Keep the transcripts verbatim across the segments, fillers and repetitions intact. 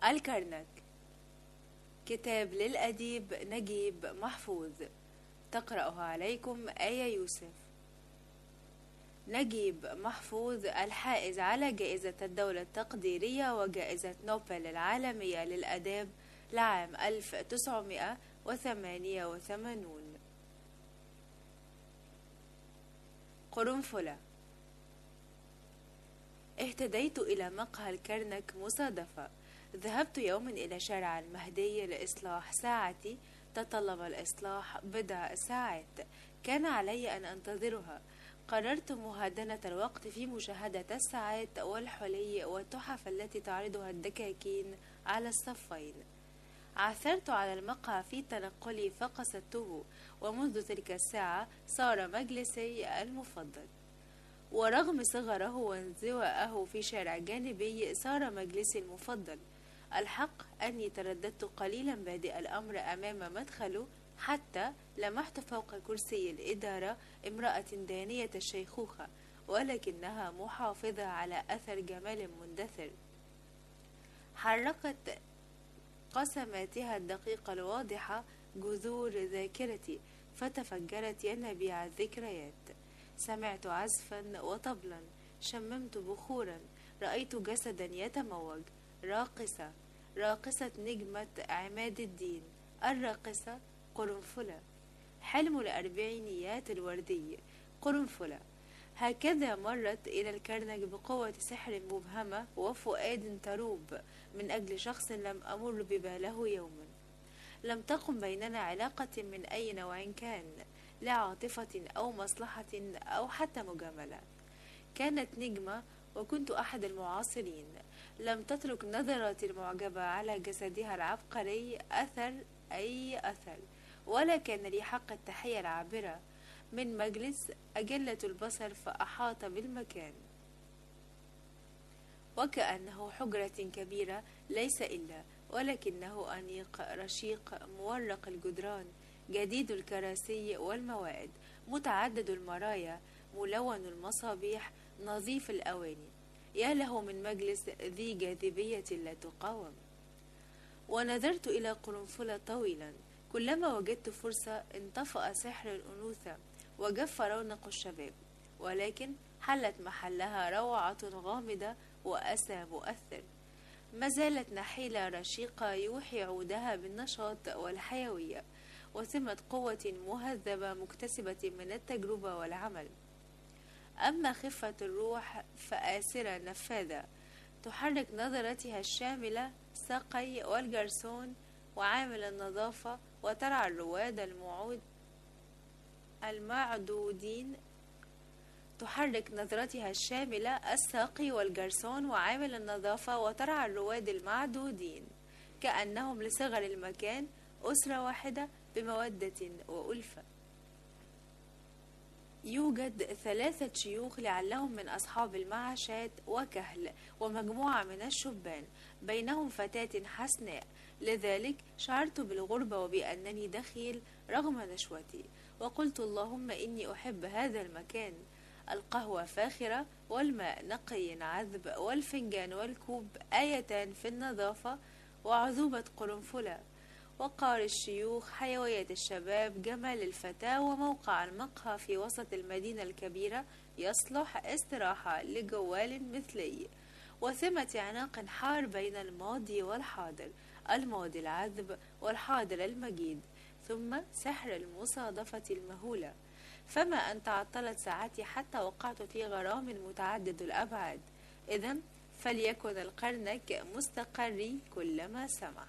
الكرنك، كتاب للأديب نجيب محفوظ. تقرأها عليكم آية يوسف. نجيب محفوظ الحائز على جائزة الدولة التقديرية وجائزة نوبل العالمية للآداب لعام ألف وتسعمائة وثمانية وثمانين. قرنفلة. اهتديت إلى مقهى الكرنك مصادفة. ذهبت يوما إلى شارع المهدي لإصلاح ساعتي، تطلب الإصلاح بضع ساعات، كان علي أن أنتظرها. قررت مهادنة الوقت في مشاهدة الساعات والحلي والتحف التي تعرضها الدكاكين على الصفين. عثرت على المقهى في تنقلي فقصدته، ومنذ تلك الساعة صار مجلسي المفضل. ورغم صغره وانزواءه في شارع جانبي صار مجلسي المفضل. الحق أني ترددت قليلا بادئ الأمر أمام مدخله، حتى لمحت فوق كرسي الإدارة امرأة دانية الشيخوخة، ولكنها محافظة على أثر جمال مندثر. حركت قسماتها الدقيقة الواضحة جذور ذاكرتي، فتفجرت ينابيع الذكريات. سمعت عزفا وطبلا، شممت بخورا، رأيت جسدا يتموج. راقصة، راقصة نجمة عماد الدين، الراقصة قرنفلة. حلم الأربعينيات الوردي، قرنفلة. هكذا مرت إلى الكرنك بقوة سحر مبهمة وفؤاد تروب من أجل شخص لم أمر بباله يوما. لم تقم بيننا علاقة من أي نوع كان، لا عاطفة أو مصلحة أو حتى مجاملة. كانت نجمة وكنت أحد المعاصرين. لم تترك نظراتي المعجبة على جسدها العبقري أثر أي أثر، ولا كان لي حق التحية العابرة. من مجلس أجلت البصر فأحاط بالمكان، وكأنه حجرة كبيرة ليس إلا، ولكنه أنيق رشيق مورق الجدران، جديد الكراسي والموائد، متعدد المرايا، ملون المصابيح، نظيف الأواني. يا له من مجلس ذي جاذبية لا تقاوم. ونظرت إلى قرنفلة طويلا. كلما وجدت فرصة انطفأ سحر الأنوثة وجف رونق الشباب، ولكن حلت محلها روعة غامضة وأسى مؤثر. ما زالت نحيلة رشيقة يوحي عودها بالنشاط والحيوية، وثمة قوة مهذبة مكتسبة من التجربة والعمل. أما خفة الروح فآسرة نفاذة، تحرك نظرتها الشاملة ساقي والجرسون وعامل النظافة، وترعى الرواد الموعود المعدودين تحرك نظرتها الشاملة الساقي والجرسون وعامل النظافة وترعى الرواد المعدودين، كأنهم لصغر المكان أسرة واحدة بمودة وألفة. يوجد ثلاثة شيوخ لعلهم من أصحاب المعاشات وكهل، ومجموعة من الشبان، بينهم فتاة حسناء. لذلك شعرت بالغربة وبأنني دخيل رغم نشوتي، وقلت اللهم إني أحب هذا المكان. القهوة فاخرة والماء نقي عذب والفنجان والكوب آيتان في النظافة وعذوبة قرنفلة. وقار الشيوخ، حيوية الشباب، جمال الفتاة، وموقع المقهى في وسط المدينة الكبيرة يصلح استراحة لجوال مثلي. وثمة عناق حار بين الماضي والحاضر، الماضي العذب والحاضر المجيد، ثم سحر المصادفة المهولة. فما أن تعطلت ساعتي حتى وقعت في غرام متعدد الأبعاد. إذن فليكن الكرنك مستقري كلما سمح.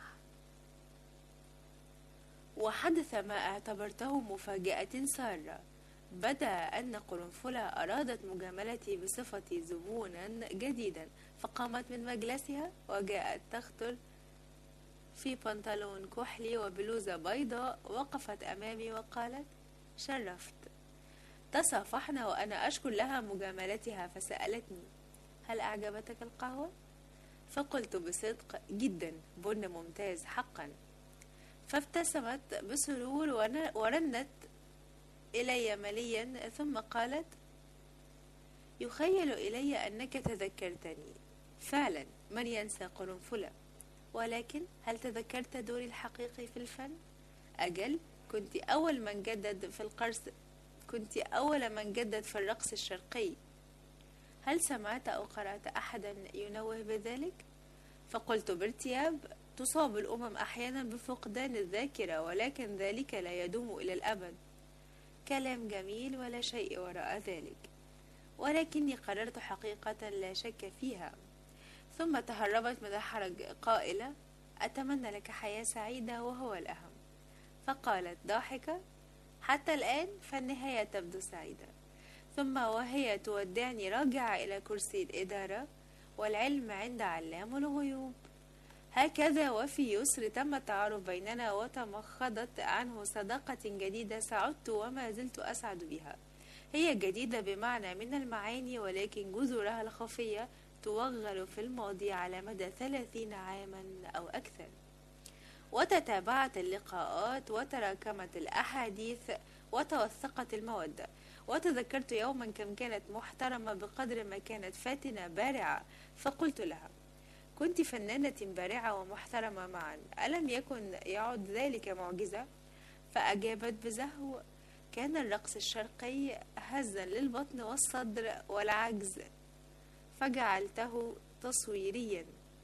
وحدث ما اعتبرته مفاجأة سارة. بدا أن قرنفلة أرادت مجاملتي بصفتي زبونا جديدا، فقامت من مجلسها وجاءت تخطر في بنطلون كحلي وبلوزة بيضاء، وقفت أمامي وقالت: شرفت. تصافحنا وأنا أشكر لها مجاملتها، فسألتني: هل أعجبتك القهوة؟ فقلت بصدق: جدا، بن ممتاز حقا. فابتسمت بسرور ورنت إلي مليا، ثم قالت: يخيل إلي أنك تذكرتني. فعلا، من ينسى قرنفلة؟ ولكن هل تذكرت دوري الحقيقي في الفن؟ أجل، كنت أول من جدد في القرص كنت أول من جدد في الرقص الشرقي. هل سمعت أو قرأت أحدا ينوه بذلك؟ فقلت بارتياب: تصاب الأمم أحيانا بفقدان الذاكرة، ولكن ذلك لا يدوم إلى الأبد. كلام جميل ولا شيء وراء ذلك، ولكني قررت حقيقة لا شك فيها. ثم تهربت من الحرج قائلة: أتمنى لك حياة سعيدة وهو الأهم. فقالت ضاحكة: حتى الآن فالنهاية تبدو سعيدة. ثم وهي تودعني راجعة إلى كرسي الإدارة: والعلم عند علام الغيوب. هكذا وفي يسر تم التعارف بيننا، وتمخضت عنه صداقة جديدة سعدت وما زلت أسعد بها. هي جديدة بمعنى من المعاني، ولكن جذورها الخفية توغل في الماضي على مدى ثلاثين عاما أو أكثر. وتتابعت اللقاءات، وتراكمت الأحاديث، وتوثقت المودة. وتذكرت يوما كم كانت محترمة بقدر ما كانت فاتنة بارعة. فقلت لها: كنت فنانة بارعة ومحترمة معا، ألم يكن يعد ذلك معجزة؟ فأجابت بزهو: كان الرقص الشرقي هزا للبطن والصدر والعجز، فجعلته تصويريا.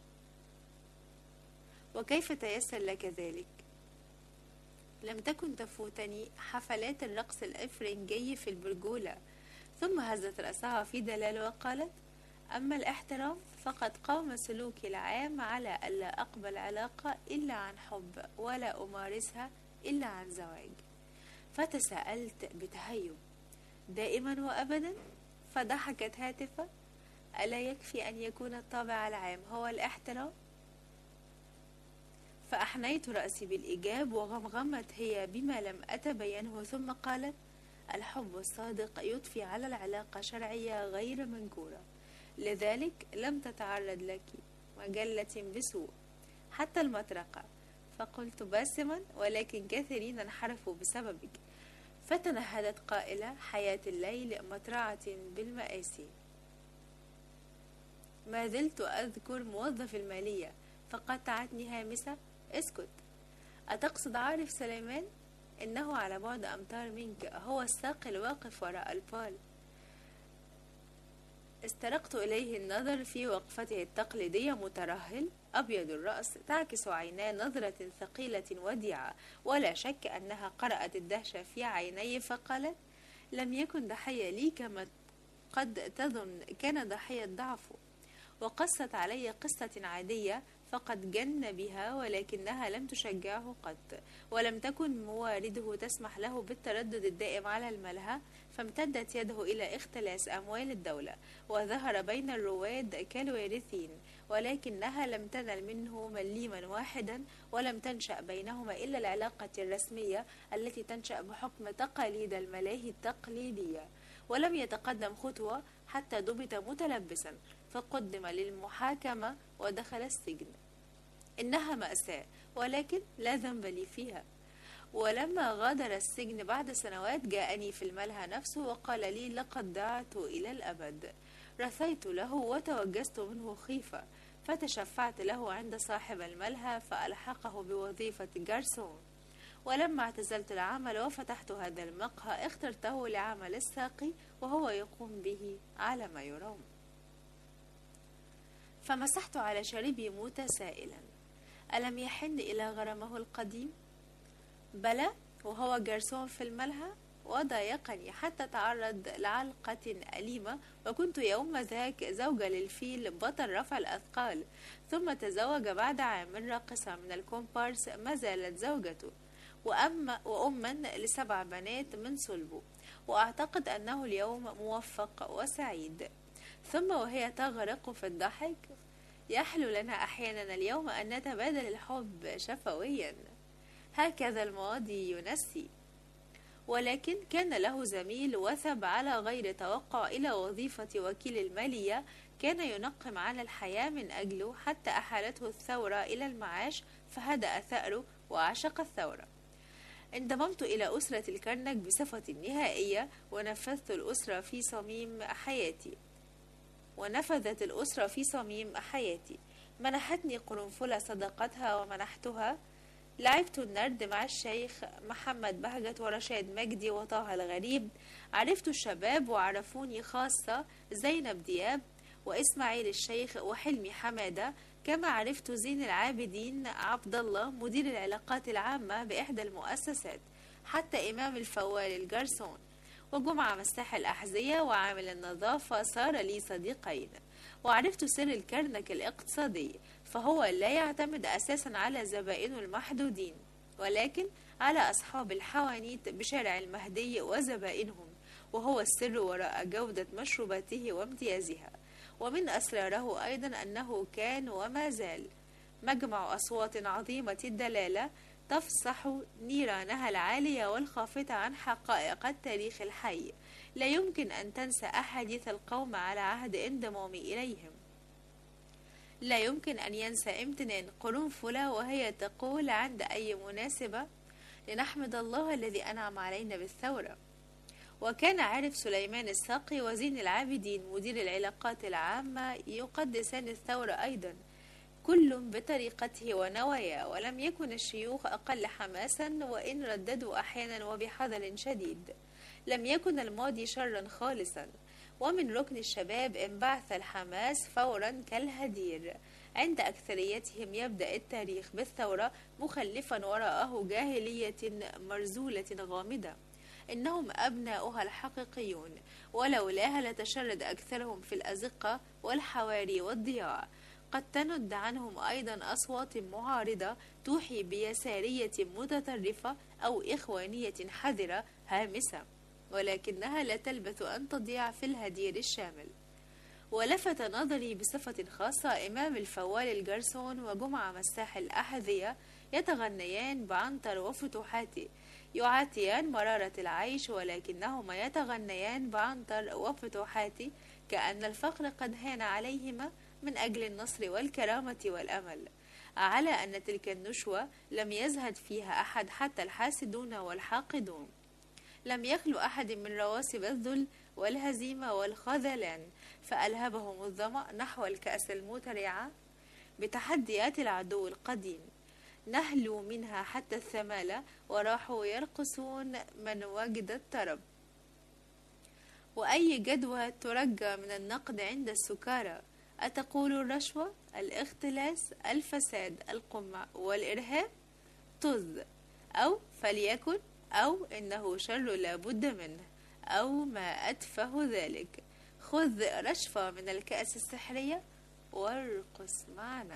وكيف تيسر لك ذلك؟ لم تكن تفوتني حفلات الرقص الإفرنجي في البرجولة. ثم هزت رأسها في دلال وقالت: أما الاحترام فقد قام سلوكي العام على ألا أقبل علاقة إلا عن حب، ولا أمارسها إلا عن زواج. فتساءلت بتهيب: دائما وأبدا؟ فضحكت هاتفة: ألا يكفي أن يكون الطابع العام هو الاحترام؟ فأحنيت رأسي بالإيجاب، وغمغمت هي بما لم أتبينه، ثم قالت: الحب الصادق يضفي على العلاقة شرعية غير منكورة، لذلك لم تتعرض لك مجلة بسوء حتى المطرقة. فقلت باسما: ولكن كثيرين انحرفوا بسببك. فتنهدت قائلة: حياة الليل مطرعة بالمآسي. ما زلت أذكر موظف المالية، فقطعتني هامسة: اسكت، أتقصد عارف سليمان؟ إنه على بعد أمتار منك، هو الساقي الواقف وراء البال. استرقت إليه النظر في وقفته التقليدية مترهل، أبيض الرأس، تعكس عيناه نظرة ثقيلة وديعة، ولا شك أنها قرأت الدهشة في عيني، فقالت: لم يكن ضحية لي كما قد تظن، كان ضحية ضعفه. وقصت علي قصة عادية فقد جن بها، ولكنها لم تشجعه قط، ولم تكن موارده تسمح له بالتردد الدائم على الملهى. فامتدت يده إلى اختلاس أموال الدولة، وظهر بين الرواد كالوارثين، ولكنها لم تنل منه مليما واحدا، ولم تنشأ بينهما إلا العلاقة الرسمية التي تنشأ بحكم تقاليد الملاهي التقليدية. ولم يتقدم خطوة حتى ضبط متلبسا، فقدم للمحاكمة ودخل السجن. إنها مأساة، ولكن لا ذنب لي فيها. ولما غادر السجن بعد سنوات جاءني في الملهى نفسه وقال لي: لقد ضعت إلى الأبد. رثيت له وتوجست منه خيفة، فتشفعت له عند صاحب الملهى فألحقه بوظيفة جارسون. ولما اعتزلت العمل وفتحت هذا المقهى اخترته لعمل الساقي، وهو يقوم به على ما يرام. فمسحت على شاربي متسائلا: ألم يحن إلى غرامه القديم؟ بلى، وهو جرسون في الملهى. وضايقني حتى تعرض لعلقة أليمة، وكنت يوم ذاك زوجة للفيل بطل رفع الأثقال. ثم تزوج بعد عام راقصة من الكومبارس ما زالت زوجته، وأما وأما لسبع بنات من صلبه، وأعتقد أنه اليوم موفق وسعيد. ثم وهي تغرق في الضحك: يحلو لنا أحيانا اليوم أن نتبادل الحب شفويا. هكذا الماضي ينسي. ولكن كان له زميل وثب على غير توقع إلى وظيفة وكيل المالية، كان ينقم على الحياة من أجله حتى أحالته الثورة إلى المعاش، فهدأ ثأره وعشق الثورة. انضممت إلى أسرة الكرنك بصفة نهائية، ونفذت الأسرة في صميم حياتي ونفذت الأسرة في صميم حياتي. منحتني قرنفلة صداقتها ومنحتها. لعبت النرد مع الشيخ محمد بهجت ورشاد مجدي وطه الغريب. عرفت الشباب وعرفوني، خاصة زينب دياب وإسماعيل الشيخ وحلمي حمادة. كما عرفت زين العابدين عبد الله مدير العلاقات العامة بإحدى المؤسسات، حتى إمام الفوال الجرسون، وجمعة مساح الأحذية وعامل النظافة صار لي صديقين. وعرفت سر الكرنك الاقتصادي، فهو لا يعتمد أساسا على زبائنه المحدودين، ولكن على أصحاب الحوانيت بشارع المهدي وزبائنهم، وهو السر وراء جودة مشروباته وامتيازها. ومن أسراره أيضا أنه كان وما زال مجمع أصوات عظيمة الدلالة تفصح نيرانها العالية والخافتة عن حقائق التاريخ الحي، لا يمكن أن تنسى أحاديث القوم على عهد انضمامي إليهم. لا يمكن أن ينسى امتنان قرنفلة وهي تقول عند أي مناسبة: لنحمد الله الذي أنعم علينا بالثورة. وكان عارف سليمان الساقي وزين العابدين مدير العلاقات العامة يقدسان الثورة أيضا، كل بطريقته ونواياه. ولم يكن الشيوخ أقل حماسا، وإن رددوا أحيانا وبحذر شديد. لم يكن الماضي شرا خالصا، ومن ركن الشباب انبعث الحماس فورا كالهدير. عند أكثريتهم يبدأ التاريخ بالثورة، مخلفا وراءه جاهلية مرزولة غامضة. إنهم أبناؤها الحقيقيون، ولولاها لتشرد أكثرهم في الأزقة والحواري والضياع. قد تند عنهم أيضا أصوات معارضة توحي بيسارية متطرفة أو إخوانية حذرة هامسة، ولكنها لا تلبث أن تضيع في الهدير الشامل. ولفت نظري بصفة خاصة إمام الفوال الجرسون وجمعة مساح الأحذية يتغنيان بعنتر وفتوحاتي، يعاتيان مرارة العيش، ولكنهما يتغنيان بعنتر وفتوحاتي كأن الفقر قد هان عليهما من أجل النصر والكرامة والأمل. على أن تلك النشوة لم يزهد فيها أحد، حتى الحاسدون والحاقدون. لم يخلو أحد من رواسب الذل والهزيمة والخذلان، فألهبهم الظمأ نحو الكأس المترعة بتحديات العدو القديم. نهلوا منها حتى الثمالة، وراحوا يرقصون من وجد الطرب. وأي جدوى ترجى من النقد عند السكارى؟ أتقول الرشوة، الاختلاس، الفساد، القمع والإرهاب؟ طز، أو فليكن، أو إنه شر لا بد منه، أو ما أتفه ذلك. خذ رشفة من الكأس السحرية وارقص معنا.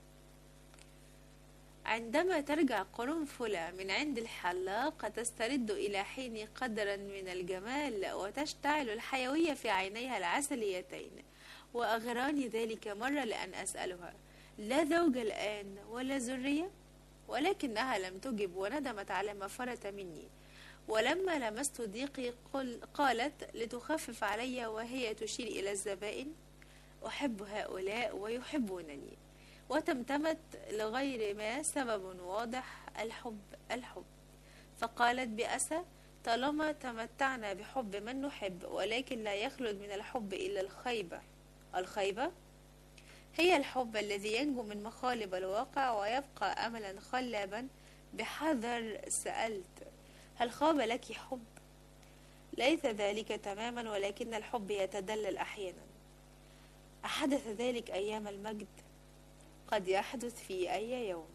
عندما ترجع قرنفلة من عند الحلاق تسترد إلى حين قدرا من الجمال، وتشتعل الحيوية في عينيها العسليتين. وأغراني ذلك مرة لأن أسألها: لا زوج الآن ولا ذرية؟ ولكنها لم تجب، وندمت على ما فرط مني. ولما لمست ضيقي قالت لتخفف علي وهي تشير إلى الزبائن: أحب هؤلاء ويحبونني. وتمتمت لغير ما سبب واضح: الحب الحب. فقالت بأسى: طالما تمتعنا بحب من نحب، ولكن لا يخلد من الحب إلا الخيبة. الخيبة هي الحب الذي ينجو من مخالب الواقع ويبقى أملا خلابا. بحذر سألت: هل خاب لك حب؟ ليس ذلك تماما، ولكن الحب يتدلل أحيانا. أحدث ذلك أيام المجد؟ قد يحدث في أي يوم.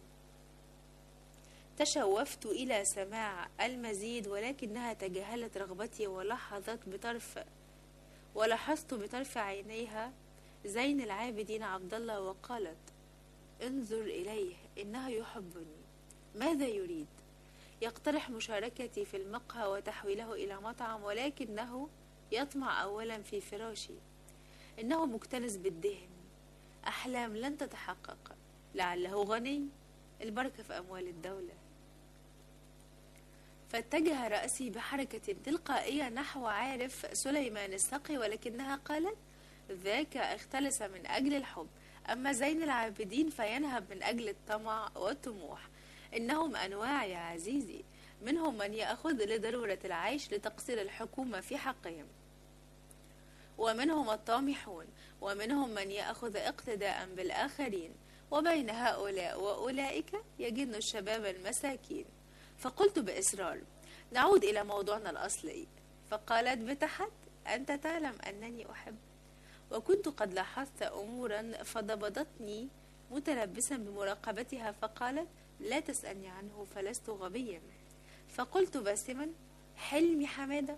تشوفت إلى سماع المزيد، ولكنها تجاهلت رغبتي ولاحظت بطرف ولاحظت بطرف عينيها زين العابدين عبد الله، وقالت: انظر إليه، إنه يحبني. ماذا يريد؟ يقترح مشاركتي في المقهى وتحويله إلى مطعم، ولكنه يطمع أولا في فراشي. إنه مكتنز بالدهن، أحلام لن تتحقق. لعله غني، البركة في أموال الدولة. فاتجه رأسي بحركة تلقائية نحو عارف سليمان الساقي، ولكنها قالت: ذاك اختلس من أجل الحب، أما زين العابدين فينهب من أجل الطمع والطموح. إنهم أنواع يا عزيزي، منهم من يأخذ لضرورة العيش لتقصير الحكومة في حقهم، ومنهم الطامحون، ومنهم من يأخذ اقتداء بالآخرين، وبين هؤلاء وأولئك يجن الشباب المساكين. فقلت بإصرار: نعود إلى موضوعنا الأصلي. فقالت بتحت: أنت تعلم أنني أحب. وكنت قد لاحظت أمورا فضبطتني متلبسا بمراقبتها، فقالت: لا تسألني عنه فلست غبيا. فقلت باسما: حلمي حمادة.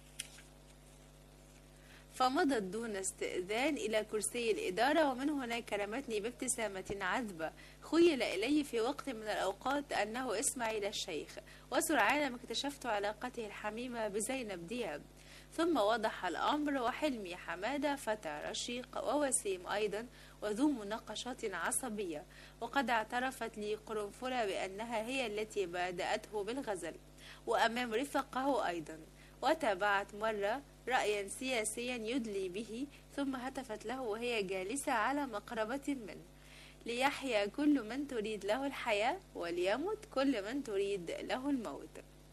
فمضت دون استئذان إلى كرسي الإدارة، ومن هنا كرمتني بابتسامة عذبة. خيل إلي في وقت من الأوقات أنه إسماعيل الشيخ، وسرعان ما اكتشفت علاقته الحميمة بزينب دياب. ثم وضح الأمر، وحلمي حمادة فتى رشيق ووسيم أيضا، وذو مناقشات عصبية، وقد اعترفت لي قرنفلة بأنها هي التي بادأته بالغزل، وأمام رفقه أيضا. وتابعت مرة رأيا سياسيا يدلي به، ثم هتفت له وهي جالسة على مقربة منه: ليحيا كل من تريد له الحياة، وليمت كل من تريد له الموت.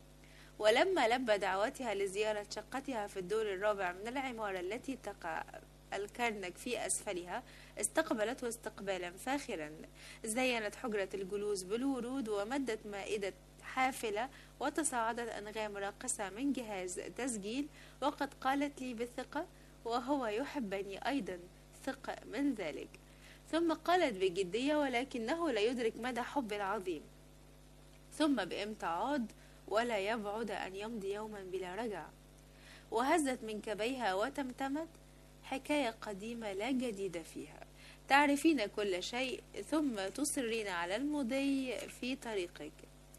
ولما لبى دعوتها لزيارة شقتها في الدور الرابع من العمارة التي تقع الكرنك في أسفلها، استقبلته استقبالا فاخرا. زينت حجرة الجلوس بالورود، ومدت مائدة حافلة، وتصاعدت أنغام راقصة من جهاز تسجيل. وقد قالت لي بثقة: وهو يحبني أيضا، ثقة من ذلك. ثم قالت بجدية: ولكنه لا يدرك مدى حب العظيم. ثم بامتعاض: ولا يبعد أن يمضي يوما بلا رجع. وهزت منكبيها وتمتمت: حكاية قديمة لا جديد فيها، تعرفين كل شيء ثم تصرين على المضي في طريقك.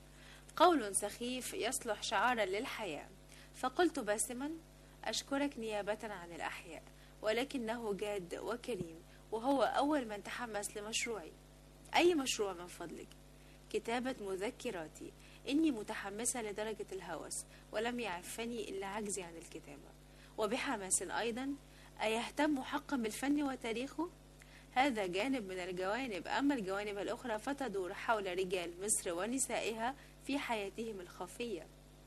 قول سخيف يصلح شعارا للحياة. فقلت باسما: أشكرك نيابة عن الأحياء، ولكنه جاد وكريم، وهو أول من تحمس لمشروعي. أي مشروع من فضلك؟ كتابة مذكراتي. إني متحمسة لدرجة الهوس، ولم يعفني إلا عجزي عن الكتابة. وبحماس أيضا. أيهتم حقا بالفن وتاريخه؟ هذا جانب من الجوانب، أما الجوانب الأخرى فتدور حول رجال مصر ونسائها في حياتهم الخفية،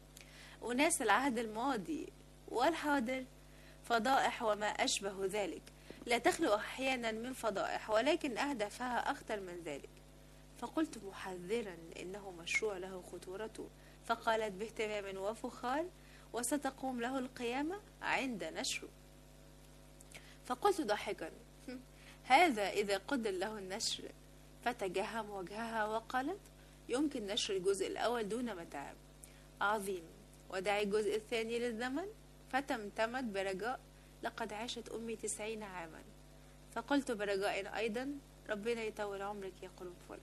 أناس العهد الماضي والحاضر، فضائح وما أشبه ذلك. لا تخلو أحيانا من فضائح، ولكن أهدافها أخطر من ذلك. فقلت محذرا: إنه مشروع له خطورته. فقالت باهتمام وفخار: وستقوم له القيامة عند نشره. فقلت ضاحكا: هذا إذا قدر له النشر. فتجهم وجهها وقالت: يمكن نشر الجزء الأول دون متاعب. عظيم. ودعي الجزء الثاني للزمن. فتمتمت برجاء: لقد عاشت أمي تسعين عاما. فقلت برجاء أيضا: ربنا يطول عمرك يا قرنفلة.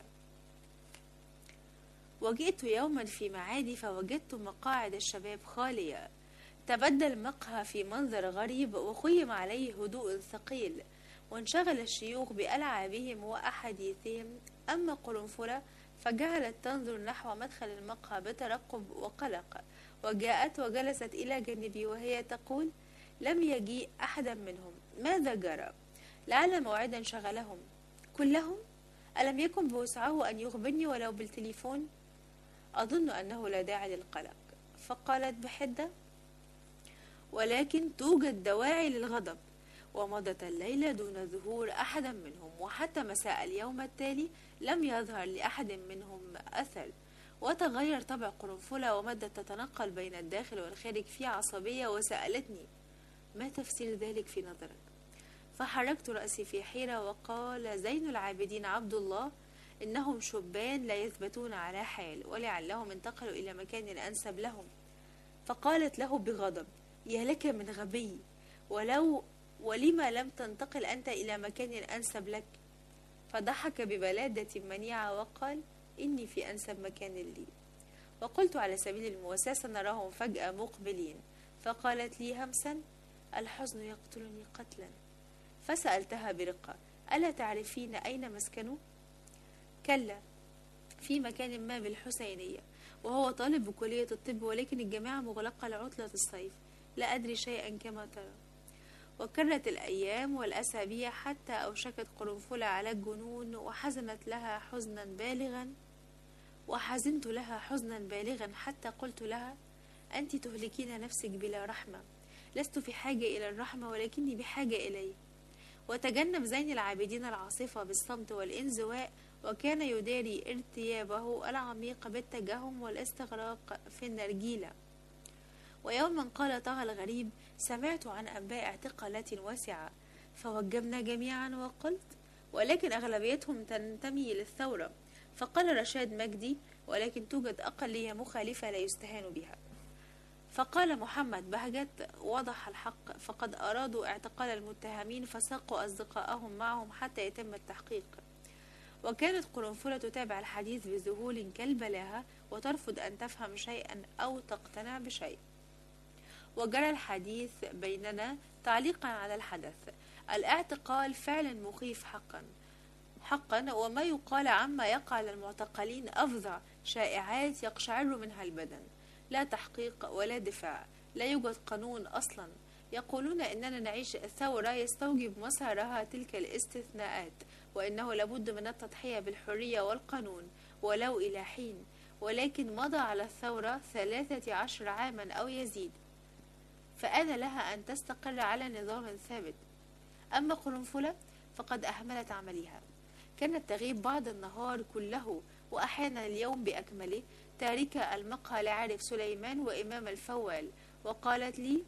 وجئت يوما في معادي، فوجدت مقاعد الشباب خالية. تبدل مقهى في منظر غريب، وخيم عليه هدوء ثقيل، وانشغل الشيوخ بألعابهم وأحاديثهم. أما قرنفلة فجعلت تنظر نحو مدخل المقهى بترقب وقلق، وجاءت وجلست إلى جانبي وهي تقول: لم يجيء أحدا منهم، ماذا جرى؟ لعل موعدا شغلهم كلهم. ألم يكن بوسعه أن يخبرني ولو بالتليفون؟ أظن أنه لا داعي للقلق. فقالت بحدة: ولكن توجد دواعي للغضب. ومضت الليلة دون ظهور أحد منهم، وحتى مساء اليوم التالي لم يظهر لأحد منهم أثر. وتغير طبع قرنفلة، ومدت تتنقل بين الداخل والخارج في عصبية، وسألتني: ما تفسير ذلك في نظرك؟ فحركت رأسي في حيرة، وقال زين العابدين عبد الله: إنهم شبان لا يثبتون على حال، ولعلهم انتقلوا إلى مكان أنسب لهم. فقالت له بغضب: يا لك من غبي، ولو ولما لم تنتقل أنت إلى مكان أنسب لك؟ فضحك ببلادة منيعة وقال: إني في أنسب مكان لي. وقلت على سبيل المواساة: سنراهم فجأة مقبلين. فقالت لي همسا: الحزن يقتلني قتلا. فسألتها برقة: ألا تعرفين أين مسكنه؟ كلا، في مكان ما بالحسينية، وهو طالب بكلية الطب، ولكن الجامعة مغلقة لعطلة الصيف. لا أدري شيئا كما ترى. وكرت الأيام والأسابيع حتى أوشكت قرنفلة على الجنون، وحزنت لها حزنا بالغا وحزنت لها حزنا بالغا حتى قلت لها: أنت تهلكين نفسك بلا رحمة. لست في حاجة إلى الرحمة، ولكني بحاجة إليه. وتجنب زين العابدين العاصفة بالصمت والانزواء، وكان يداري ارتيابه العميق بالتجهم والاستغراق في النرجيلة. ويوما قال طه الغريب: سمعت عن أنباء اعتقالات واسعة، فوجبنا جميعا وقلت: ولكن أغلبيتهم تنتمي للثورة. فقال رشاد مجدي: ولكن توجد أقلية مخالفة لا يستهان بها. فقال محمد بهجت: وضح الحق، فقد أرادوا اعتقال المتهمين فساقوا أصدقائهم معهم حتى يتم التحقيق. وكانت قرنفلة تتابع الحديث بذهول كالبلاهة، وترفض أن تفهم شيئا أو تقتنع بشيء. وجرى الحديث بيننا تعليقا على الحدث. الاعتقال فعل مخيف حقا حقا وما يقال عما يقع للمعتقلين أفظع، شائعات يقشعر منها البدن، لا تحقيق ولا دفاع، لا يوجد قانون أصلا. يقولون إننا نعيش ثورة يستوجب مسارها تلك الاستثناءات، وإنه لابد من التضحية بالحرية والقانون ولو إلى حين، ولكن مضى على الثورة ثلاثة عشر عاما أو يزيد، فآن لها أن تستقر على نظام ثابت. أما قرنفلة فقد أهملت عملها، كانت تغيب بعض النهار كله وأحيانا اليوم بأكمله، تاركة المقهى لعارف سليمان وإمام الفوال. وقالت لي: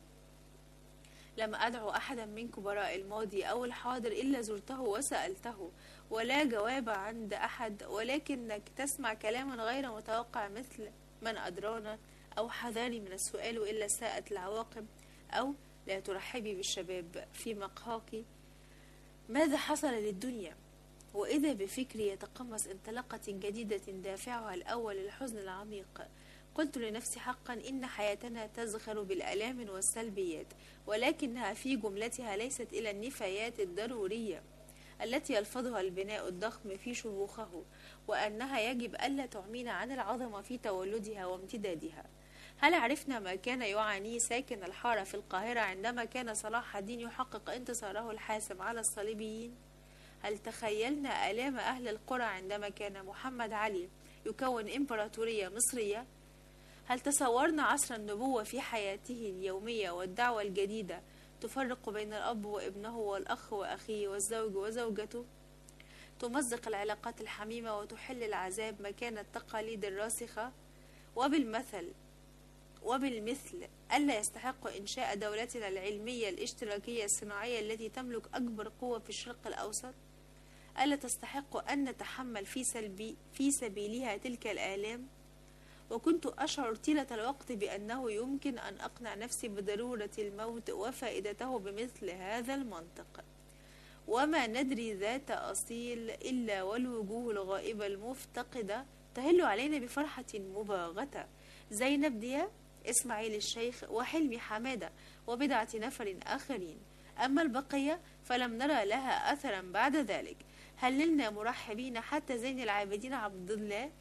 لم أدعو أحدا من كبراء الماضي أو الحاضر إلا زرته وسألته، ولا جواب عند أحد، ولكنك تسمع كلاما غير متوقع مثل: من أدرانا، أو حذاري من السؤال إلا ساءت العواقب، أو لا ترحبي بالشباب في مقهاك. ماذا حصل للدنيا؟ وإذا بفكري يتقمص انطلاقة جديدة دافعها الأول الحزن العميق. قلت لنفسي: حقا إن حياتنا تزخر بالآلام والسلبيات، ولكنها في جملتها ليست إلى النفايات الضرورية التي يلفظها البناء الضخم في شموخه، وأنها يجب ألا تعمينا عن العظمة في تولدها وامتدادها. هل عرفنا ما كان يعانيه ساكن الحارة في القاهرة عندما كان صلاح الدين يحقق انتصاره الحاسم على الصليبيين؟ هل تخيلنا آلام أهل القرى عندما كان محمد علي يكون إمبراطورية مصرية؟ هل تصورنا عصر النبوة في حياته اليومية والدعوة الجديدة تفرق بين الأب وابنه والأخ وأخيه والزوج وزوجته، تمزق العلاقات الحميمة وتحل العذاب مكان التقاليد الراسخة؟ وبالمثل وبالمثل ألا يستحق إنشاء دولتنا العلمية الاشتراكية الصناعية التي تملك أكبر قوة في الشرق الأوسط؟ ألا تستحق أن نتحمل في, سلبي في سبيلها تلك الآلام؟ وكنت أشعر طيلة الوقت بأنه يمكن أن أقنع نفسي بضرورة الموت وفائدته بمثل هذا المنطق. وما ندري ذات أصيل إلا والوجوه الغائبة المفتقدة تهل علينا بفرحة مباغتة: زينب دياب، إسماعيل الشيخ، وحلمي حمادة، وبضعة نفر آخرين. أما البقية فلم نرى لها أثرا بعد ذلك. هللنا مرحبين حتى زين العابدين عبد الله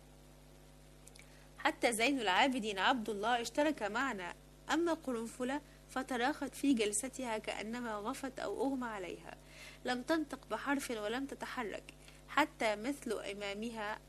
حتى زين العابدين عبد الله اشترك معنا. أما قرنفلة فتراخت في جلستها كأنما غفت أو أغمى عليها، لم تنطق بحرف ولم تتحرك، حتى مثل إمامها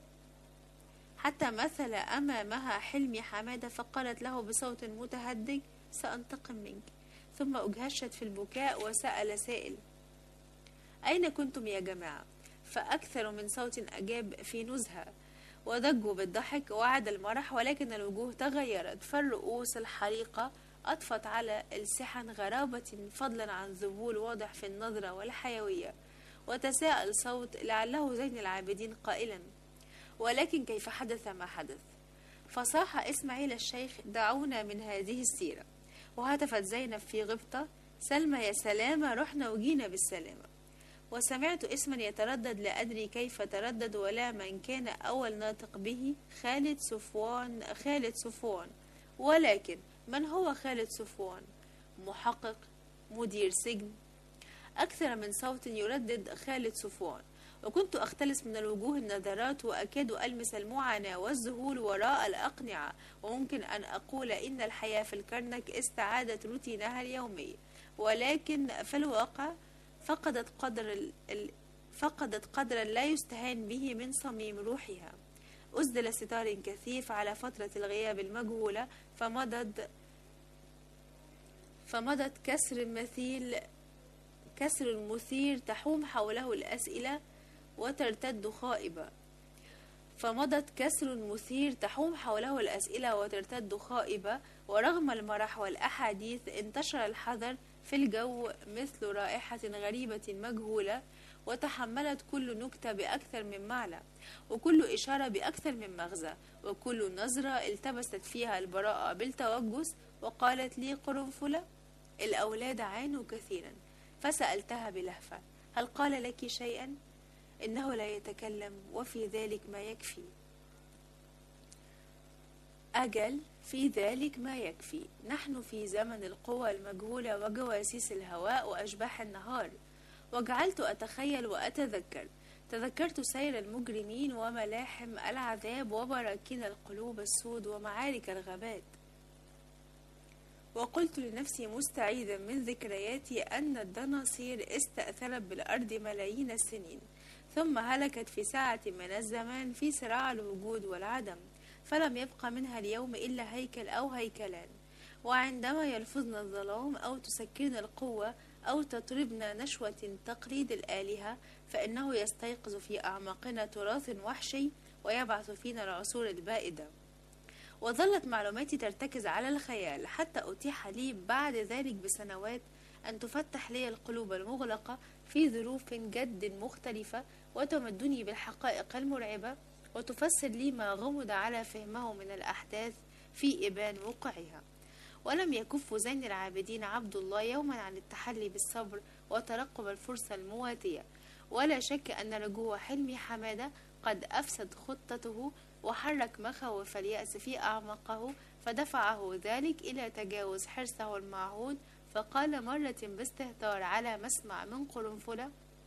حتى مثل أمامها حلمي حمادة، فقالت له بصوت متهدج: سأنتقم منك. ثم أجهشت في البكاء، وسأل سائل: أين كنتم يا جماعة؟ فأكثر من صوت أجاب في نزهة، وضجوا بالضحك وعاد المرح، ولكن الوجوه تغيرت، فالرؤوس الحريقة أضفت على السحن غرابة فضلا عن ذبول واضح في النظرة والحيوية. وتساءل صوت لعله زين العابدين قائلا: ولكن كيف حدث ما حدث؟ فصاح إسماعيل الشيخ: دعونا من هذه السيرة. وهتفت زينب في غبطة: سلمى يا سلامة، رحنا وجينا بالسلامة. وسمعت اسما يتردد، لا أدري كيف تردد ولا من كان أول ناطق به: خالد صفوان. خالد صفوان. ولكن من هو خالد صفوان؟ محقق؟ مدير سجن؟ أكثر من صوت يردد خالد صفوان، وكنت أختلس من الوجوه النظرات، وأكاد ألمس المعاناة والذهول وراء الأقنعة. وممكن أن أقول إن الحياة في الكرنك استعادت روتينها اليومي، ولكن في الواقع فقدت قدر فقدت قدرا لا يستهان به من صميم روحها. أسدل ستار كثيف على فترة الغياب المجهولة، فمضت فمضت كسر مثيل كسر مثير تحوم حوله الأسئلة وترتد خائبة. فمضت كسر مثير تحوم حوله الأسئلة وترتد خائبة، ورغم المرح والأحاديث انتشر الحذر في الجو مثل رائحة غريبة مجهولة، وتحملت كل نكتة بأكثر من معنى، وكل إشارة بأكثر من مغزى، وكل نظرة التبست فيها البراءة بالتوجس. وقالت لي قرنفلة: الأولاد عانوا كثيرا. فسألتها بلهفة: هل قال لك شيئا؟ إنه لا يتكلم، وفي ذلك ما يكفي. أجل، في ذلك ما يكفي. نحن في زمن القوى المجهولة وجواسيس الهواء وأشباح النهار. وجعلت أتخيل وأتذكر. تذكرت سير المجرمين وملاحم العذاب وبراكين القلوب السود ومعارك الغابات. وقلت لنفسي مستعيذا من ذكرياتي أن الدناصير استأثرت بالأرض ملايين السنين، ثم هلكت في ساعة من الزمان في صراع الوجود والعدم، فلم يبق منها اليوم إلا هيكل أو هيكلان. وعندما يلفظنا الظلام أو تسكرنا القوة أو تطربنا نشوة تقليد الآلهة، فإنه يستيقظ في أعماقنا تراث وحشي ويبعث فينا العصور البائدة. وظلت معلوماتي ترتكز على الخيال حتى أتيح لي بعد ذلك بسنوات أن تفتح لي القلوب المغلقة في ظروف جد مختلفة، وتمدني بالحقائق المرعبة، وتفسر لي ما غمض على فهمه من الأحداث في إبان وقوعها. ولم يكف زين العابدين عبد الله يوما عن التحلي بالصبر وترقب الفرصة المواتية. ولا شك أن رجوع حلمي حمادة قد أفسد خطته وحرك مخاوف اليأس في أعماقه، فدفعه ذلك إلى تجاوز حرصه المعهود، فقال مرة باستهتار على مسمع من قرنفلة: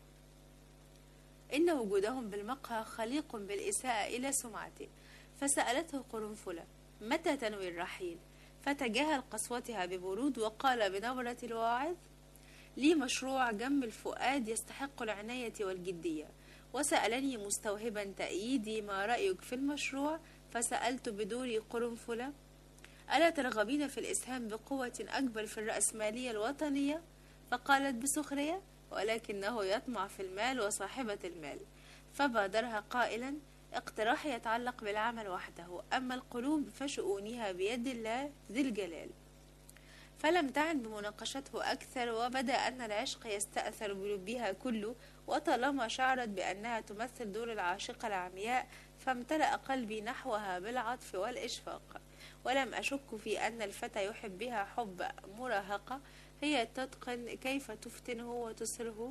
إن وجودهم بالمقهى خليق بالإساءة إلى سمعته. فسألته قرنفلة: متى تنوي الرحيل؟ فتجاهل قسوتها ببرود وقال بنبرة الواعظ: لي مشروع جم الفؤاد يستحق العناية والجدية. وسألني مستوهبا تأييدي: ما رأيك في المشروع؟ فسألت بدوري قرنفلة: ألا ترغبين في الإسهام بقوة أكبر في الرأسمالية الوطنية؟ فقالت بسخرية: ولكنه يطمع في المال وصاحبة المال. فبادرها قائلا: اقتراحي يتعلق بالعمل وحده، أما القلوب فشؤونها بيد الله ذي الجلال. فلم تعن بمناقشته أكثر، وبدا أن العشق يستأثر بلبها كله، وطالما شعرت بأنها تمثل دور العاشقة العمياء فامتلأ قلبي نحوها بالعطف والإشفاق. ولم أشك في أن الفتى يحب بها حب مراهقة، هي تتقن كيف تفتنه وتسره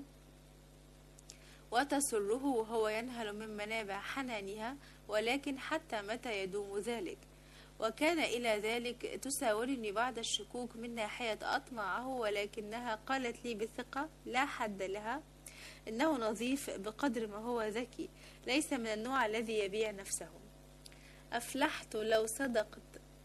وتسره وهو ينهل من منابع حنانها، ولكن حتى متى يدوم ذلك؟ وكان إلى ذلك تساورني بعض الشكوك من ناحية أطمعه، ولكنها قالت لي بثقة لا حد لها: إنه نظيف بقدر ما هو ذكي، ليس من النوع الذي يبيع نفسه. أفلحت لو صدقت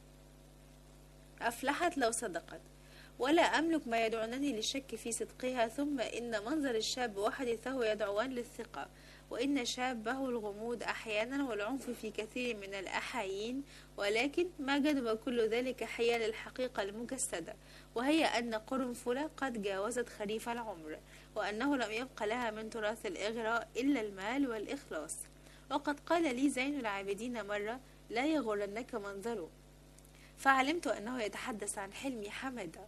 أفلحت لو صدقت ولا أملك ما يدعونني للشك في صدقها. ثم إن منظر الشاب وحديثه يدعوان للثقة، وإن شابه الغموض أحيانا والعنف في كثير من الأحايين، ولكن ما جذب كل ذلك حيال الحقيقة المجسدة، وهي أن قرنفلة قد جاوزت خريف العمر، وأنه لم يبق لها من تراث الإغراء إلا المال والإخلاص. وقد قال لي زين العابدين مرة: لا يغرنك منظره. فعلمت أنه يتحدث عن حلمي حمادة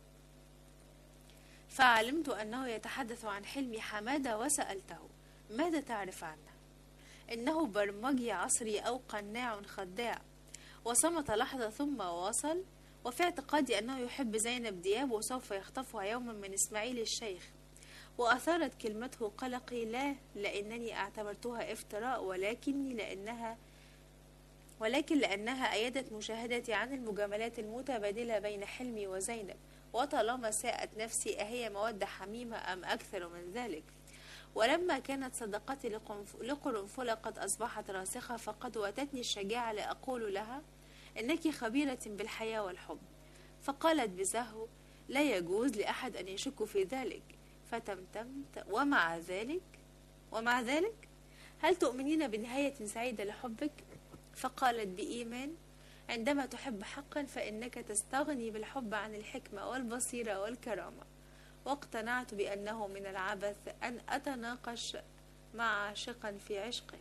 فعلمت أنه يتحدث عن حلمي حمادة وسألته: ماذا تعرف عنه؟ إنه برمجي عصري أو قناع خداع. وصمت لحظة ثم واصل: وفي اعتقادي أنه يحب زينب دياب وسوف يخطفها يوما من إسماعيل الشيخ. وأثارت كلمته قلقي: لا لأنني اعتبرتها افتراء، ولكني لأنها ولكن لأنها أيدت مشاهدتي عن المجاملات المتبادلة بين حلمي وزينب. وطالما ساءت نفسي، أهي مودة حميمة أم أكثر من ذلك؟ ولما كانت صداقتي لقرنفلة قد أصبحت راسخة، فقد واتتني الشجاعة لأقول لها: إنك خبيرة بالحياة والحب. فقالت بزهو: لا يجوز لأحد أن يشك في ذلك. فتمتمت: ومع ذلك ومع ذلك هل تؤمنين بنهاية سعيدة لحبك؟ فقالت بإيمان: عندما تحب حقا فإنك تستغني بالحب عن الحكمة والبصيرة والكرامة. واقتنعت بأنه من العبث أن أتناقش مع عاشقا في عشقه.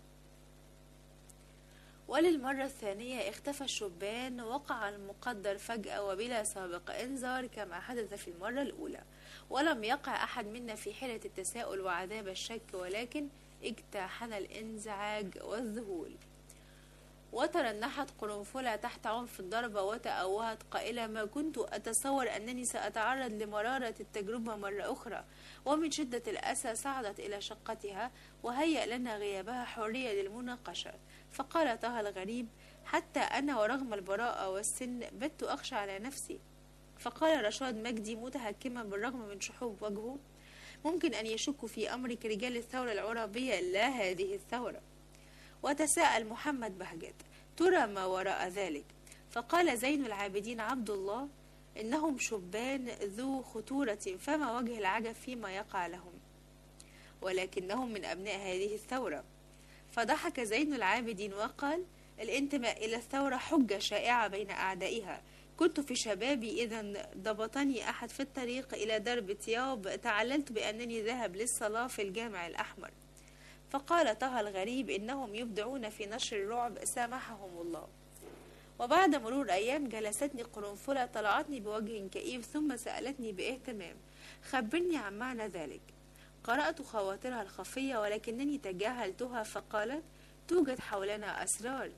وللمرة الثانية اختفى الشبان، وقع المقدر فجأة وبلا سابق إنذار كما حدث في المرة الأولى، ولم يقع أحد منا في حيرة التساؤل وعذاب الشك، ولكن اجتاحنا الانزعاج والذهول. وترنحت قرنفلة تحت عنف الضربة وتأوهت قائلة: ما كنت أتصور أنني سأتعرض لمرارة التجربة مرة أخرى. ومن شدة الأسى صعدت إلى شقتها، وهيأ لنا غيابها حرية للمناقشة. فقال طه الغريب: حتى أنا ورغم البراءة والسن بت أخشى على نفسي. فقال رشاد مجدي متهكما بالرغم من شحوب وجهه: ممكن أن يشك في أمرك رجال الثورة العرابية، لا هذه الثورة. وتساءل محمد بهجت: ترى ما وراء ذلك؟ فقال زين العابدين عبد الله: إنهم شبان ذو خطورة، فما وجه العجب فيما يقع لهم، ولكنهم من أبناء هذه الثورة. فضحك زين العابدين وقال: الانتماء إلى الثورة حجة شائعة بين أعدائها. كنت في شبابي إذا ضبطني أحد في الطريق إلى درب طياب، تعللت بأنني ذاهب للصلاة في الجامع الأحمر. فقال طه الغريب: إنهم يبدعون في نشر الرعب، سامحهم الله. وبعد مرور أيام جلستني قرنفلة، طلعتني بوجه كئيب ثم سألتني باهتمام: خبرني عن معنى ذلك. قرأت خواطرها الخفية ولكنني تجاهلتها، فقالت: توجد حولنا أسرار.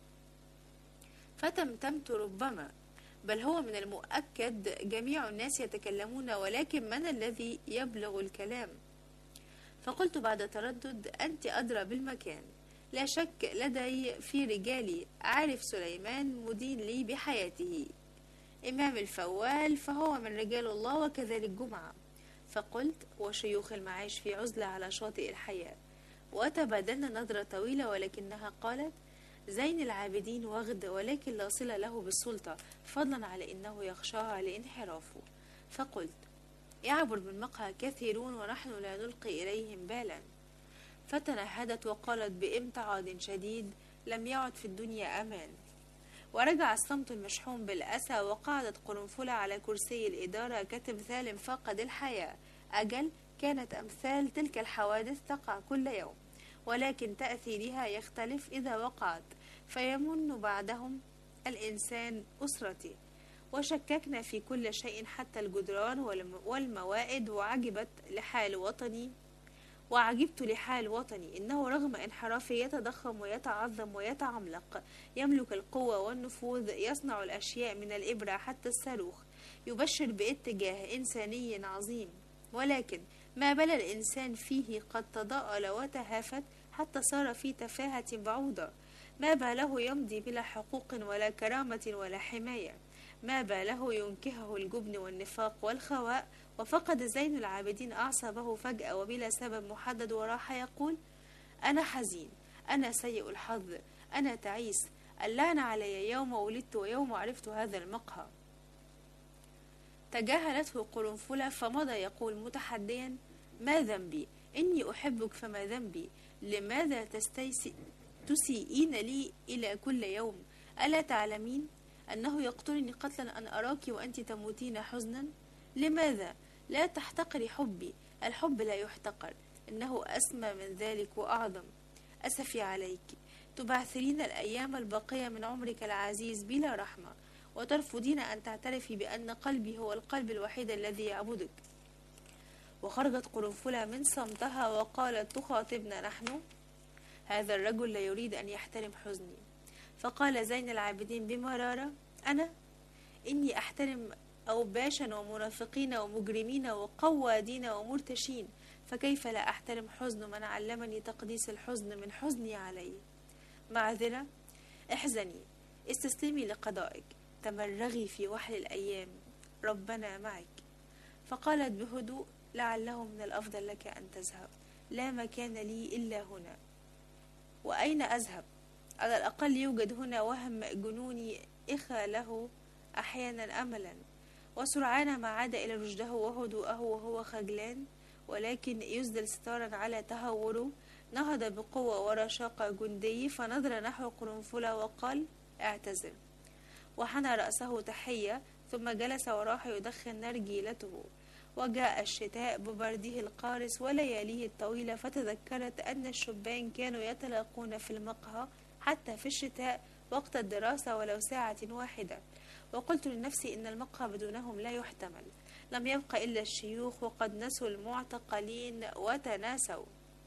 فتمتمت: ربما، بل هو من المؤكد جميع الناس يتكلمون، ولكن من الذي يبلغ الكلام؟ فقلت بعد تردد: أنت أدرى بالمكان. لا شك لدي في رجالي، عارف سليمان مدين لي بحياته، إمام الفوال فهو من رجال الله، وكذلك جمعة. فقلت: وشيوخ المعاش في عزلة على شاطئ الحياة. وتبادلنا نظرة طويلة، ولكنها قالت: زين العابدين وغد، ولكن لا صلة له بالسلطة، فضلا على إنه يخشاها لانحرافه. فقلت: يعبر بالمقهى كثيرون ونحن لا نلقي إليهم بالا. فتنهدت وقالت بامتعاض شديد: لم يعد في الدنيا أمان. ورجع الصمت المشحون بالأسى، وقعدت قرنفلة على كرسي الإدارة كتمثال فاقد الحياة. أجل، كانت أمثال تلك الحوادث تقع كل يوم، ولكن تأثيرها يختلف إذا وقعت، فيمن بعدهم الإنسان أسرتي. وشككنا في كل شيء حتى الجدران والموائد، وعجبت لحال وطني وعجبت لحال وطني إنه رغم انحرافه يتضخم ويتعظم ويتعملق، يملك القوة والنفوذ، يصنع الأشياء من الإبرة حتى الصاروخ، يبشر باتجاه إنساني عظيم. ولكن ما بل الإنسان فيه قد تضاءل وتهافت حتى صار في تفاهة بعوضة. ما باله يمضي بلا حقوق ولا كرامة ولا حماية. ما باله ينكهه الجبن والنفاق والخواء. وفقد زين العابدين أعصابه فجأة وبلا سبب محدد، وراح يقول: أنا حزين، أنا سيء الحظ، أنا تعيس، اللعنة علي يوم ولدت ويوم عرفت هذا المقهى. تجاهلته قرنفلة، فمضى يقول متحديا: ما ذنبي؟ إني أحبك، فما ذنبي؟ لماذا تسيئين لي إلى كل يوم؟ ألا تعلمين أنه يقتلني قتلا أن أراك وأنت تموتين حزنا؟ لماذا لا تحتقري حبي؟ الحب لا يحتقر، إنه أسمى من ذلك وأعظم. أسفي عليك، تبعثرين الأيام الباقية من عمرك العزيز بلا رحمة، وترفضين أن تعترفي بأن قلبي هو القلب الوحيد الذي يعبدك. وخرجت قرنفلة من صمتها وقالت تخاطبنا نحن: هذا الرجل لا يريد أن يحترم حزني. فقال زين العابدين بمرارة: أنا إني أحترم أوباشا ومنافقين ومجرمين وقوادين ومرتشين، فكيف لا أحترم حزن من علمني تقديس الحزن من حزني عليه؟ معذرة، احزني، استسلمي لقضائك، تمرغي في وحل الأيام، ربنا معك. فقالت بهدوء: لعله من الأفضل لك أن تذهب، لا مكان لي إلا هنا. وأين أذهب؟ على الأقل يوجد هنا وهم جنوني إخى له أحيانا أملا. وسرعان ما عاد إلى رشده وهدوءه وهو خجلان، ولكن يسدل ستارا على تهوره. نهض بقوة ورشاقة جندي، فنظر نحو قرنفلة وقال: اعتذر. وحنى رأسه تحية، ثم جلس وراح يدخن نرجيلته. وجاء الشتاء ببرده القارس ولياليه الطويلة، فتذكرت أن الشبان كانوا يتلاقون في المقهى حتى في الشتاء وقت الدراسة ولو ساعة واحدة. وقلت لنفسي إن المقهى بدونهم لا يحتمل. لم يبق إلا الشيوخ، وقد نسوا المعتقلين وتناسوا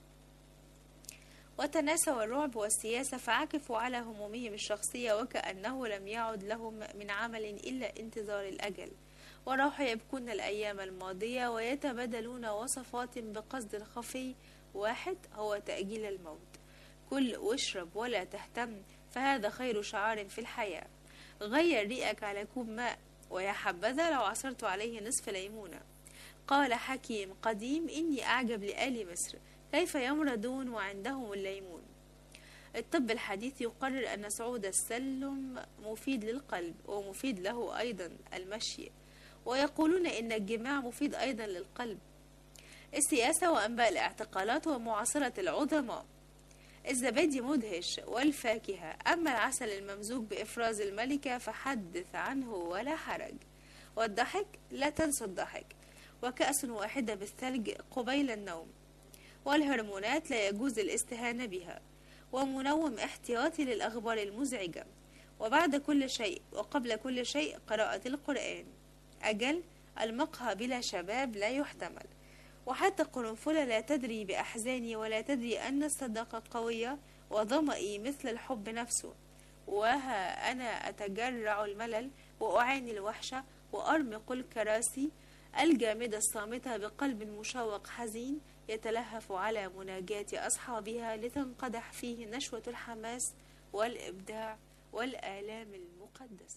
وتناسوا الرعب والسياسة، فعكفوا على همومهم الشخصية وكأنه لم يعد لهم من عمل إلا انتظار الأجل. وراحوا يبكون الأيام الماضية ويتبادلون وصفات بقصد خفي واحد، هو تأجيل الموت. كل واشرب ولا تهتم، فهذا خير شعار في الحياة. غير ريقك على كوب ماء، ويا حبذا لو عصرت عليه نصف ليمونة. قال حكيم قديم: إني أعجب لآل مصر، كيف يمرضون وعندهم الليمون. الطب الحديث يقرر أن صعود السلم مفيد للقلب، ومفيد له أيضا المشي، ويقولون إن الجماع مفيد أيضا للقلب. السياسة وأنباء الاعتقالات ومعاصرة العظماء. الزبادي مدهش والفاكهة، أما العسل الممزوج بإفراز الملكة فحدث عنه ولا حرج. والضحك لا تنسى الضحك، وكأس واحدة بالثلج قبيل النوم. والهرمونات لا يجوز الاستهانة بها، ومنوم احتياطي للأخبار المزعجة. وبعد كل شيء وقبل كل شيء قراءة القرآن. أجل المقهى بلا شباب لا يحتمل. وحتى قرنفلة لا تدري بأحزاني، ولا تدري أن الصداقة قوية، وظمئي مثل الحب نفسه. وها أنا أتجرع الملل وأعاني الوحشة، وأرمق الكراسي الجامدة الصامتة بقلب مشوق حزين يتلهف على مناجاة أصحابها لتنقدح فيه نشوة الحماس والإبداع والآلام المقدسة.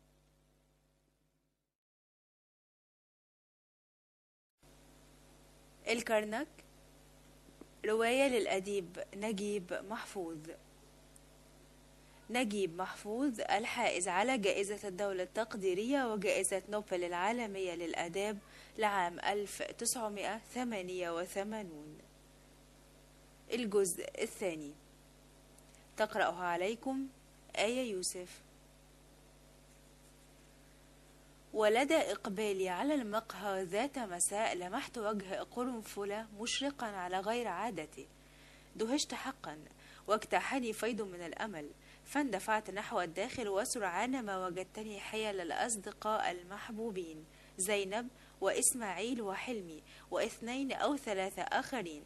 الكرنك، رواية للأديب نجيب محفوظ. نجيب محفوظ الحائز على جائزة الدولة التقديرية وجائزة نوبل العالمية للآداب لعام ألف وتسعمائة وثمانية وثمانين. الجزء الثاني، تقرأها عليكم آية يوسف. ولدى إقبالي على المقهى ذات مساء لمحت وجه قرنفلة مشرقا على غير عادته. دهشت حقا، واجتاحني فيض من الأمل، فاندفعت نحو الداخل، وسرعان ما وجدتني حيال الأصدقاء المحبوبين زينب وإسماعيل وحلمي واثنين أو ثلاثة آخرين.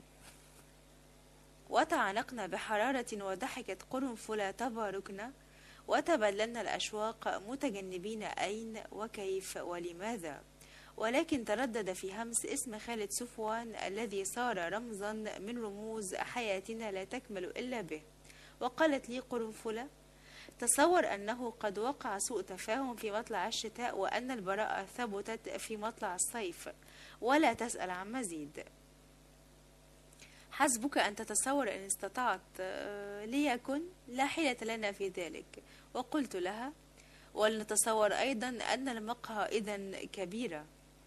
وتعانقنا بحرارة، وضحكت قرنفلة تباركنا، وتبللنا الأشواق متجنبين أين وكيف ولماذا. ولكن تردد في همس اسم خالد صفوان الذي صار رمزا من رموز حياتنا لا تكمل إلا به. وقالت لي قرنفلة: تصور أنه قد وقع سوء تفاهم في مطلع الشتاء، وأن البراءة ثبتت في مطلع الصيف، ولا تسأل عن مزيد. حسبك أن تتصور إن استطعت، ليكن، لا حيلة لنا في ذلك. وقلت لها: ولنتصور أيضا أن المقهى إذن كبيرة.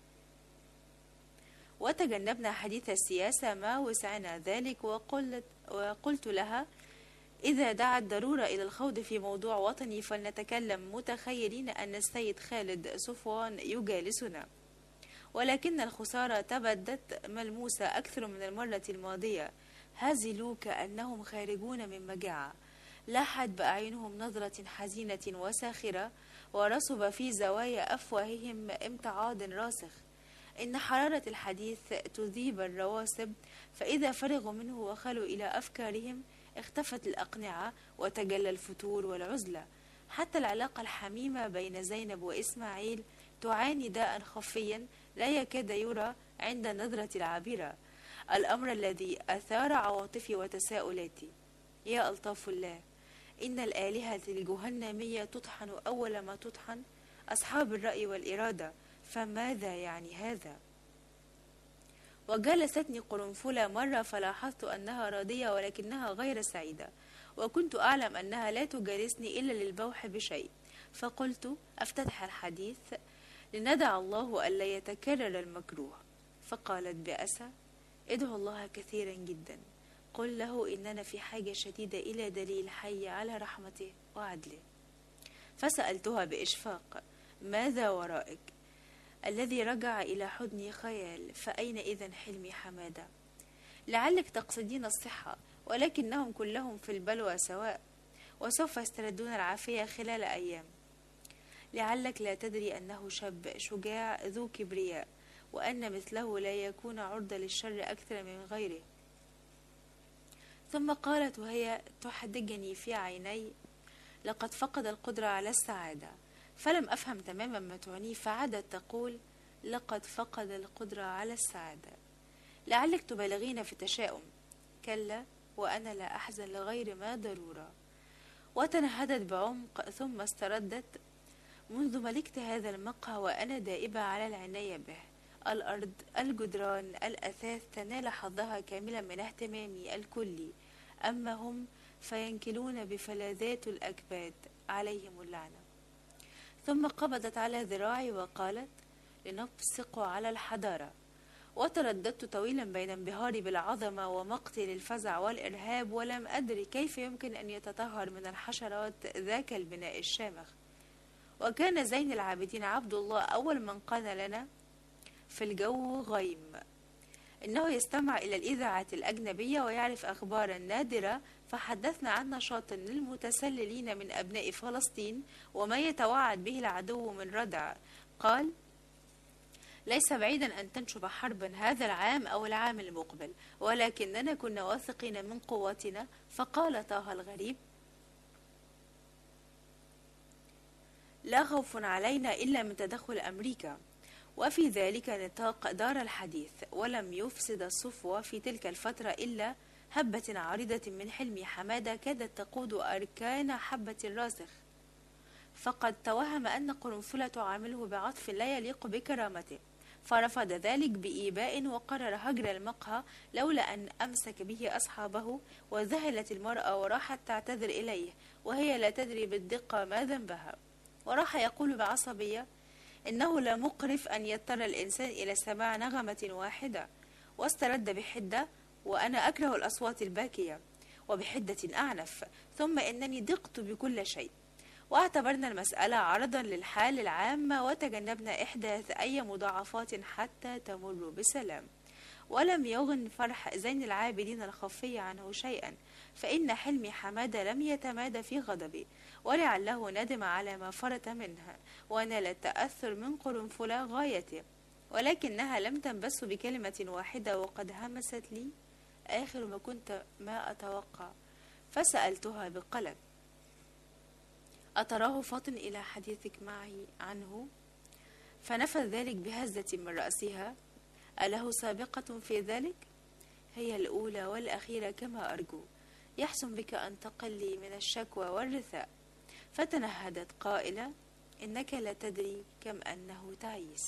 وتجنبنا حديث السياسة ما وسعنا ذلك. وقلت, وقلت لها: إذا دعت ضرورة إلى الخوض في موضوع وطني فلنتكلم، متخيلين أن السيد خالد صفوان يجالسنا. ولكن الخسارة تبدت ملموسة أكثر من المرة الماضية. هزلوا كأنهم خارجون من مجاعة، لاحت بأعينهم نظرة حزينة وساخرة، ورسب في زوايا أفواههم امتعاض راسخ. إن حرارة الحديث تذيب الرواسب، فإذا فرغوا منه وخلوا إلى أفكارهم اختفت الأقنعة وتجلى الفتور والعزلة. حتى العلاقة الحميمة بين زينب وإسماعيل تعاني داء خفيا لا يكاد يرى عند النظرة العابرة، الأمر الذي أثار عواطفي وتساؤلاتي. يا ألطاف الله، إن الآلهة الجهنمية تطحن أول ما تطحن أصحاب الرأي والإرادة، فماذا يعني هذا؟ وجلستني قرنفلة مرة فلاحظت أنها راضية ولكنها غير سعيدة، وكنت أعلم أنها لا تجالسني إلا للبوح بشيء. فقلت أفتتح الحديث: لندع الله ألا يتكرر المكروه. فقالت بأسى: ادعو الله كثيرا جدا، قل له إننا في حاجة شديدة إلى دليل حي على رحمته وعدله. فسألتها بإشفاق: ماذا ورائك؟ الذي رجع إلى حضني خيال، فأين إذن حلمي حمادة؟ لعلك تقصدين الصحة، ولكنهم كلهم في البلوى سواء، وسوف يستردون العافية خلال أيام. لعلك لا تدري أنه شاب شجاع ذو كبرياء، وأن مثله لا يكون عرضة للشر أكثر من غيره. ثم قالت وهي تحدقني في عيني: لقد فقد القدرة على السعادة. فلم أفهم تماما ما تعنيه، فعادت تقول: لقد فقد القدرة على السعادة. لعلك تبالغين في التشاؤم. كلا، وأنا لا أحزن لغير ما ضرورة. وتنهدت بعمق ثم استردت: منذ ملكت هذا المقهى وأنا دائبة على العناية به. الأرض، الجدران، الأثاث تنال حظها كاملا من اهتمامي الكلي، أما هم فينكلون بفلاذات الأكباد، عليهم اللعنة. ثم قبضت على ذراعي وقالت: لنبصق على الحضارة. وترددت طويلا بين انبهاري بالعظمة ومقتي للفزع والإرهاب، ولم أدري كيف يمكن أن يتطهر من الحشرات ذاك البناء الشامخ. وكان زين العابدين عبد الله أول من قال لنا: في الجو غيم. إنه يستمع إلى الإذاعات الأجنبية ويعرف أخبارا نادرة، فحدثنا عن نشاط للمتسللين من أبناء فلسطين وما يتوعد به العدو من ردع. قال: ليس بعيدا أن تنشب حربا هذا العام أو العام المقبل، ولكننا كنا واثقين من قوتنا. فقال طه الغريب: لا خوف علينا إلا من تدخل أمريكا. وفي ذلك نطاق دار الحديث، ولم يفسد الصفوة في تلك الفترة إلا هبة عارضة من حلمي حمادة كادت تقود أركان حبة الراسخ، فقد توهم أن قرنفلة تعامله بعطف لا يليق بكرامته، فرفض ذلك بإيباء وقرر هجر المقهى لولا أن أمسك به أصحابه. وذهلت المرأة وراحت تعتذر إليه وهي لا تدري بالدقة ما ذنبها، وراح يقول بعصبية: إنه لا مقرف أن يضطر الإنسان إلى سماع نغمة واحدة. واسترد بحدة: وأنا أكره الأصوات الباكية. وبحدة أعنف: ثم إنني ضقت بكل شيء. واعتبرنا المسألة عرضا للحال العامة، وتجنبنا إحداث أي مضاعفات حتى تمر بسلام. ولم يغن فرح زين العابدين الخفي عنه شيئا، فإن حلمي حمادة لم يتمادى في غضبي، ولعله ندم على ما فرط منها ونال التأثر من قرنفلة غايته، ولكنها لم تنبس بكلمة واحدة، وقد همست لي آخر ما كنت ما أتوقع. فسألتها بقلق: أتراه فاطن إلى حديثك معي عنه؟ فنفذ ذلك بهزة من رأسها: أله سابقة في ذلك؟ هي الأولى والأخيرة كما أرجو. يحسن بك أن تقلي من الشكوى والرثاء. فتنهدت قائلة: إنك لا تدري كم أنه تعيس.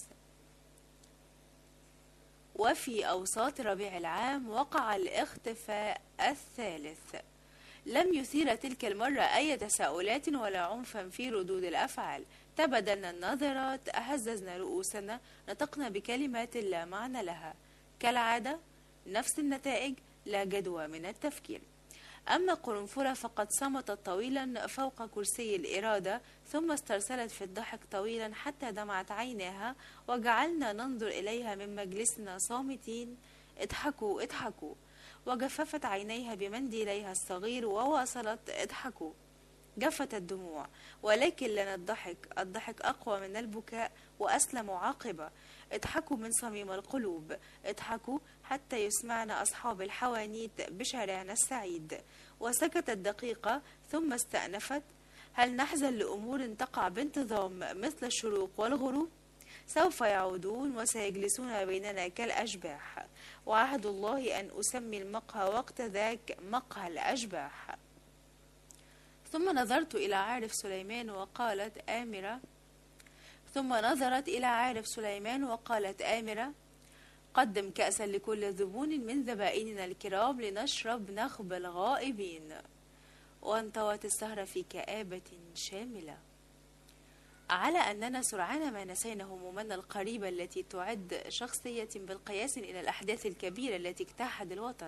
وفي أوساط ربيع العام وقع الاختفاء الثالث. لم يثير تلك المرة أي تساؤلات ولا عنفا في ردود الأفعال. تبادلنا النظرات، أهززنا رؤوسنا، نطقنا بكلمات لا معنى لها. كالعادة نفس النتائج، لا جدوى من التفكير. أما قرنفلة فقد صمتت طويلا فوق كرسي الإرادة، ثم استرسلت في الضحك طويلا حتى دمعت عيناها، وجعلنا ننظر إليها من مجلسنا صامتين. اضحكوا اضحكوا. وجففت عينيها بمنديليها الصغير وواصلت: اضحكوا. جفت الدموع، ولكن لنا الضحك، الضحك أقوى من البكاء وأسلم عاقبة. اضحكوا من صميم القلوب، اضحكوا حتى يسمعنا أصحاب الحوانيت بشارعنا السعيد. وسكتت دقيقة ثم استأنفت: هل نحزن لأمور تقع بانتظام مثل الشروق والغروب؟ سوف يعودون وسيجلسون بيننا كالأشباح، وعهد الله أن أسمي المقهى وقت ذاك مقهى الأشباح. ثم نظرت إلى عارف سليمان وقالت آمرة ثم نظرت إلى عارف سليمان وقالت آمرة: قدم كأسا لكل زبون من زبائننا الكرام لنشرب نخب الغائبين. وانطوت السهرة في كآبة شاملة، على أننا سرعان ما نسينا همومنا القريبة التي تعد شخصية بالقياس إلى الأحداث الكبيرة التي اجتاحت الوطن.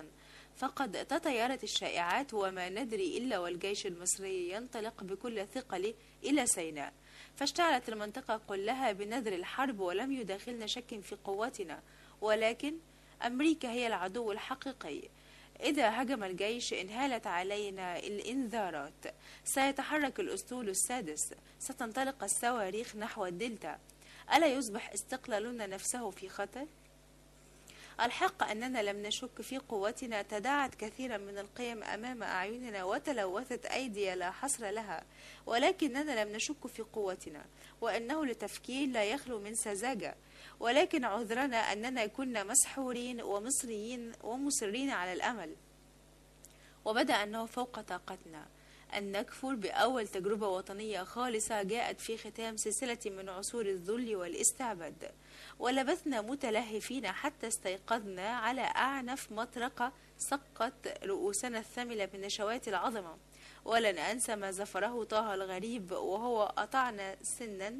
فقد تطيرت الشائعات وما ندري إلا والجيش المصري ينطلق بكل ثقله إلى سيناء، فاشتعلت المنطقة كلها بنذر الحرب ولم يداخلنا شك في قوتنا، ولكن أمريكا هي العدو الحقيقي. إذا هجم الجيش انهالت علينا الإنذارات، سيتحرك الأسطول السادس، ستنطلق الصواريخ نحو الدلتا. ألا يصبح استقلالنا نفسه في خطر؟ الحق أننا لم نشك في قوتنا، تداعت كثيرا من القيم أمام أعيننا وتلوثت أيدي لا حصر لها، ولكننا لم نشك في قوتنا، وأنه لتفكير لا يخلو من سذاجة، ولكن عذرنا أننا كنا مسحورين ومصريين ومصرين على الأمل، وبدأ أنه فوق طاقتنا أن نكفر بأول تجربة وطنية خالصة جاءت في ختام سلسلة من عصور الذل والاستعباد، ولبثنا متلهفين حتى استيقظنا على أعنف مطرقة سقت رؤوسنا الثملة بنشوات العظمة. ولن أنسى ما زفره طه الغريب وهو قطعنا سنا،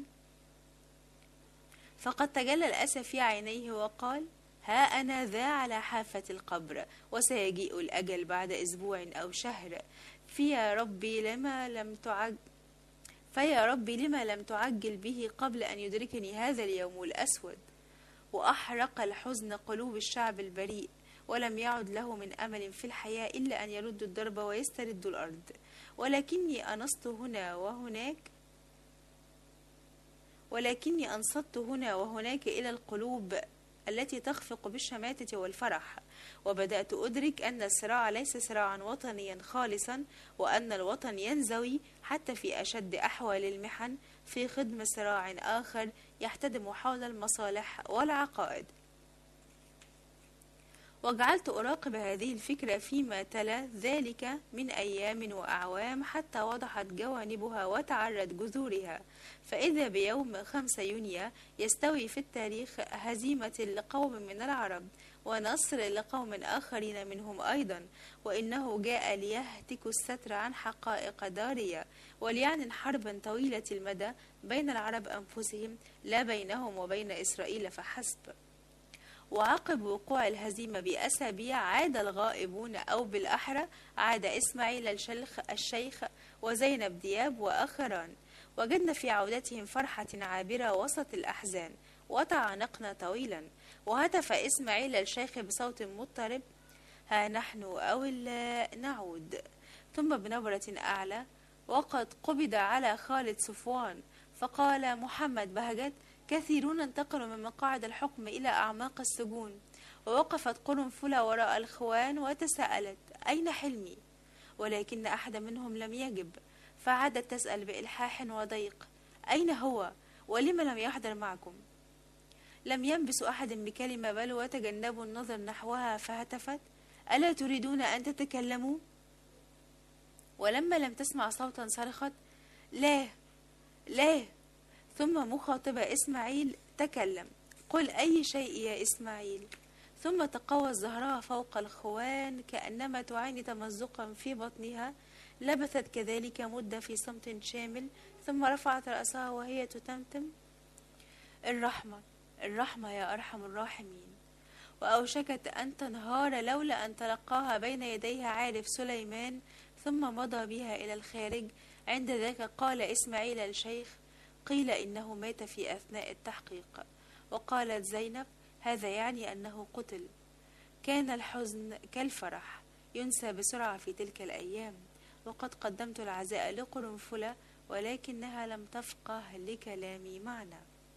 فقد تجلى الأسى في عينيه وقال: ها أنا ذا على حافة القبر، وسيجيء الأجل بعد أسبوع أو شهر، فيا ربي لما لم تعج فيا ربي لما لم تعجل به قبل أن يدركني هذا اليوم الأسود. وأحرق الحزن قلوب الشعب البريء، ولم يعد له من أمل في الحياة إلا أن يردوا الضرب ويستردوا الأرض. ولكني أنصت هنا وهناك ولكني أنصت هنا وهناك إلى القلوب التي تخفق بالشماتة والفرح، وبدأت أدرك أن الصراع ليس صراعا وطنيا خالصا، وأن الوطن ينزوي حتى في أشد أحوال المحن في خدمة صراع آخر يحتدم حول المصالح والعقائد. وجعلت أراقب هذه الفكرة فيما تلا ذلك من أيام وأعوام حتى وضحت جوانبها وتعرت جذورها، فإذا بيوم خمسة يونيو يستوي في التاريخ هزيمة لقوم من العرب ونصر لقوم آخرين منهم أيضا، وإنه جاء ليهتك الستر عن حقائق دارية وليعلن حربا طويلة المدى بين العرب أنفسهم لا بينهم وبين إسرائيل فحسب. وعقب وقوع الهزيمة بأسابيع عاد الغائبون، أو بالأحرى عاد إسماعيل الشيخ, الشيخ وزينب دياب وآخران، وجدنا في عودتهم فرحة عابرة وسط الأحزان، وتعانقنا طويلا، وهتف إسماعيل الشيخ بصوت مضطرب: ها نحن أو لا نعود. ثم بنبرة أعلى: وقد قبض على خالد صفوان. فقال محمد بهجت: كثيرون انتقلوا من مقاعد الحكم إلى أعماق السجون. ووقفت قرنفلة وراء الخوان وتساءلت: أين حلمي؟ ولكن أحد منهم لم يجب، فعادت تسأل بإلحاح وضيق: أين هو؟ ولم لم يحضر معكم؟ لم ينبس أحد بكلمة بل وتجنبوا النظر نحوها، فهتفت: ألا تريدون أن تتكلموا؟ ولما لم تسمع صوتا صرخت: لا لا. ثم مخاطبة إسماعيل تكلم: قل أي شيء يا إسماعيل. ثم تقوى زهرها فوق الخوان كأنما تعاني تمزقا في بطنها، لبثت كذلك مدة في صمت شامل، ثم رفعت رأسها وهي تتمتم: الرحمة الرحمة يا أرحم الراحمين. وأوشكت أن تنهار لولا أن تلقاها بين يديها عارف سليمان، ثم مضى بها إلى الخارج. عند ذاك قال إسماعيل الشيخ: قيل إنه مات في أثناء التحقيق. وقالت زينب: هذا يعني أنه قتل. كان الحزن كالفرح ينسى بسرعة في تلك الأيام، وقد قدمت العزاء لقرنفلة ولكنها لم تفقه لكلامي معنى.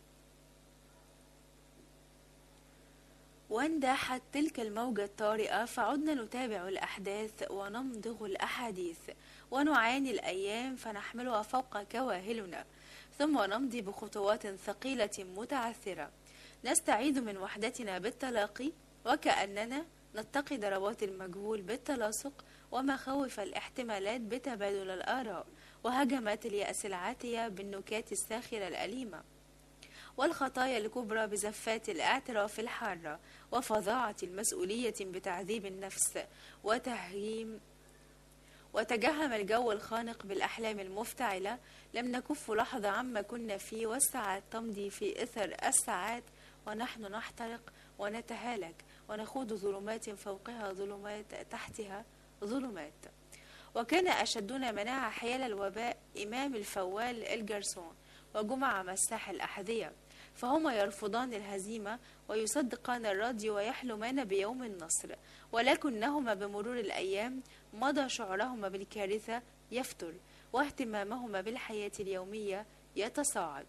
وانداحت تلك الموجة الطارئة، فعدنا نتابع الأحداث ونمضغ الأحاديث ونعاني الأيام فنحملها فوق كواهلنا، ثم نمضي بخطوات ثقيلة متعثرة، نستعيد من وحدتنا بالتلاقي، وكأننا نتقي ضربات المجهول بالتلاصق، ومخاوف الاحتمالات بتبادل الآراء، وهجمات اليأس العاتية بالنكات الساخرة الأليمة، والخطايا الكبرى بزفات الاعتراف الحارة، وفظاعة المسؤولية بتعذيب النفس وتهجيم وتجهم الجو الخانق بالأحلام المفتعلة. لم نكف لحظة عما كنا فيه، والساعات تمضي في إثر الساعات ونحن نحترق ونتهالك، ونخوض ظلمات فوقها ظلمات تحتها ظلمات. وكان أشدنا مناعة حيال الوباء إمام الفوال الجرسون وجمع مساح الأحذية، فهما يرفضان الهزيمة ويصدقان الرادي ويحلمان بيوم النصر، ولكنهما بمرور الأيام مضى شعورهما بالكارثة يفتر، واهتمامهما بالحياة اليومية يتصاعد.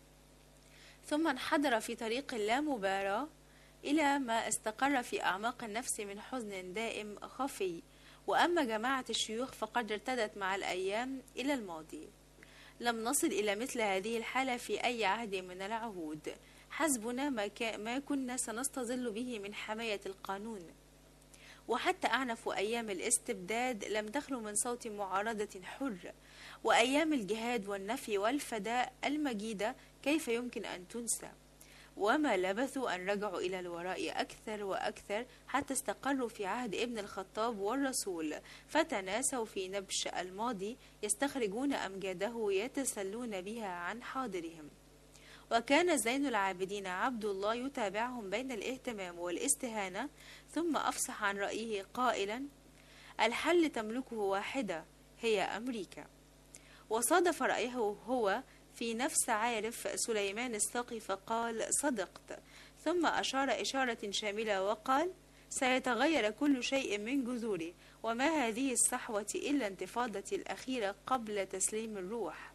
ثم انحدر في طريق اللامبالاة إلى ما استقر في أعماق النفس من حزن دائم خفي. وأما جماعة الشيوخ فقد ارتدت مع الأيام إلى الماضي. لم نصل إلى مثل هذه الحالة في أي عهد من العهود. حسبنا ما, ما كنا سنستظل به من حماية القانون. وحتى أعنف أيام الاستبداد لم تخلو من صوت معارضة حر. وأيام الجهاد والنفي والفداء المجيدة كيف يمكن أن تنسى؟ وما لبثوا أن رجعوا إلى الوراء أكثر وأكثر حتى استقروا في عهد ابن الخطاب والرسول، فتناسوا في نبش الماضي يستخرجون أمجاده يتسلون بها عن حاضرهم. وكان زين العابدين عبد الله يتابعهم بين الاهتمام والاستهانة، ثم أفصح عن رأيه قائلا: الحل تملكه واحدة، هي أمريكا. وصادف رأيه هو في نفس عارف سليمان الساقي فقال: صدقت. ثم أشار إشارة شاملة وقال: سيتغير كل شيء من جذوره، وما هذه الصحوة إلا انتفاضتي الأخيرة قبل تسليم الروح.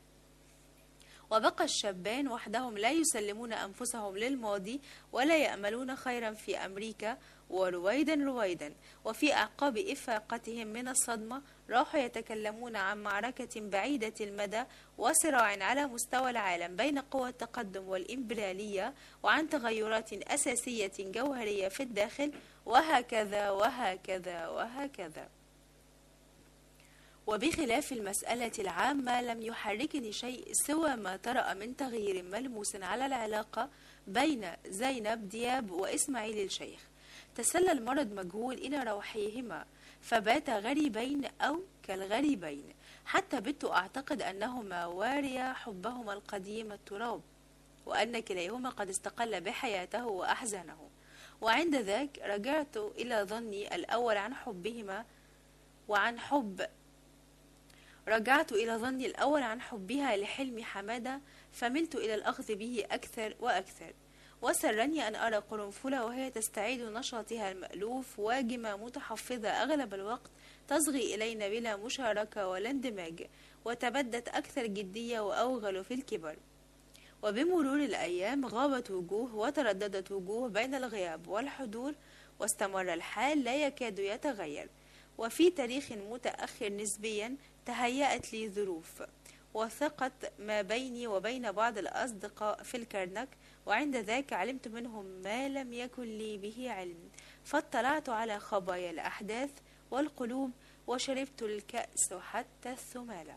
وبقى الشابان وحدهم لا يسلمون أنفسهم للماضي ولا يأملون خيرا في أمريكا. ورويدا رويدا وفي أعقاب إفاقتهم من الصدمة راحوا يتكلمون عن معركة بعيدة المدى وصراع على مستوى العالم بين قوى التقدم والإمبريالية، وعن تغيرات أساسية جوهرية في الداخل، وهكذا وهكذا وهكذا. وبخلاف المسألة العامة لم يحركني شيء سوى ما طرأ من تغيير ملموس على العلاقة بين زينب دياب وإسماعيل الشيخ. تسلل المرض مجهول إلى روحيهما، فبات غريبين أو كالغريبين، حتى بت أعتقد أنهما واريا حبهما القديم التراب، وأن كليهما قد استقل بحياته وأحزانه. وعند ذاك رجعت إلى ظني الأول عن حبهما وعن حب رجعت إلى ظني الأول عن حبها لحلم حمادة، فملت إلى الأخذ به أكثر وأكثر. وسرني أن أرى قرنفلة وهي تستعيد نشاطها المألوف، واجمة متحفظة أغلب الوقت، تصغي إلينا بلا مشاركة ولا اندماج، وتبدت أكثر جدية وأوغل في الكبر. وبمرور الأيام غابت وجوه وترددت وجوه بين الغياب والحضور، واستمر الحال لا يكاد يتغير. وفي تاريخ متأخر نسبيا تهيأت لي ظروف وثقت ما بيني وبين بعض الأصدقاء في الكرنك، وعند ذاك علمت منهم ما لم يكن لي به علم، فاطلعت على خبايا الأحداث والقلوب وشربت الكأس حتى الثمالة.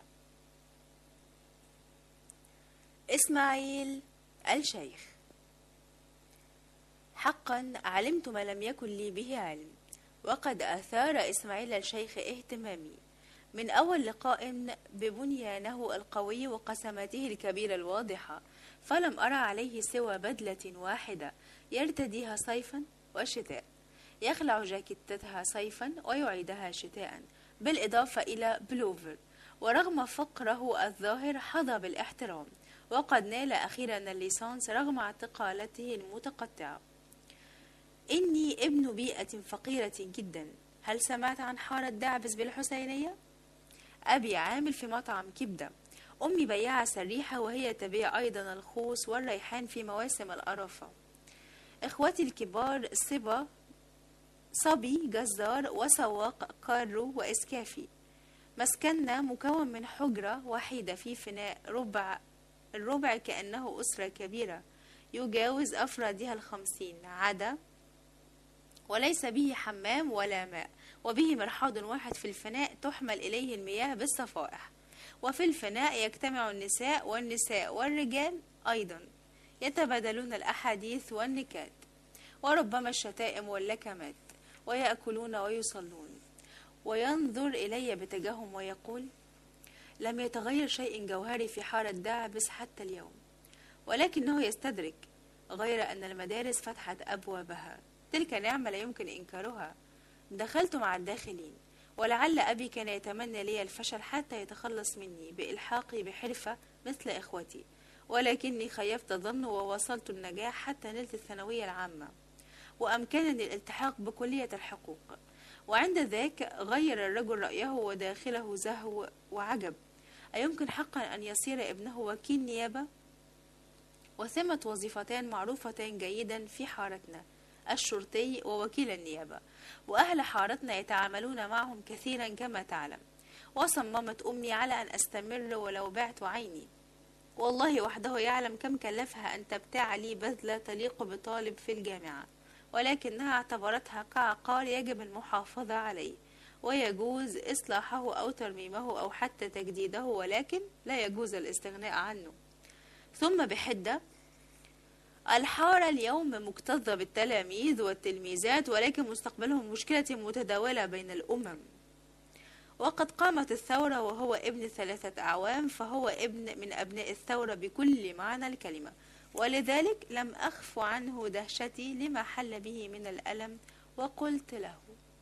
إسماعيل الشيخ. حقا علمت ما لم يكن لي به علم، وقد أثار إسماعيل الشيخ اهتمامي من أول لقاء ببنيانه القوي وقسماته الكبيرة الواضحة، فلم أرى عليه سوى بدلة واحدة يرتديها صيفا وشتاء، يخلع جاكيتتها صيفا ويعيدها شتاء، بالإضافة إلى بلوفر. ورغم فقره الظاهر حظى بالاحترام، وقد نال أخيرا الليسانس رغم اعتقالته المتقطعة. إني ابن بيئة فقيرة جدا. هل سمعت عن حارة دعبس بالحسينية؟ أبي عامل في مطعم كبدة، أمي بياعة سريحة وهي تبيع أيضا الخوص والريحان في مواسم القرفة. إخوتي الكبار صبا صبي جزار وسواق كارو وإسكافي. مسكننا مكون من حجرة وحيدة في فناء ربع الربع كأنه أسرة كبيرة يجاوز أفرادها الخمسين عدا، وليس به حمام ولا ماء، وبه مرحاض واحد في الفناء تحمل إليه المياه بالصفائح. وفي الفناء يجتمع النساء والنساء والرجال أيضا، يتبادلون الأحاديث والنكات وربما الشتائم واللكمات، ويأكلون ويصلون. وينظر إلي بتجهم ويقول: لم يتغير شيء جوهري في حارة دعبس حتى اليوم، ولكنه يستدرك غير أن المدارس فتحت أبوابها تلك نعمة لا يمكن إنكارها. دخلت مع الداخلين، ولعل أبي كان يتمنى لي الفشل حتى يتخلص مني بإلحاقي بحرفة مثل إخوتي، ولكني خيبت ظن ووصلت النجاح حتى نلت الثانوية العامة، وأمكنني الالتحاق بكلية الحقوق. وعند ذاك غير الرجل رأيه وداخله زهو وعجب، أيمكن حقا أن يصير ابنه وكيل نيابة؟ وثمت وظيفتان معروفتان جيدا في حارتنا، الشرطي ووكيل النيابة، وأهل حارتنا يتعاملون معهم كثيرا كما تعلم. وصممت أمي على أن أستمر ولو بعت عيني، والله وحده يعلم كم كلفها أن تبتاع لي بذلة تليق بطالب في الجامعة، ولكنها اعتبرتها كعقار يجب المحافظة عليه، ويجوز إصلاحه أو ترميمه أو حتى تجديده، ولكن لا يجوز الاستغناء عنه. ثم بحدة: الحارة اليوم مكتظة بالتلاميذ والتلميذات، ولكن مستقبلهم مشكلة متداولة بين الأمم، وقد قامت الثورة وهو ابن ثلاثة أعوام، فهو ابن من أبناء الثورة بكل معنى الكلمة، ولذلك لم أخف عنه دهشتي لما حل به من الألم، وقلت له: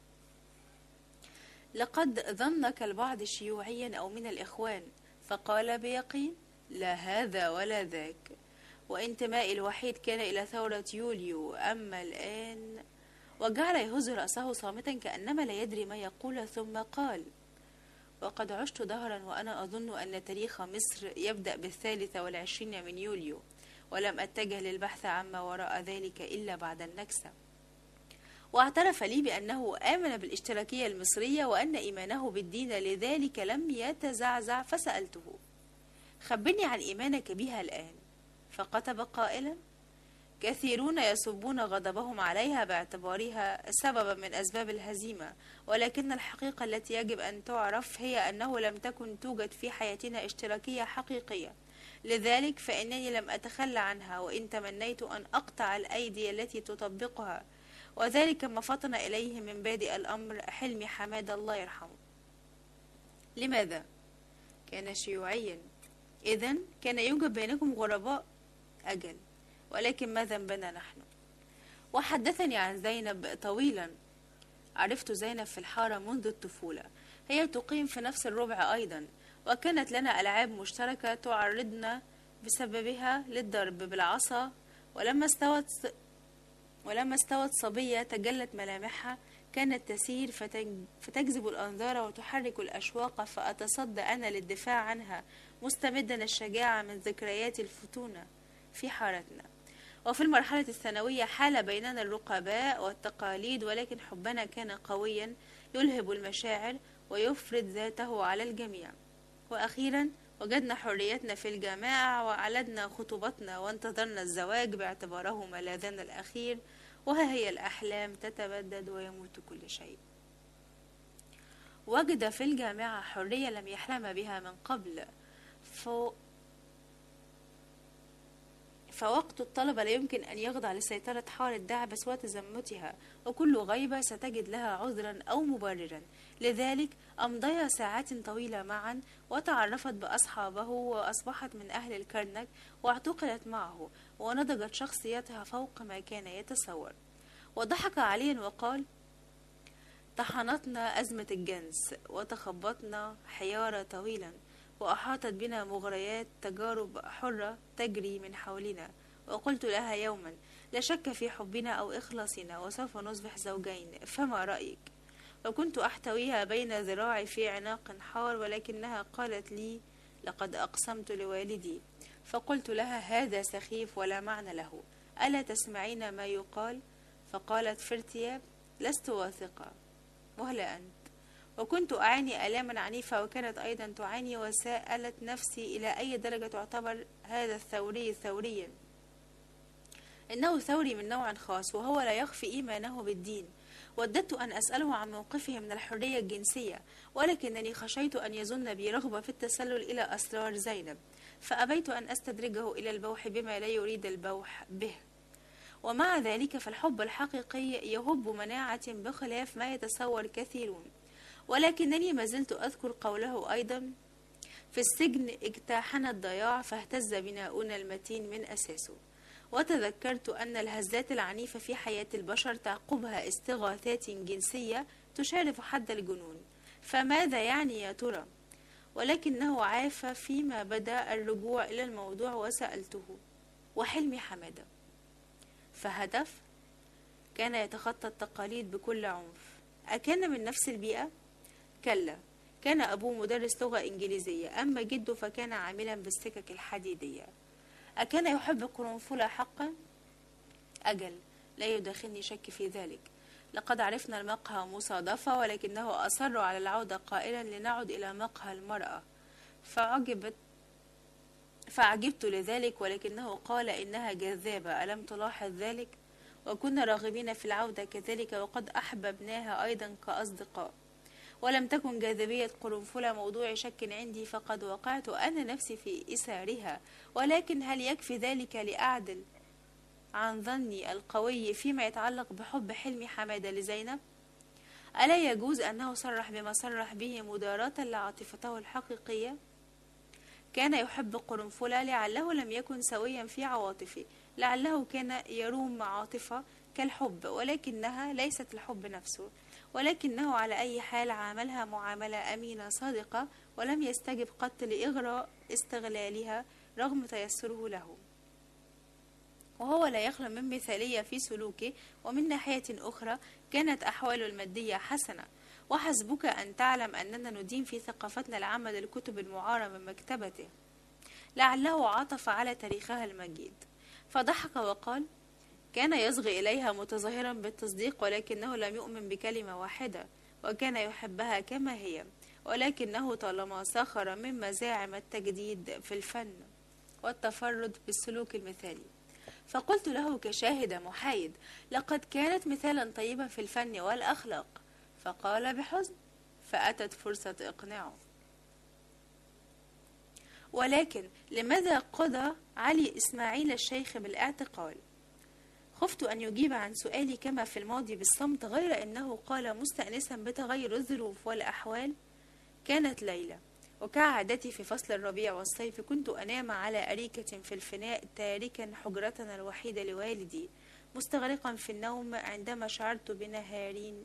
لقد ظنك البعض شيوعيا أو من الإخوان. فقال بيقين: لا هذا ولا ذاك، وانتمائي الوحيد كان إلى ثورة يوليو، أما الآن. وجعل يهز رأسه صامتا كأنما لا يدري ما يقول، ثم قال: وقد عشت دهرا وأنا أظن أن تاريخ مصر يبدأ بالثالثة والعشرين من يوليو، ولم أتجه للبحث عما وراء ذلك إلا بعد النكسة. واعترف لي بأنه آمن بالاشتراكية المصرية وأن إيمانه بالدين لذلك لم يتزعزع. فسألته: خبرني عن إيمانك بها الآن. فكتب قائلا: كثيرون يصبون غضبهم عليها باعتبارها سببا من أسباب الهزيمة، ولكن الحقيقة التي يجب أن تعرف هي أنه لم تكن توجد في حياتنا اشتراكية حقيقية، لذلك فإنني لم أتخلى عنها، وإن تمنيت أن أقطع الأيدي التي تطبقها، وذلك ما فطن إليه من بادئ الأمر حلمي حمادة الله يرحمه. لماذا؟ كان شيوعيا، إذن كان يوجد بينكم غرباء. أجل، ولكن ما ذنبنا نحن؟ وحدثني عن زينب طويلا. عرفت زينب في الحارة منذ الطفولة، هي تقيم في نفس الربع أيضا، وكانت لنا ألعاب مشتركة تعرضنا بسببها للضرب بالعصا. ولما استوت ولما استوت صبية تجلت ملامحها، كانت تسير فتجذب الأنظار وتحرك الأشواق، فأتصدى أنا للدفاع عنها مستمدا الشجاعة من ذكريات الفتونة في حارتنا. وفي المرحلة الثانوية حال بيننا الرقباء والتقاليد، ولكن حبنا كان قويا يلهب المشاعر ويفرض ذاته على الجميع. وأخيرا وجدنا حريتنا في الجماعة، وأعلدنا خطوبتنا وانتظرنا الزواج باعتباره ملاذنا الأخير، وها هي الأحلام تتبدد ويموت كل شيء. وجد في الجامعة حرية لم يحلم بها من قبل، ف... فوقت الطلبة لا يمكن أن يخضع لسيطرة حارة دعبس وتزمتها، وكل غيبة ستجد لها عذرا أو مبررا. لذلك أمضيا ساعات طويلة معا، وتعرفت بأصحابه وأصبحت من أهل الكرنك، واعتقلت معه، ونضجت شخصيتها فوق ما كان يتصور. وضحك عليا وقال: طحنتنا أزمة الجنس، وتخبطنا حيارة طويلا، وأحاطت بنا مغريات تجارب حرة تجري من حولنا. وقلت لها يوما: لا شك في حبنا أو إخلاصنا، وسوف نصبح زوجين، فما رأيك؟ وكنت أحتويها بين ذراعي في عناق حار، ولكنها قالت لي: لقد أقسمت لوالدي. فقلت لها: هذا سخيف ولا معنى له، ألا تسمعين ما يقال؟ فقالت في ارتياب: لست واثقة، ولا أنت؟ وكنت أعاني آلاما عنيفة، وكانت أيضا تعاني، وسألت نفسي إلى أي درجة تعتبر هذا الثوري ثوريا. إنه ثوري من نوع خاص، وهو لا يخفي إيمانه بالدين. وددت أن أسأله عن موقفه من الحرية الجنسية، ولكنني خشيت أن يظن بي رغبة في التسلل إلى أسرار زينب، فأبيت أن أستدرجه إلى البوح بما لا يريد البوح به. ومع ذلك فالحب الحقيقي يهب مناعة بخلاف ما يتصور كثيرون. ولكنني ما زلت أذكر قوله أيضا: في السجن اجتاحنا الضياع، فاهتز بناؤنا المتين من أساسه. وتذكرت أن الهزات العنيفة في حياة البشر تعقبها استغاثات جنسية تشارف حد الجنون. فماذا يعني يا ترى؟ ولكنه عاف فيما بدأ الرجوع إلى الموضوع وسألته: وحلمي حمادة فهدف؟ كان يتخطى التقاليد بكل عنف. أكان من نفس البيئة؟ كلا، كان أبوه مدرس لغة إنجليزية، أما جده فكان عاملا بالسكك الحديدية. أكان يحب قرنفلة حقا؟ أجل، لا يداخلني شك في ذلك. لقد عرفنا المقهى مصادفة، ولكنه أصر على العودة قائلا: لنعد إلى مقهى المرأة. فعجبت فعجبت لذلك، ولكنه قال: إنها جذابة، ألم تلاحظ ذلك؟ وكنا راغبين في العودة كذلك، وقد أحببناها أيضا كأصدقاء. ولم تكن جاذبية قرنفلة موضوع شك عندي، فقد وقعت أنا نفسي في إسارها. ولكن هل يكفي ذلك لأعدل عن ظني القوي فيما يتعلق بحب حلمي حمادة لزينب؟ ألا يجوز أنه صرح بما صرح به مداراة لعاطفته الحقيقية؟ كان يحب قرنفلة، لعله لم يكن سويا في عواطفه، لعله كان يروم عاطفة كالحب، ولكنها ليست الحب نفسه. ولكنه على أي حال عاملها معاملة أمينة صادقة، ولم يستجب قط لإغراء استغلالها رغم تيسره له. وهو لا يخلو من مثالية في سلوكه. ومن ناحية أخرى كانت أحواله المادية حسنة. وحسبك أن تعلم أننا ندين في ثقافتنا العامة للكتب المعارة من مكتبته. لعله عطف على تاريخها المجيد، فضحك وقال: كان يصغي إليها متظاهرا بالتصديق، ولكنه لم يؤمن بكلمة واحدة، وكان يحبها كما هي، ولكنه طالما سخر من مزاعم التجديد في الفن والتفرد بالسلوك المثالي. فقلت له كشاهد محايد: لقد كانت مثالا طيبا في الفن والأخلاق. فقال بحزن، فأتت فرصة إقناعه. ولكن لماذا قضى علي إسماعيل الشيخ بالاعتقال؟ خفت أن يجيب عن سؤالي كما في الماضي بالصمت، غير أنه قال مستأنسا بتغير الظروف والأحوال: كانت ليلة، وكعادتي في فصل الربيع والصيف كنت أنام على أريكة في الفناء، تاركا حجرتنا الوحيدة لوالدي، مستغرقا في النوم، عندما شعرت بنهارين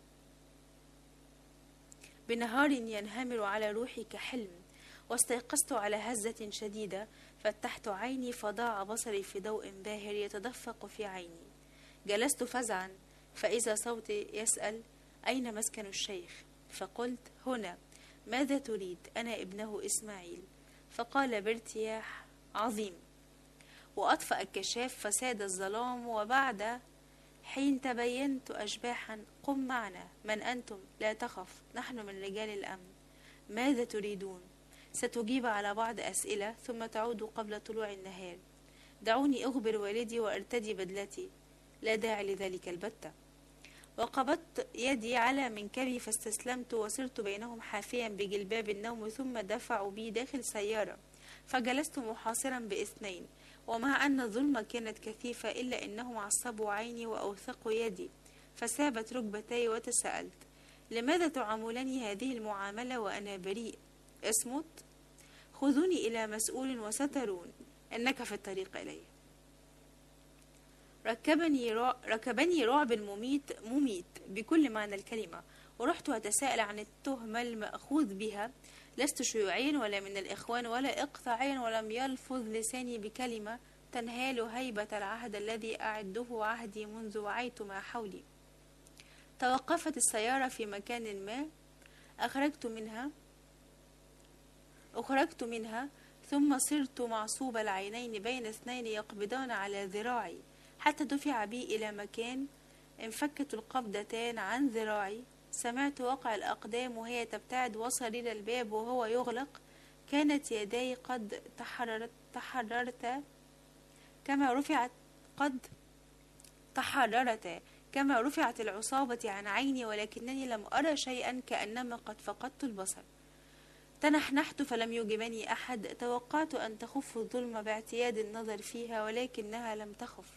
بنهار ينهمر على روحي كحلم، واستيقظت على هزة شديدة. فتحت عيني فضاع بصري في ضوء باهر يتدفق في عيني. جلست فزعا، فإذا صوتي يسأل: أين مسكن الشيخ؟ فقلت: هنا. ماذا تريد؟ أنا ابنه إسماعيل. فقال بارتياح عظيم، وأطفأ الكشاف فساد الظلام. وبعد حين تبينت أشباحا: قم معنا. من أنتم؟ لا تخف، نحن من رجال الأمن. ماذا تريدون؟ ستجيب على بعض أسئلة ثم تعود قبل طلوع النهار. دعوني أخبر والدي وارتدي بدلتي. لا داعي لذلك البتة. وقبضت يدي على منكبي فاستسلمت، وصرت بينهم حافيا بجلباب النوم، ثم دفعوا بي داخل سيارة، فجلست محاصرا باثنين. ومع أن الظلمة كانت كثيفة إلا أنهم عصبوا عيني وأوثقوا يدي، فسابت ركبتي وتساءلت: لماذا تعاملني هذه المعاملة وأنا بريء؟ اصمت، خذوني إلى مسؤول وسترون أنك في الطريق إلي. ركبني ركبني رعب مميت مميت بكل معنى الكلمة، ورحت أتساءل عن التهمة المأخوذ بها. لست شيوعيا ولا من الإخوان ولا إقطاعيا، ولم يلفظ لساني بكلمة تنهال هيبة العهد الذي أعده عهدي منذ وعيت ما حولي. توقفت السيارة في مكان ما، أخرجت منها أخرجت منها ثم صرت معصوب العينين بين اثنين يقبضان على ذراعي، حتى دفع بي إلى مكان. انفكت القبضتان عن ذراعي، سمعت وقع الأقدام وهي تبتعد، وصل إلى الباب وهو يغلق. كانت يداي قد تحررت تحررت كما رفعت قد تحررت كما رفعت العصابة عن عيني، ولكنني لم أرى شيئا، كأنما قد فقدت البصر. تنحنحت فلم يجبني أحد. توقعت أن تخف الظلمة باعتياد النظر فيها، ولكنها لم تخف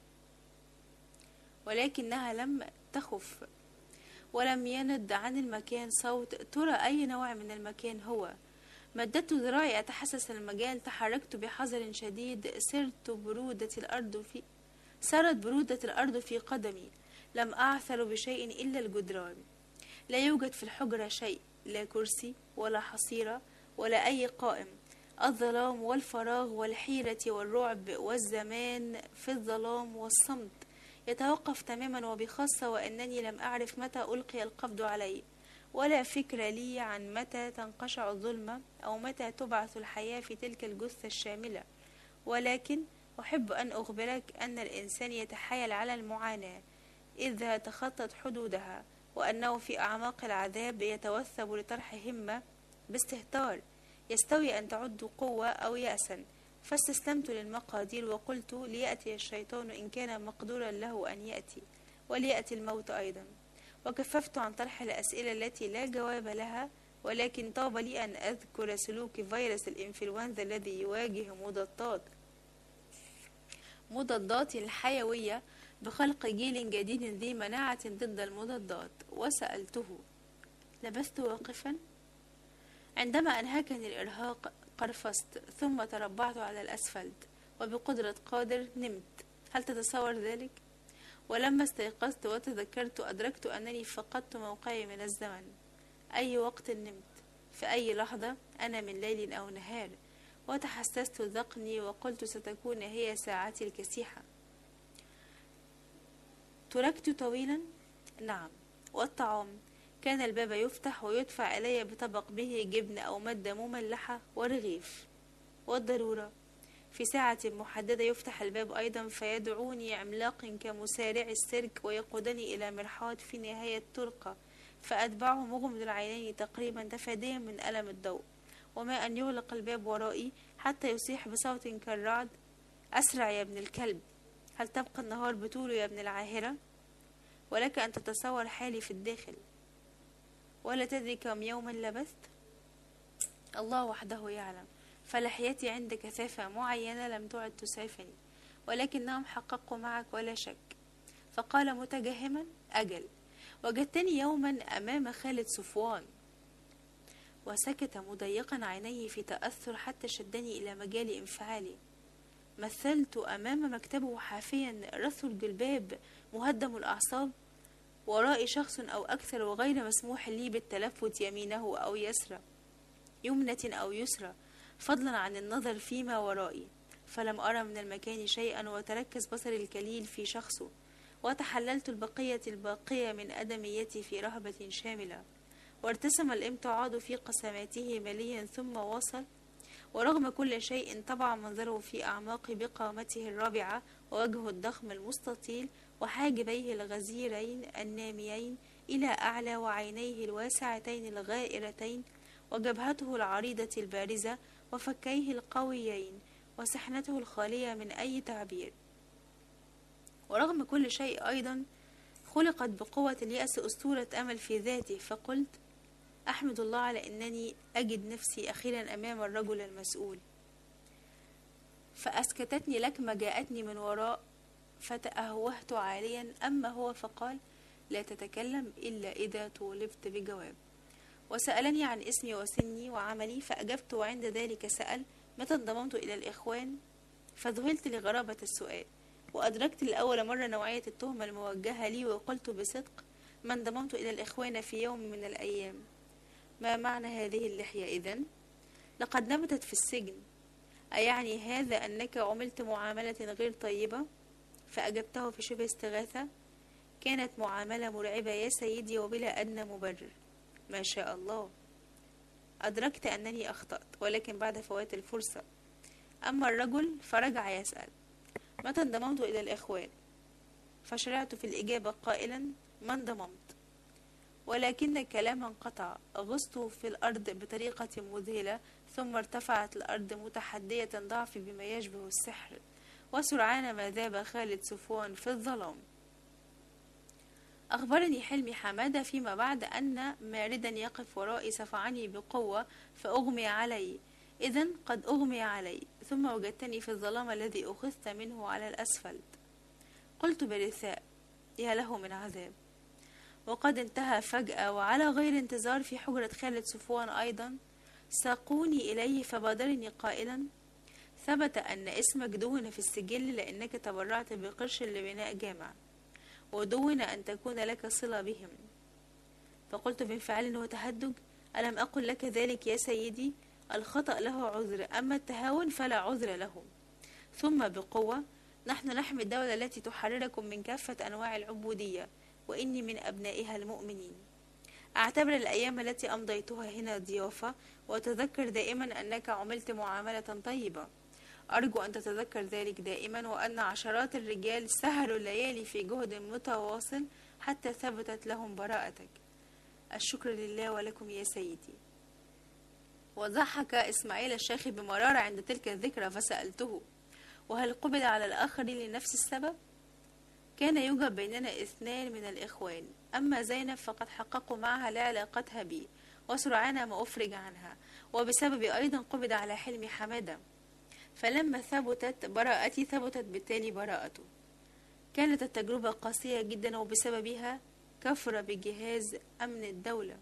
ولكنها لم تخف ولم يند عن المكان صوت. ترى أي نوع من المكان هو؟ مددت ذراعي أتحسس المجال، تحركت بحذر شديد، سرت برودة الأرض في سرت برودة الأرض في قدمي. لم أعثر بشيء إلا الجدران. لا يوجد في الحجرة شيء، لا كرسي ولا حصيرة ولا أي قائم. الظلام والفراغ والحيرة والرعب والزمان في الظلام والصمت يتوقف تماما وبخاصة، وأنني لم أعرف متى ألقي القبض علي، ولا فكر لي عن متى تنقشع الظلمة أو متى تبعث الحياة في تلك الجثة الشاملة. ولكن أحب أن أخبرك أن الإنسان يتحايل على المعاناة إذا تخطت حدودها، وأنه في أعماق العذاب يتوثب لطرح همة باستهتار. يستوي أن تعد قوة أو يأسا. فاستسلمت للمقادير وقلت ليأتي الشيطان إن كان مقدورا له أن يأتي، وليأتي الموت أيضا. وكففت عن طرح الأسئلة التي لا جواب لها، ولكن طاب لي أن أذكر سلوك فيروس الإنفلونزا الذي يواجه مضادات مضادات الحيوية بخلق جيل جديد ذي مناعة ضد المضادات. وسألته: لبثت واقفا؟ عندما أنهكني الإرهاق قرفصت، ثم تربعت على الأسفلت، وبقدرة قادر نمت. هل تتصور ذلك؟ ولما استيقظت وتذكرت أدركت أنني فقدت موقعي من الزمن. أي وقت نمت؟ في أي لحظة؟ أنا من ليل أو نهار؟ وتحسست ذقني وقلت ستكون هي ساعتي الكسيحة. تركت طويلا؟ نعم. والطعام؟ كان الباب يفتح ويدفع إلي بطبق به جبن أو مادة مملحة ورغيف. والضرورة؟ في ساعة محددة يفتح الباب أيضا، فيدعوني عملاق كمسارع السيرك ويقودني إلى مرحاض في نهاية الطرقة، فأتبعه مغمض العينين تقريبا تفاديا من ألم الضوء. وما أن يغلق الباب ورائي حتى يصيح بصوت كالرعد: أسرع يا ابن الكلب! هل تبقى النهار بطوله يا ابن العاهرة؟ ولك أن تتصور حالي في الداخل. ولا تدري كم يوما لبثت؟ الله وحده يعلم. فلحيتي عند كثافة معينة لم تعد تسعفني، ولكنهم حققوا معك ولا شك. فقال متجهما: أجل. وجدتني يوما أمام خالد صفوان. وسكت مضيقا عينيه في تأثر حتى شدني إلى مجال انفعالي. مثلت أمام مكتبه حافيا رث الجلباب مهدم الأعصاب، ورائي شخص أو أكثر، وغير مسموح لي بالتلفت يمينه أو يسرى يمنة أو يسرى، فضلا عن النظر فيما ورائي. فلم أرى من المكان شيئا، وتركز بصري الكليل في شخصه، وتحللت البقية الباقية من أدميتي في رهبة شاملة. وارتسم الامتعاض في قسماته مليا ثم وصل: ورغم كل شيء طبع منظره في أعماق بقامته الرابعة، ووجهه الضخم المستطيل، وحاجبيه الغزيرين الناميين إلى أعلى، وعينيه الواسعتين الغائرتين، وجبهته العريضة البارزة، وفكيه القويين، وسحنته الخالية من أي تعبير. ورغم كل شيء أيضا خلقت بقوة اليأس أسطورة أمل في ذاته. فقلت: أحمد الله على أنني أجد نفسي أخيرا أمام الرجل المسؤول. فأسكتتني لكمة جاءتني من وراء، فتأهوهت عاليا. أما هو فقال: لا تتكلم إلا إذا طولبت بجواب. وسألني عن اسمي وسني وعملي، فأجبت، وعند ذلك سأل: متى انضممت إلى الإخوان؟ فذهلت لغرابة السؤال، وأدركت لأول مرة نوعية التهمة الموجهة لي، وقلت بصدق: ما انضممت إلى الإخوان في يوم من الأيام. ما معنى هذه اللحية إذن؟ لقد نبتت في السجن. أيعني هذا أنك عملت معاملة غير طيبة؟ فأجبته في شبه استغاثة: كانت معاملة مرعبة يا سيدي، وبلا أدنى مبرر. ما شاء الله. أدركت أنني أخطأت، ولكن بعد فوات الفرصة. أما الرجل فرجع يسأل: متى انضممت إلى الإخوان؟ فشرعت في الإجابة قائلا: ما انضممت. ولكن الكلام انقطع. غصت في الأرض بطريقة مذهلة، ثم ارتفعت الأرض متحدية ضعفي بما يشبه السحر، وسرعان ما ذاب خالد صفوان في الظلام. أخبرني حلمي حمادة فيما بعد أن ماردا يقف ورائي صفعني بقوة فأغمي علي. إذن قد أغمي علي، ثم وجدتني في الظلام الذي أخذت منه على الأسفلت. قلت برثاء: يا له من عذاب. وقد انتهى فجأة وعلى غير انتظار في حجرة خالد صفوان أيضا. ساقوني إليه فبادرني قائلا: ثبت أن اسمك دون في السجل لأنك تبرعت بقرش لبناء جامع، ودون أن تكون لك صلة بهم. فقلت بانفعال وتهدج: ألم أقل لك ذلك يا سيدي؟ الخطأ له عذر، أما التهاون فلا عذر له. ثم بقوة: نحن نحمي الدولة التي تحرركم من كافة أنواع العبودية، وإني من أبنائها المؤمنين. أعتبر الأيام التي أمضيتها هنا ضيافة، وتذكر دائما أنك عملت معاملة طيبة. أرجو أن تتذكر ذلك دائما، وأن عشرات الرجال سهروا الليالي في جهد متواصل حتى ثبتت لهم براءتك. الشكر لله ولكم يا سيدي. وضحك إسماعيل الشيخ بمرارة عند تلك الذكرى، فسألته: وهل قبل على الآخرين لنفس السبب؟ كان يوجد بيننا اثنان من الإخوان، أما زينب فقد حققوا معها لا علاقتها بي، وسرعان ما أفرج عنها، وبسبب أيضا قبض على حلمي حمادة، فلما ثبتت براءتي ثبتت بالتالي براءته. كانت التجربة قاسية جدا، وبسببها كفر بجهاز أمن الدولة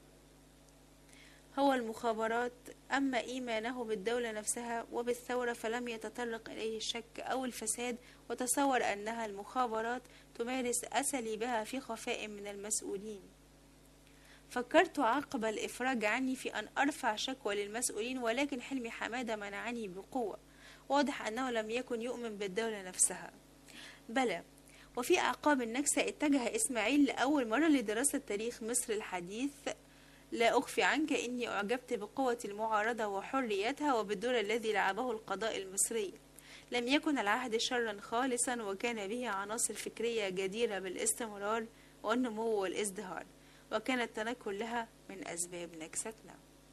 هو المخابرات. أما إيمانه بالدولة نفسها وبالثورة فلم يتطرق إليه الشك أو الفساد، وتصور أنها المخابرات تمارس أساليبها في خفاء من المسؤولين. فكرت عقب الإفراج عني في أن أرفع شكوى للمسؤولين، ولكن حلمي حمادة منعني بقوة. واضح أنه لم يكن يؤمن بالدولة نفسها. بلى، وفي أعقاب النكسة اتجه إسماعيل لأول مرة لدراسة تاريخ مصر الحديث. لا أخفي عنك إني أعجبت بقوة المعارضة وحريتها وبالدور الذي لعبه القضاء المصري. لم يكن العهد شرا خالصا، وكان به عناصر فكرية جديرة بالاستمرار والنمو والازدهار، وكان التنكر لها من أسباب نكستنا.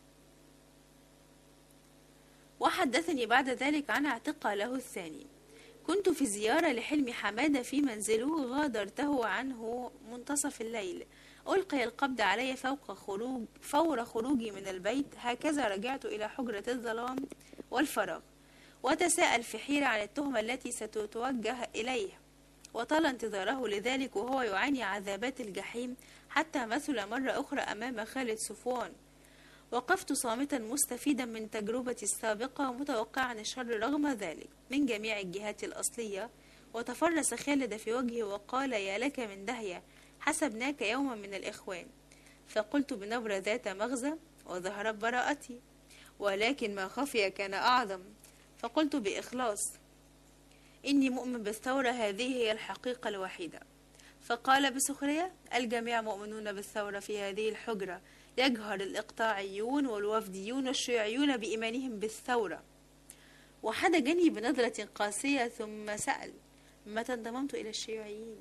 وحدثني بعد ذلك عن اعتقاله الثاني. كنت في زيارة لحلمي حمادة في منزله، غادرته عنه منتصف الليل. ألقي القبض علي فوق خروج فور خروجي من البيت. هكذا رجعت إلى حجرة الظلام والفراغ، وتساءل في حيرة عن التهمة التي ستتوجه إليه، وطال انتظاره لذلك وهو يعاني عذابات الجحيم، حتى مثل مرة أخرى أمام خالد صفوان. وقفت صامتا مستفيدا من تجربتي السابقة، ومتوقعا الشر رغم ذلك من جميع الجهات الأصلية. وتفرس خالد في وجهي وقال: يا لك من دهية، حسبناك يوما من الإخوان. فقلت بنبرة ذات مغزى: وظهرت براءتي، ولكن ما خفي كان أعظم. فقلت بإخلاص: إني مؤمن بالثورة، هذه هي الحقيقة الوحيدة. فقال بسخرية: الجميع مؤمنون بالثورة في هذه الحجرة، يجهر الإقطاعيون والوفديون والشيوعيون بإيمانهم بالثورة. وحدجني بنظرة قاسية ثم سأل: متى انضممت إلى الشيوعيين؟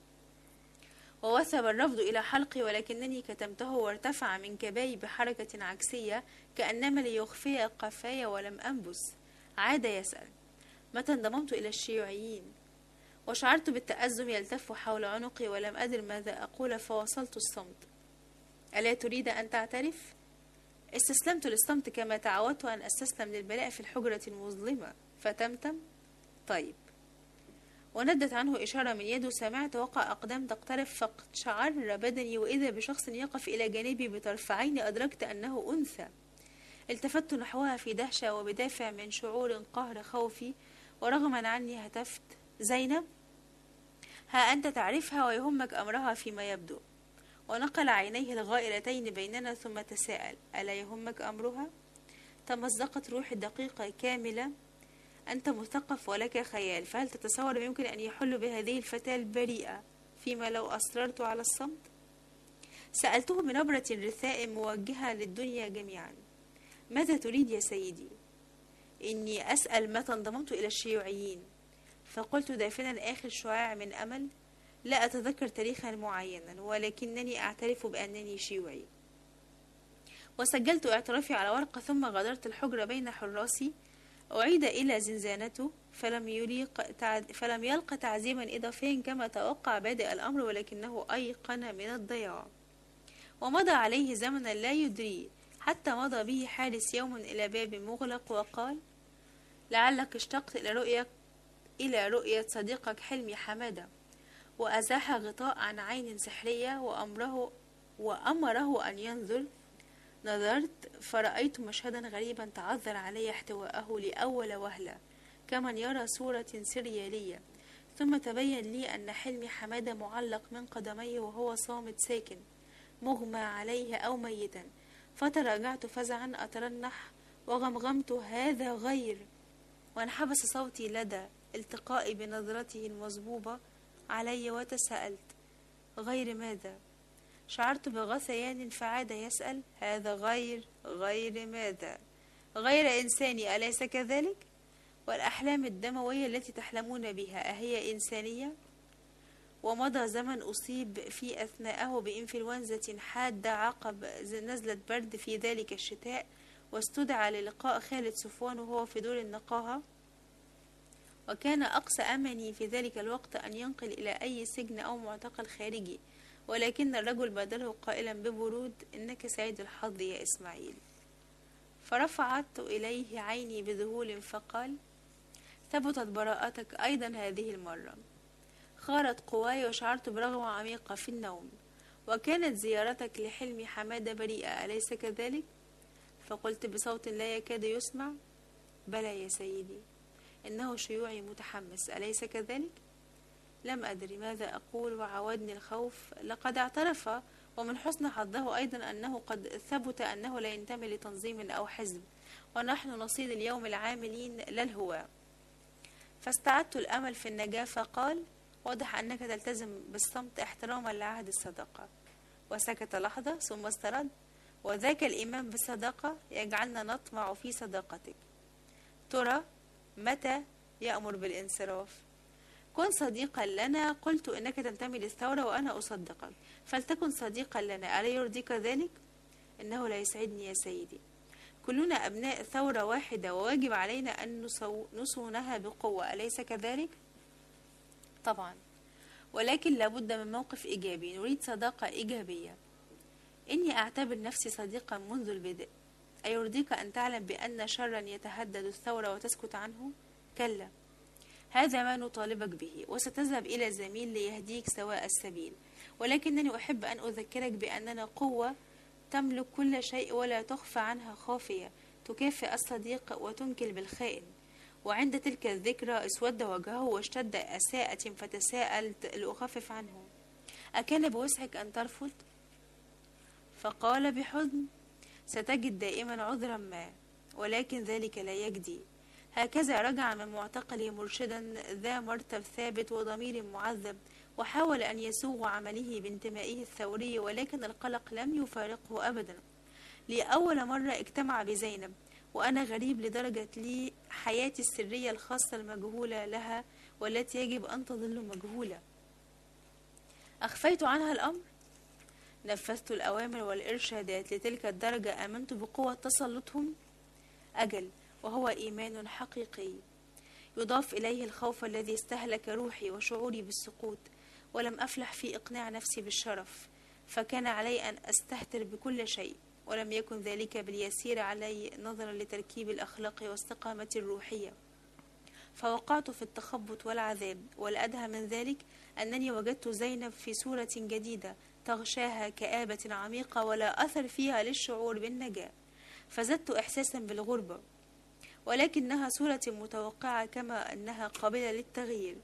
ووثب الرفض إلى حلقي، ولكنني كتمته وارتفع من كباي بحركة عكسية كأنما ليخفي قفاي، ولم أنبس. عاد يسأل: متى انضممت إلى الشيوعيين؟ وشعرت بالتأزم يلتف حول عنقي، ولم أدر ماذا أقول، فوصلت الصمت. ألا تريد أن تعترف؟ استسلمت للصمت كما تعودت أن أستسلم للبلاء في الحجرة المظلمة. فتمتم؟ طيب. وندت عنه إشارة من يده. سمعت وقع أقدام تقترب، فقد شعر بدني، وإذا بشخص يقف إلى جانبي بطرف عيني. أدركت أنه أنثى. التفت نحوها في دهشة، وبدافع من شعور قهر خوفي ورغما عني هتفت: زينب، ها أنت تعرفها ويهمك أمرها فيما يبدو. ونقل عينيه الغائرتين بيننا ثم تساءل: ألا يهمك أمرها؟ تمزقت روحي دقيقة كاملة. أنت مثقف ولك خيال، فهل تتصور يمكن أن يحل بهذه الفتاة البريئة فيما لو أصررت على الصمت؟ سألته بنبرة رثاء موجهة للدنيا جميعا: ماذا تريد يا سيدي؟ إني أسأل متى انضممت إلى الشيوعيين. فقلت دافنا آخر شعاع من أمل: لا أتذكر تاريخا معينا، ولكنني أعترف بأنني شيوعي. وسجلت اعترافي على ورقة، ثم غادرت الحجرة بين حراسي. أعيد إلى زنزانته، فلم يليق تعد... فلم يلقى تعزيما إضافيا كما توقع بادئ الأمر، ولكنه أيقن من الضياع. ومضى عليه زمنا لا يدري، حتى مضى به حارس يوم إلى باب مغلق وقال: لعلك اشتقت إلى رؤية إلى رؤية صديقك حلمي حمادة. وأزاح غطاء عن عين سحرية، وأمره وأمره أن ينظر. نظرت فرأيت مشهدا غريبا تعذر علي احتواءه لأول وهلة كمن يرى صورة سريالية، ثم تبين لي أن حلمي حمادة معلق من قدميه وهو صامت ساكن مغمى عليه أو ميتا، فتراجعت فزعا أترنح وغمغمت هذا غير، وانحبس صوتي لدى التقائي بنظرته المصبوبة علي، وتساءلت غير ماذا؟ شعرت بغثيان فعاد يسأل هذا غير غير ماذا؟ غير إنساني أليس كذلك؟ والأحلام الدموية التي تحلمون بها أهي إنسانية؟ ومضى زمن أصيب في أثناءه بإنفلونزا حادة عقب نزلة برد في ذلك الشتاء، واستدعى للقاء خالد صفوان وهو في دور النقاهة، وكان أقصى أمني في ذلك الوقت أن ينقل إلى أي سجن أو معتقل خارجي، ولكن الرجل بادره قائلا ببرود إنك سعيد الحظ يا إسماعيل. فرفعت إليه عيني بذهول فقال ثبتت براءتك أيضا هذه المرة. خارت قواي وشعرت برغوة عميقة في النوم. وكانت زيارتك لحلمي حمادة بريئة أليس كذلك؟ فقلت بصوت لا يكاد يسمع بلى يا سيدي، إنه شيوعي متحمس أليس كذلك؟ لم أدري ماذا أقول وعاودني الخوف. لقد اعترف ومن حسن حظه أيضا أنه قد ثبت أنه لا ينتمي لتنظيم أو حزب، ونحن نصيد اليوم العاملين لا الهواة. فاستعدت الأمل في النجاة فقال واضح أنك تلتزم بالصمت احتراما لعهد الصداقة. وسكت لحظة ثم استرد وذاك الإيمان بالصداقة يجعلنا نطمع في صداقتك. ترى متى يأمر بالانصراف؟ كن صديقا لنا. قلت إنك تنتمي للثورة وأنا أصدقك، فلتكن صديقا لنا. ألا يرضيك ذلك؟ إنه لا يسعدني يا سيدي. كلنا أبناء ثورة واحدة وواجب علينا أن نصونها بقوة أليس كذلك؟ طبعا، ولكن لابد من موقف إيجابي. نريد صداقة إيجابية. إني أعتبر نفسي صديقا منذ البدء. أيرضيك أن تعلم بأن شرا يتهدد الثورة وتسكت عنه؟ كلا، هذا ما نطالبك به، وستذهب إلى زميل ليهديك سواء السبيل. ولكنني أحب أن أذكرك بأننا قوة تملك كل شيء ولا تخفى عنها خافية، تكافئ الصديق وتنكل بالخائن. وعند تلك الذكرى اسود وجهه واشتد أساءة، فتساءلت لأخفف عنه أكان بوسعك أن ترفض؟ فقال بحزن ستجد دائما عذرا ما، ولكن ذلك لا يجدي. هكذا رجع من معتقله مرشدا ذا مرتب ثابت وضمير معذب، وحاول أن يسوغ عمله بانتمائه الثوري، ولكن القلق لم يفارقه أبدا. لأول مرة اجتمع بزينب وأنا غريب لدرجة لي حياتي السرية الخاصة المجهولة لها والتي يجب أن تظل مجهولة. أخفيت عنها الأمر؟ نفذت الأوامر والإرشادات لتلك الدرجة آمنت بقوة تسلطهم؟ أجل، وهو إيمان حقيقي يضاف إليه الخوف الذي استهلك روحي وشعوري بالسقوط، ولم أفلح في إقناع نفسي بالشرف، فكان علي أن أستهتر بكل شيء، ولم يكن ذلك باليسير علي نظرا لتركيب الأخلاق واستقامة الروحية. فوقعت في التخبط والعذاب، والأدهى من ذلك أنني وجدت زينب في صورة جديدة تغشاها كآبة عميقة ولا أثر فيها للشعور بالنجاة، فزدت إحساسا بالغربة، ولكنها صورة متوقعة كما أنها قابلة للتغيير.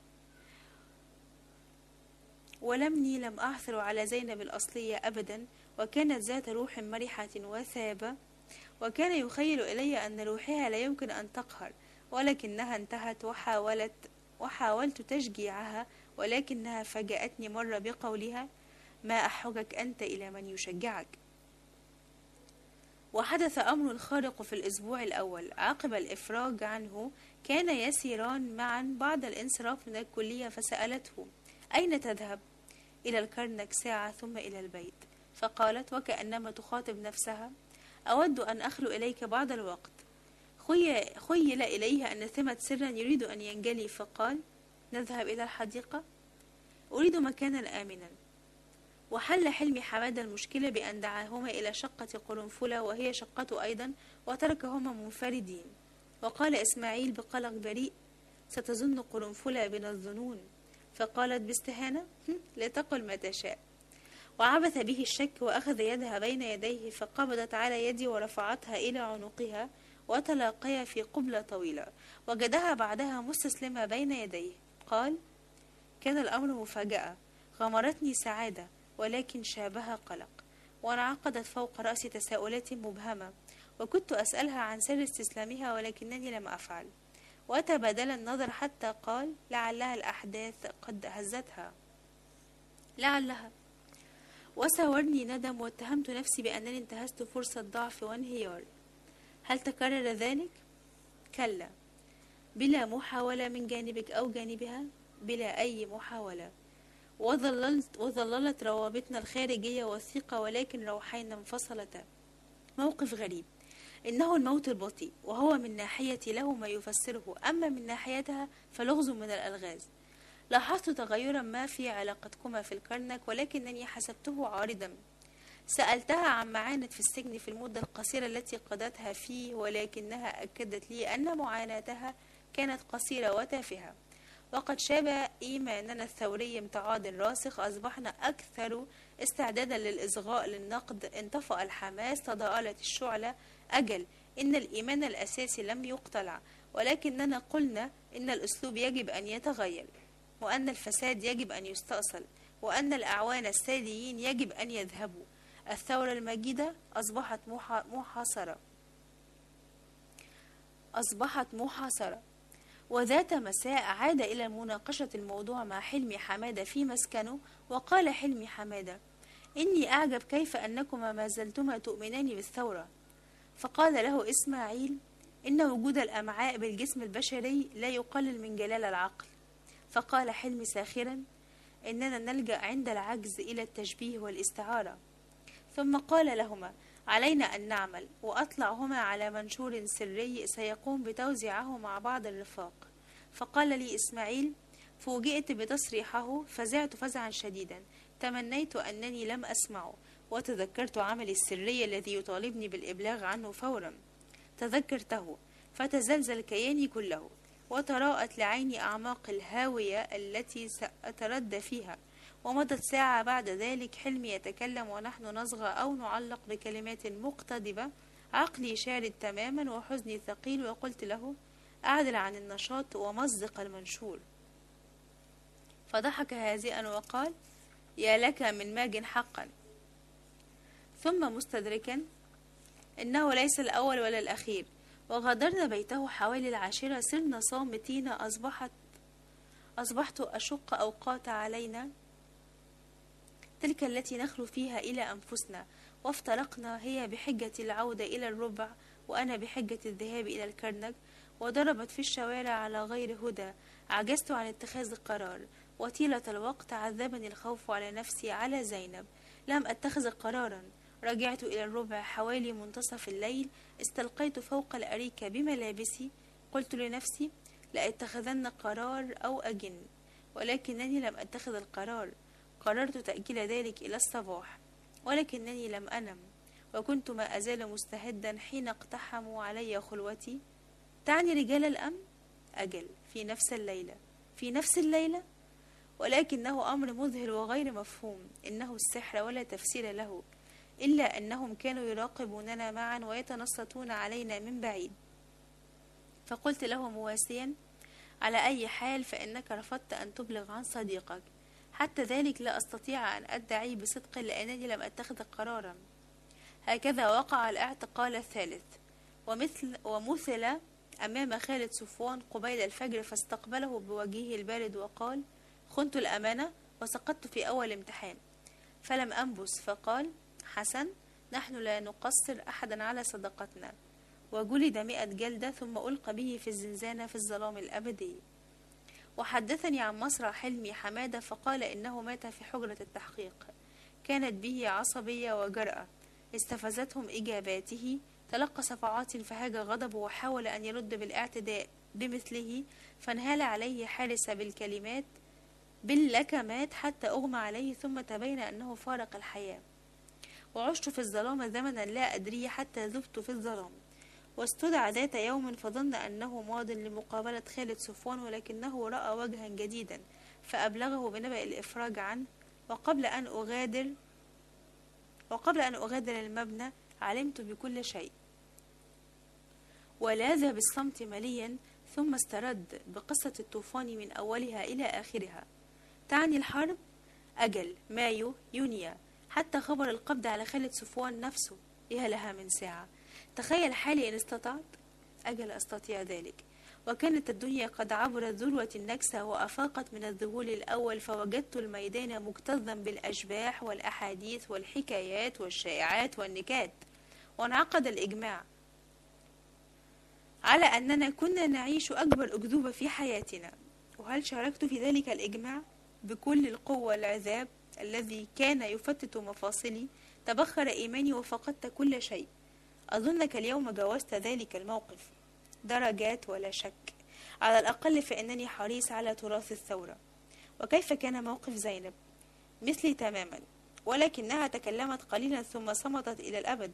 ولمني لم أعثر على زينب الأصلية أبدا، وكانت ذات روح مرحة وثابة، وكان يخيل إلي أن روحها لا يمكن أن تقهر، ولكنها انتهت. وحاولت وحاولت تشجيعها، ولكنها فاجأتني مرة بقولها ما أحوجك أنت إلى من يشجعك. وحدث أمر خارق في الأسبوع الأول. عقب الإفراج عنه كان يسيران معا بعد الانصراف من الكلية، فسألته أين تذهب؟ إلى الكرنك ساعة ثم إلى البيت. فقالت وكأنما تخاطب نفسها أود أن أخلو إليك بعض الوقت. خيل إليها أن ثمة سرا يريد أن ينجلي، فقال نذهب إلى الحديقة؟ أريد مكانا آمنا. وحل حلمي حمادة المشكلة بأن دعاهما إلى شقة قرنفلة وهي شقته أيضا، وتركهما منفردين. وقال إسماعيل بقلق بريء ستظن قرنفلة بنا الظنون. فقالت باستهانة لا تقل ما تشاء. وعبث به الشك وأخذ يدها بين يديه، فقبضت على يدي ورفعتها إلى عنقها، وتلاقيا في قبلة طويلة. وجدها بعدها مستسلمة بين يديه. قال: كان الأمر مفاجأة، غمرتني سعادة ولكن شابها قلق، وانعقدت فوق رأسي تساؤلات مبهمة، وكنت أسألها عن سر استسلامها ولكنني لم أفعل. وتبادل النظر حتى قال: لعلها الأحداث قد هزتها. لعلها. وساورني ندم، واتهمت نفسي بأنني انتهزت فرصة ضعف وانهيار. هل تكرر ذلك؟ كلا، بلا محاولة من جانبك أو جانبها، بلا أي محاولة. وظللت, وظللت روابطنا الخارجية وثيقة، ولكن روحينا انفصلتا. موقف غريب، إنه الموت البطيء، وهو من ناحيتي له ما يفسره، أما من ناحيتها فلغز من الألغاز. لاحظت تغيرا ما في علاقتكما في الكرنك، ولكنني حسبته عارضا. سألتها عما عانت في السجن في المدة القصيرة التي قضتها فيه، ولكنها أكدت لي أن معاناتها كانت قصيرة وتافهة. وقد شاب إيماننا الثوري امتعاض راسخ، أصبحنا أكثر استعدادا للإصغاء للنقد، انطفأ الحماس، تضاءلت الشعلة. أجل، إن الإيمان الأساسي لم يقتلع، ولكننا قلنا إن الأسلوب يجب أن يتغير، وأن الفساد يجب أن يستأصل، وأن الأعوان الساديين يجب أن يذهبوا. الثورة المجيدة أصبحت محاصرة أصبحت محاصرة وذات مساء عاد إلى مناقشة الموضوع مع حلمي حمادة في مسكنه، وقال حلمي حمادة: إني أعجب كيف أنكما ما زلتما تؤمنان بالثورة. فقال له إسماعيل: إن وجود الأمعاء بالجسم البشري لا يقلل من جلال العقل. فقال حلمي ساخرا: إننا نلجأ عند العجز إلى التشبيه والاستعارة. ثم قال لهما: علينا أن نعمل، وأطلعهما على منشور سري سيقوم بتوزيعه مع بعض الرفاق. فقال لي إسماعيل: فوجئت بتصريحه، فزعت فزعا شديدا، تمنيت أنني لم أسمعه، وتذكرت عملي السري الذي يطالبني بالإبلاغ عنه فورا. تذكرته فتزلزل كياني كله، وتراءت لعيني أعماق الهاوية التي سأتردى فيها. ومضت ساعة بعد ذلك، حلمي يتكلم ونحن نصغى أو نعلق بكلمات مقتضبة. عقلي شارد تماما وحزني ثقيل، وقلت له: أعدل عن النشاط ومزق المنشور. فضحك هازئا وقال: يا لك من ماج حقا. ثم مستدركا: إنه ليس الأول ولا الأخير. وغادرنا بيته حوالي العاشرة، صرنا صامتين. أصبحت أصبحت أشق أوقات علينا، تلك التي نخلو فيها إلى أنفسنا. وافترقنا، هي بحجة العودة إلى الربع، وأنا بحجة الذهاب إلى الكرنك. وضربت في الشوارع على غير هدى. عجزت عن اتخاذ قرار، وطيلة الوقت عذبني الخوف على نفسي، على زينب. لم أتخذ قرارا. رجعت إلى الربع حوالي منتصف الليل، استلقيت فوق الأريكة بملابسي. قلت لنفسي: لأتخذن قرار أو أجن، ولكنني لم أتخذ القرار. قررت تأجيل ذلك إلى الصباح، ولكنني لم أنم، وكنت ما أزال مستهدا حين اقتحموا علي خلوتي. تعني رجال الأمن؟ أجل، في نفس الليلة في نفس الليلة ولكنه أمر مذهل وغير مفهوم. إنه السحر ولا تفسير له، إلا أنهم كانوا يراقبوننا معا ويتنصتون علينا من بعيد. فقلت له مواسيا: على أي حال فإنك رفضت أن تبلغ عن صديقك. حتى ذلك لا أستطيع أن أدعي بصدق، لأنني لم أتخذ قرارا. هكذا وقع الاعتقال الثالث، ومثل ومثل أمام خالد صفوان قبيل الفجر، فاستقبله بوجهه البارد وقال: خنت الأمانة وسقطت في أول امتحان. فلم أنبس، فقال: حسن، نحن لا نقصر أحدا على صداقتنا. وجلد مئة جلدة، ثم ألقى به في الزنزانة في الظلام الأبدي. وحدثني عن مصرع حلمي حمادة، فقال إنه مات في حجرة التحقيق. كانت به عصبية وجرأة استفزتهم إجاباته. تلقى صفعات فهاج غضبه، وحاول أن يرد بالاعتداء بمثله، فانهال عليه حارس بالكلمات باللكمات حتى أغمى عليه، ثم تبين أنه فارق الحياة. وعشت في الظلام زمنا لا أدري، حتى ذبت في الظلام. واستدعى ذات يوم، فظن أنه ماض لمقابلة خالد صفوان، ولكنه رأى وجها جديدا، فأبلغه بنبأ الإفراج عنه. وقبل أن أغادر وقبل أن أغادر المبنى علمت بكل شيء. ولاذ بالصمت مليا، ثم استرد بقصة الطوفان من أولها إلى آخرها. تعني الحرب؟ أجل، مايو، يونيو، حتى خبر القبض على خالد صفوان نفسه. يا لها من ساعة. تخيل حالي إن استطعت. أجل، أستطيع ذلك. وكانت الدنيا قد عبرت ذروة النكسة وأفاقت من الذهول الأول، فوجدت الميدان مكتظا بالأشباح والأحاديث والحكايات والشائعات والنكات. وانعقد الإجماع على أننا كنا نعيش أكبر أكذوبة في حياتنا. وهل شاركت في ذلك الإجماع؟ بكل القوة والعذاب الذي كان يفتت مفاصلي تبخر إيماني وفقدت كل شيء. أظنك اليوم جاوزت ذلك الموقف درجات ولا شك. على الأقل فإنني حريص على تراث الثورة. وكيف كان موقف زينب؟ مثلي تماما، ولكنها تكلمت قليلا ثم صمتت إلى الأبد.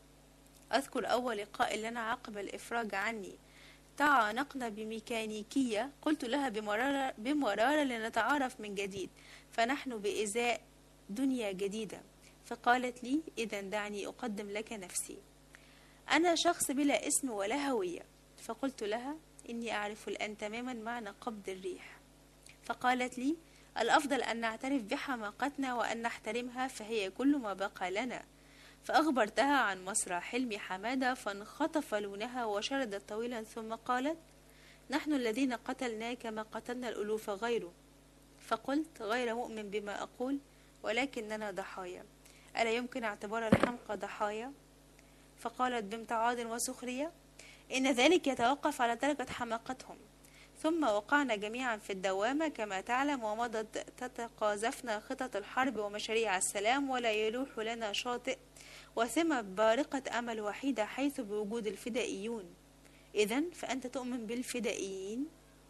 أذكر أول لقاء لنا عقب الإفراج عني. تعانقنا بميكانيكية. قلت لها بمرارة, بمرارة لنتعارف من جديد، فنحن بإزاء دنيا جديدة. فقالت لي: إذا دعني أقدم لك نفسي. أنا شخص بلا اسم ولا هوية. فقلت لها: إني أعرف الآن تماما معنى قبض الريح. فقالت لي: الأفضل أن نعترف بحماقتنا وأن نحترمها، فهي كل ما بقى لنا. فأخبرتها عن مصرع حلمي حمادة، فانخطف لونها وشردت طويلا، ثم قالت: نحن الذين قتلنا كما قتلنا الألوف غيره. فقلت: غير مؤمن بما أقول، ولكننا ضحايا. ألا يمكن اعتبار الحمقى ضحايا؟ فقالت بامتعاض وسخرية: إن ذلك يتوقف على درجة حماقتهم. ثم وقعنا جميعا في الدوامة كما تعلم، ومضت تتقاذفنا خطط الحرب ومشاريع السلام، ولا يلوح لنا شاطئ وثمة بارقة أمل وحيدة، حيث بوجود الفدائيون. إذن فأنت تؤمن بالفدائيين؟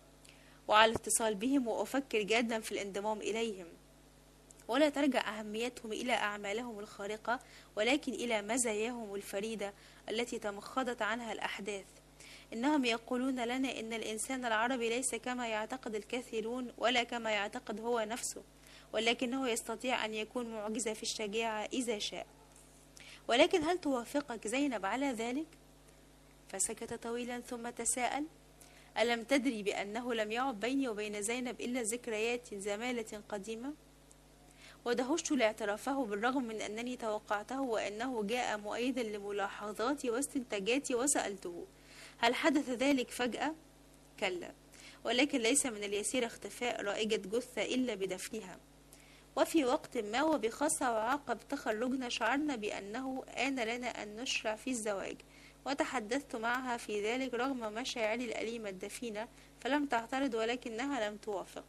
وعلى اتصال بهم، وأفكر جادا في الانضمام إليهم. ولا ترجع أهميتهم إلى أعمالهم الخارقة، ولكن إلى مزاياهم الفريدة التي تمخضت عنها الأحداث. إنهم يقولون لنا إن الإنسان العربي ليس كما يعتقد الكثيرون، ولا كما يعتقد هو نفسه، ولكنه يستطيع أن يكون معجزة في الشجاعة إذا شاء. ولكن هل توافقك زينب على ذلك؟ فسكت طويلا ثم تساءل: ألم تدري بأنه لم يعد بيني وبين زينب إلا ذكريات زمالة قديمة؟ ودهشت لاعترافه بالرغم من أنني توقعته، وأنه جاء مؤيدا لملاحظاتي واستنتاجاتي. وسألته: هل حدث ذلك فجأة؟ كلا، ولكن ليس من اليسير اختفاء رائجة جثة إلا بدفنها. وفي وقت ما وبخاصة وعقب تخرجنا شعرنا بأنه آن لنا أن نشرع في الزواج، وتحدثت معها في ذلك رغم مشاعري الأليمة الدفينة، فلم تعترض ولكنها لم توافق،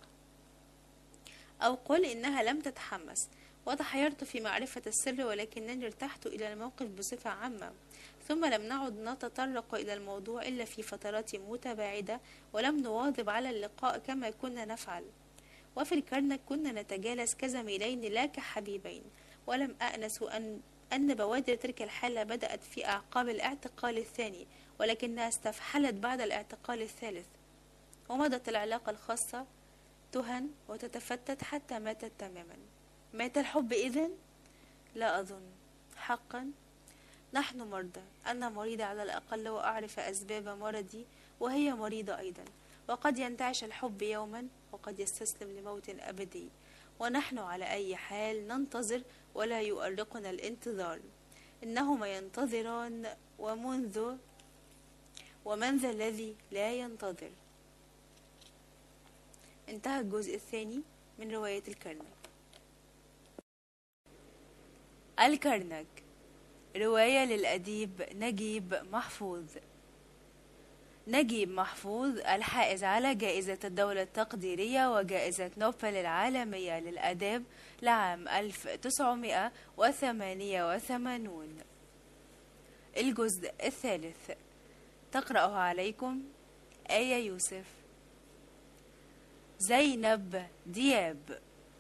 أو قل إنها لم تتحمس. وتحيرت في معرفة السر، ولكنني ارتحت إلى الموقف بصفة عامة. ثم لم نعد نتطرق إلى الموضوع إلا في فترات متباعدة، ولم نواظب على اللقاء كما كنا نفعل. وفي الكرنك كنا نتجالس كزميلين لا كحبيبين. ولم أأنس أن أن بوادر تلك الحالة بدأت في أعقاب الاعتقال الثاني، ولكنها استفحلت بعد الاعتقال الثالث. ومضت العلاقة الخاصة تهن وتتفتت حتى ماتت تماما. مات الحب إذن؟ لا أظن. حقا نحن مرضى. أنا مريضة على الأقل، وأعرف أسباب مرضي، وهي مريضة أيضا. وقد ينتعش الحب يوما، وقد يستسلم لموت أبدي. ونحن على أي حال ننتظر، ولا يؤرقنا الانتظار. إنهما ينتظران، ومنذ ومن ذا الذي لا ينتظر. انتهى الجزء الثاني من رواية الكرنك. الكرنك رواية للأديب نجيب محفوظ. نجيب محفوظ الحائز على جائزة الدولة التقديرية وجائزة نوبل العالمية للآداب لعام ألف وتسعمائة وثمانية وثمانين. الجزء الثالث. تقرأه عليكم آية يوسف. زينب دياب.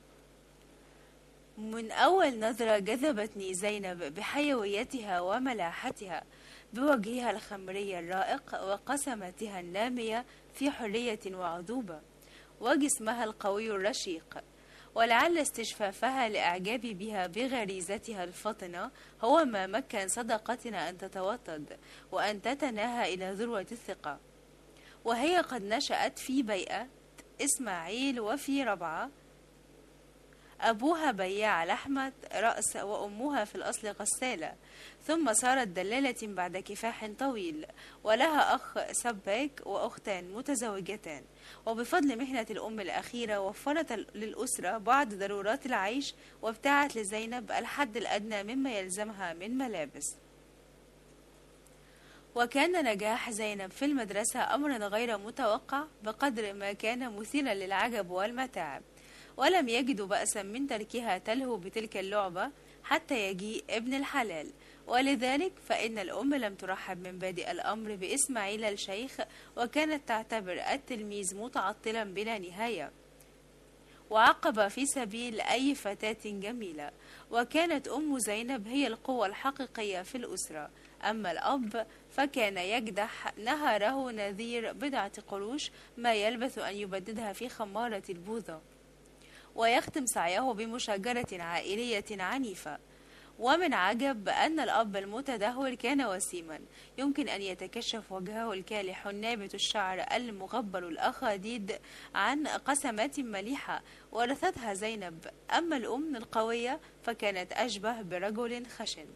من أول نظرة جذبتني زينب بحيويتها وملاحتها، بوجهها الخمري الرائق وقسمتها النامية في حرية وعذوبة، وجسمها القوي الرشيق، ولعل استشفافها لإعجابي بها بغريزتها الفطنة هو ما مكن صداقتنا أن تتوطد وأن تتناهى إلى ذروة الثقة. وهي قد نشأت في بيئة إسماعيل وفي ربعة، أبوها بياع لحمة رأس وأمها في الأصل غسالة، ثم صارت دلالة بعد كفاح طويل، ولها أخ سباك وأختان متزوجتان. وبفضل مهنة الأم الأخيرة وفرت للأسرة بعض ضرورات العيش، وابتاعت لزينب الحد الأدنى مما يلزمها من ملابس. وكان نجاح زينب في المدرسة أمرا غير متوقع بقدر ما كان مثيرا للعجب والمتاعب، ولم يجدوا بأسا من تركها تلهو بتلك اللعبة حتى يجيء ابن الحلال. ولذلك فإن الأم لم ترحب من بادئ الأمر بإسماعيل الشيخ، وكانت تعتبر التلميذ متعطلا بلا نهاية، وعقب في سبيل أي فتاة جميلة. وكانت أم زينب هي القوة الحقيقية في الأسرة. أما الأب فكان يجدح نهره نذير بضعة قروش ما يلبث أن يبددها في خمارة البوظة، ويختم سعيه بمشاجرة عائلية عنيفة. ومن عجب أن الأب المتدهور كان وسيما، يمكن أن يتكشف وجهه الكالح النابت الشعر المغبر الأخاديد عن قسمات مليحة ورثتها زينب. أما الأم القوية فكانت أشبه برجل خشن.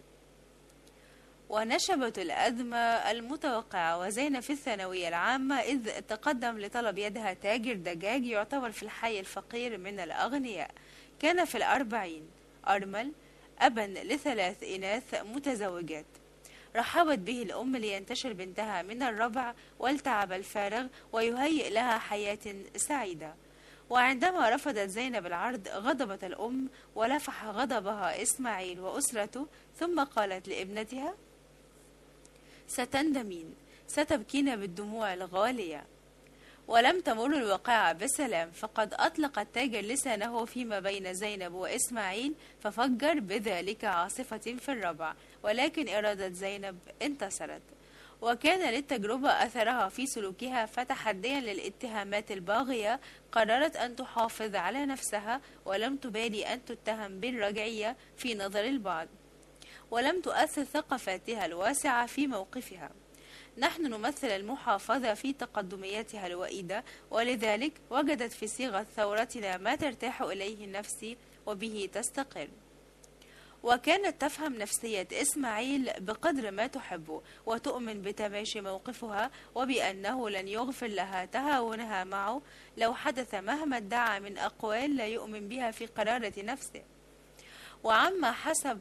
ونشبت الأزمة المتوقعة وزينب في الثانوية العامة، إذ تقدم لطلب يدها تاجر دجاج يعتبر في الحي الفقير من الأغنياء. كان في الأربعين، أرمل، أبا لثلاث إناث متزوجات. رحبت به الأم لينتشل بنتها من الربع والتعب الفارغ ويهيئ لها حياة سعيدة. وعندما رفضت زينب العرض غضبت الأم، ولفح غضبها إسماعيل وأسرته، ثم قالت لابنتها: ستندمين، ستبكين بالدموع الغالية. ولم تمر الواقعة بسلام، فقد أطلق التاجر لسانه فيما بين زينب وإسماعيل، ففجر بذلك عاصفة في الربع، ولكن إرادة زينب انتصرت. وكان للتجربة أثرها في سلوكها، فتحديا للاتهامات الباغية قررت أن تحافظ على نفسها، ولم تبالي أن تتهم بالرجعية في نظر البعض، ولم تؤثر ثقافاتها الواسعة في موقفها. نحن نمثل المحافظة في تقدمياتها الوئيدة، ولذلك وجدت في صيغة ثورتنا ما ترتاح إليه النفس وبه تستقر. وكانت تفهم نفسية إسماعيل بقدر ما تحبه، وتؤمن بتماشي موقفها، وبأنه لن يغفر لها تهاونها معه لو حدث مهما ادعى من أقوال لا يؤمن بها في قرارة نفسه. وعما حسب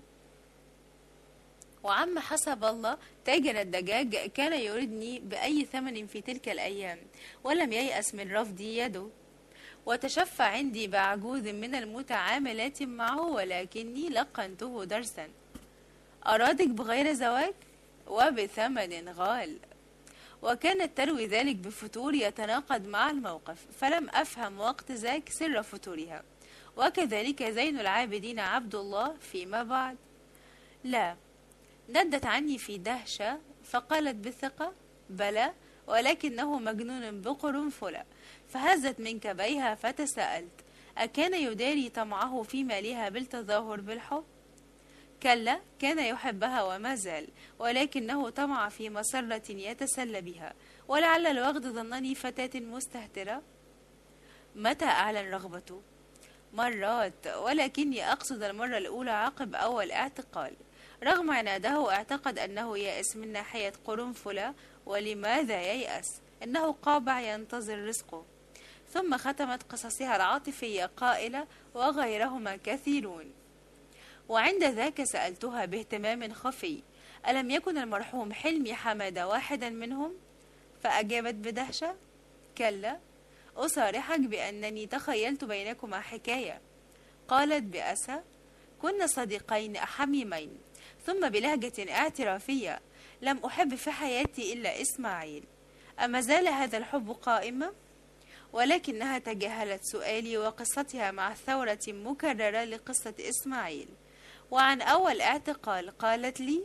وعم حسب الله تاجر الدجاج كان يردني بأي ثمن في تلك الأيام، ولم ييأس من رفضي يده، وتشفى عندي بعجوز من المتعاملات معه، ولكني لقنته درسا. أرادك بغير زواج وبثمن غال. وكانت تروي ذلك بفتور يتناقض مع الموقف، فلم أفهم وقت ذاك سر فتورها. وكذلك زين العابدين عبد الله فيما بعد. لا، ندت عني في دهشة، فقالت بثقة: بلى، ولكنه مجنون بقرنفلة. فهزت من كبيها فتساءلت: أكان يداري طمعه في مالها بالتظاهر بالحب؟ كلا، كان يحبها وما زال، ولكنه طمع في مسرة يتسلى بها، ولعل الوغد ظنني فتاة مستهترة. متى أعلن رغبته؟ مرات، ولكني أقصد المرة الأولى عقب أول اعتقال. رغم عناده اعتقد أنه يائس من ناحية قرنفلة. ولماذا ييأس؟ إنه قابع ينتظر رزقه. ثم ختمت قصصها العاطفية قائلة: وغيرهما كثيرون. وعند ذاك سألتها باهتمام خفي: ألم يكن المرحوم حلمي حمادة واحدا منهم؟ فأجابت بدهشة: كلا، أصارحك بأنني تخيلت بينكما حكاية. قالت بأسى: كنا صديقين حميمين. ثم بلهجة اعترافية: لم أحب في حياتي إلا إسماعيل. أما زال هذا الحب قائما؟ ولكنها تجاهلت سؤالي وقصتها مع ثورة مكررة لقصة إسماعيل. وعن أول اعتقال قالت لي: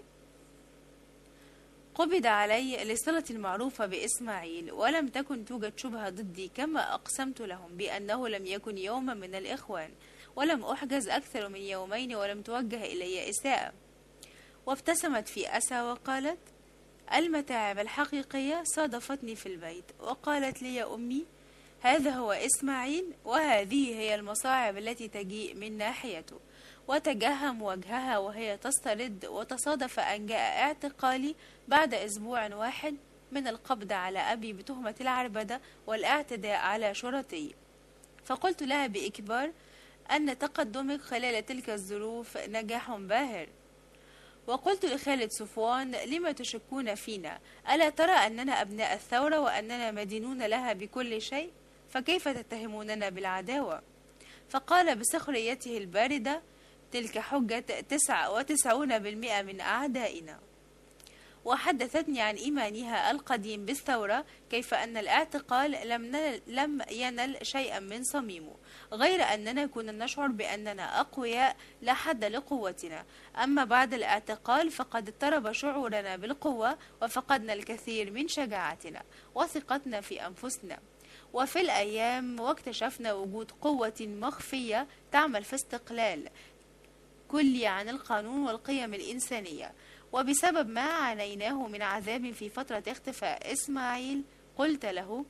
قبض علي لصلة المعروفة بإسماعيل، ولم تكن توجد شبهة ضدي، كما أقسمت لهم بأنه لم يكن يوما من الإخوان، ولم أحجز أكثر من يومين ولم توجه إلي إساءة. وابتسمت في أسى وقالت: المتاعب الحقيقية صادفتني في البيت. وقالت لي أمي: هذا هو إسماعيل، وهذه هي المصاعب التي تجيء من ناحيته. وتجهم وجهها وهي تسترد. وتصادف أن جاء اعتقالي بعد أسبوع واحد من القبض على أبي بتهمة العربدة والاعتداء على شرطي. فقلت لها بإكبار أن تقدمك خلال تلك الظروف نجاح باهر. وقلت لخالد صفوان: لما تشكون فينا؟ ألا ترى أننا أبناء الثورة وأننا مدينون لها بكل شيء؟ فكيف تتهموننا بالعداوة؟ فقال بسخريته الباردة: تلك حجة تسعة وتسعون بالمئة من أعدائنا. وحدثتني عن إيمانها القديم بالثورة، كيف أن الاعتقال لم, نل لم ينل شيئا من صميمه، غير أننا كنا نشعر بأننا أقوياء لا حد لقوتنا. أما بعد الاعتقال فقد اضطرب شعورنا بالقوة، وفقدنا الكثير من شجاعتنا وثقتنا في أنفسنا. وفي الأيام واكتشفنا وجود قوة مخفية تعمل في استقلال كلي عن القانون والقيم الإنسانية. وبسبب ما عانيناه من عذاب في فترة اختفاء إسماعيل، قلت له: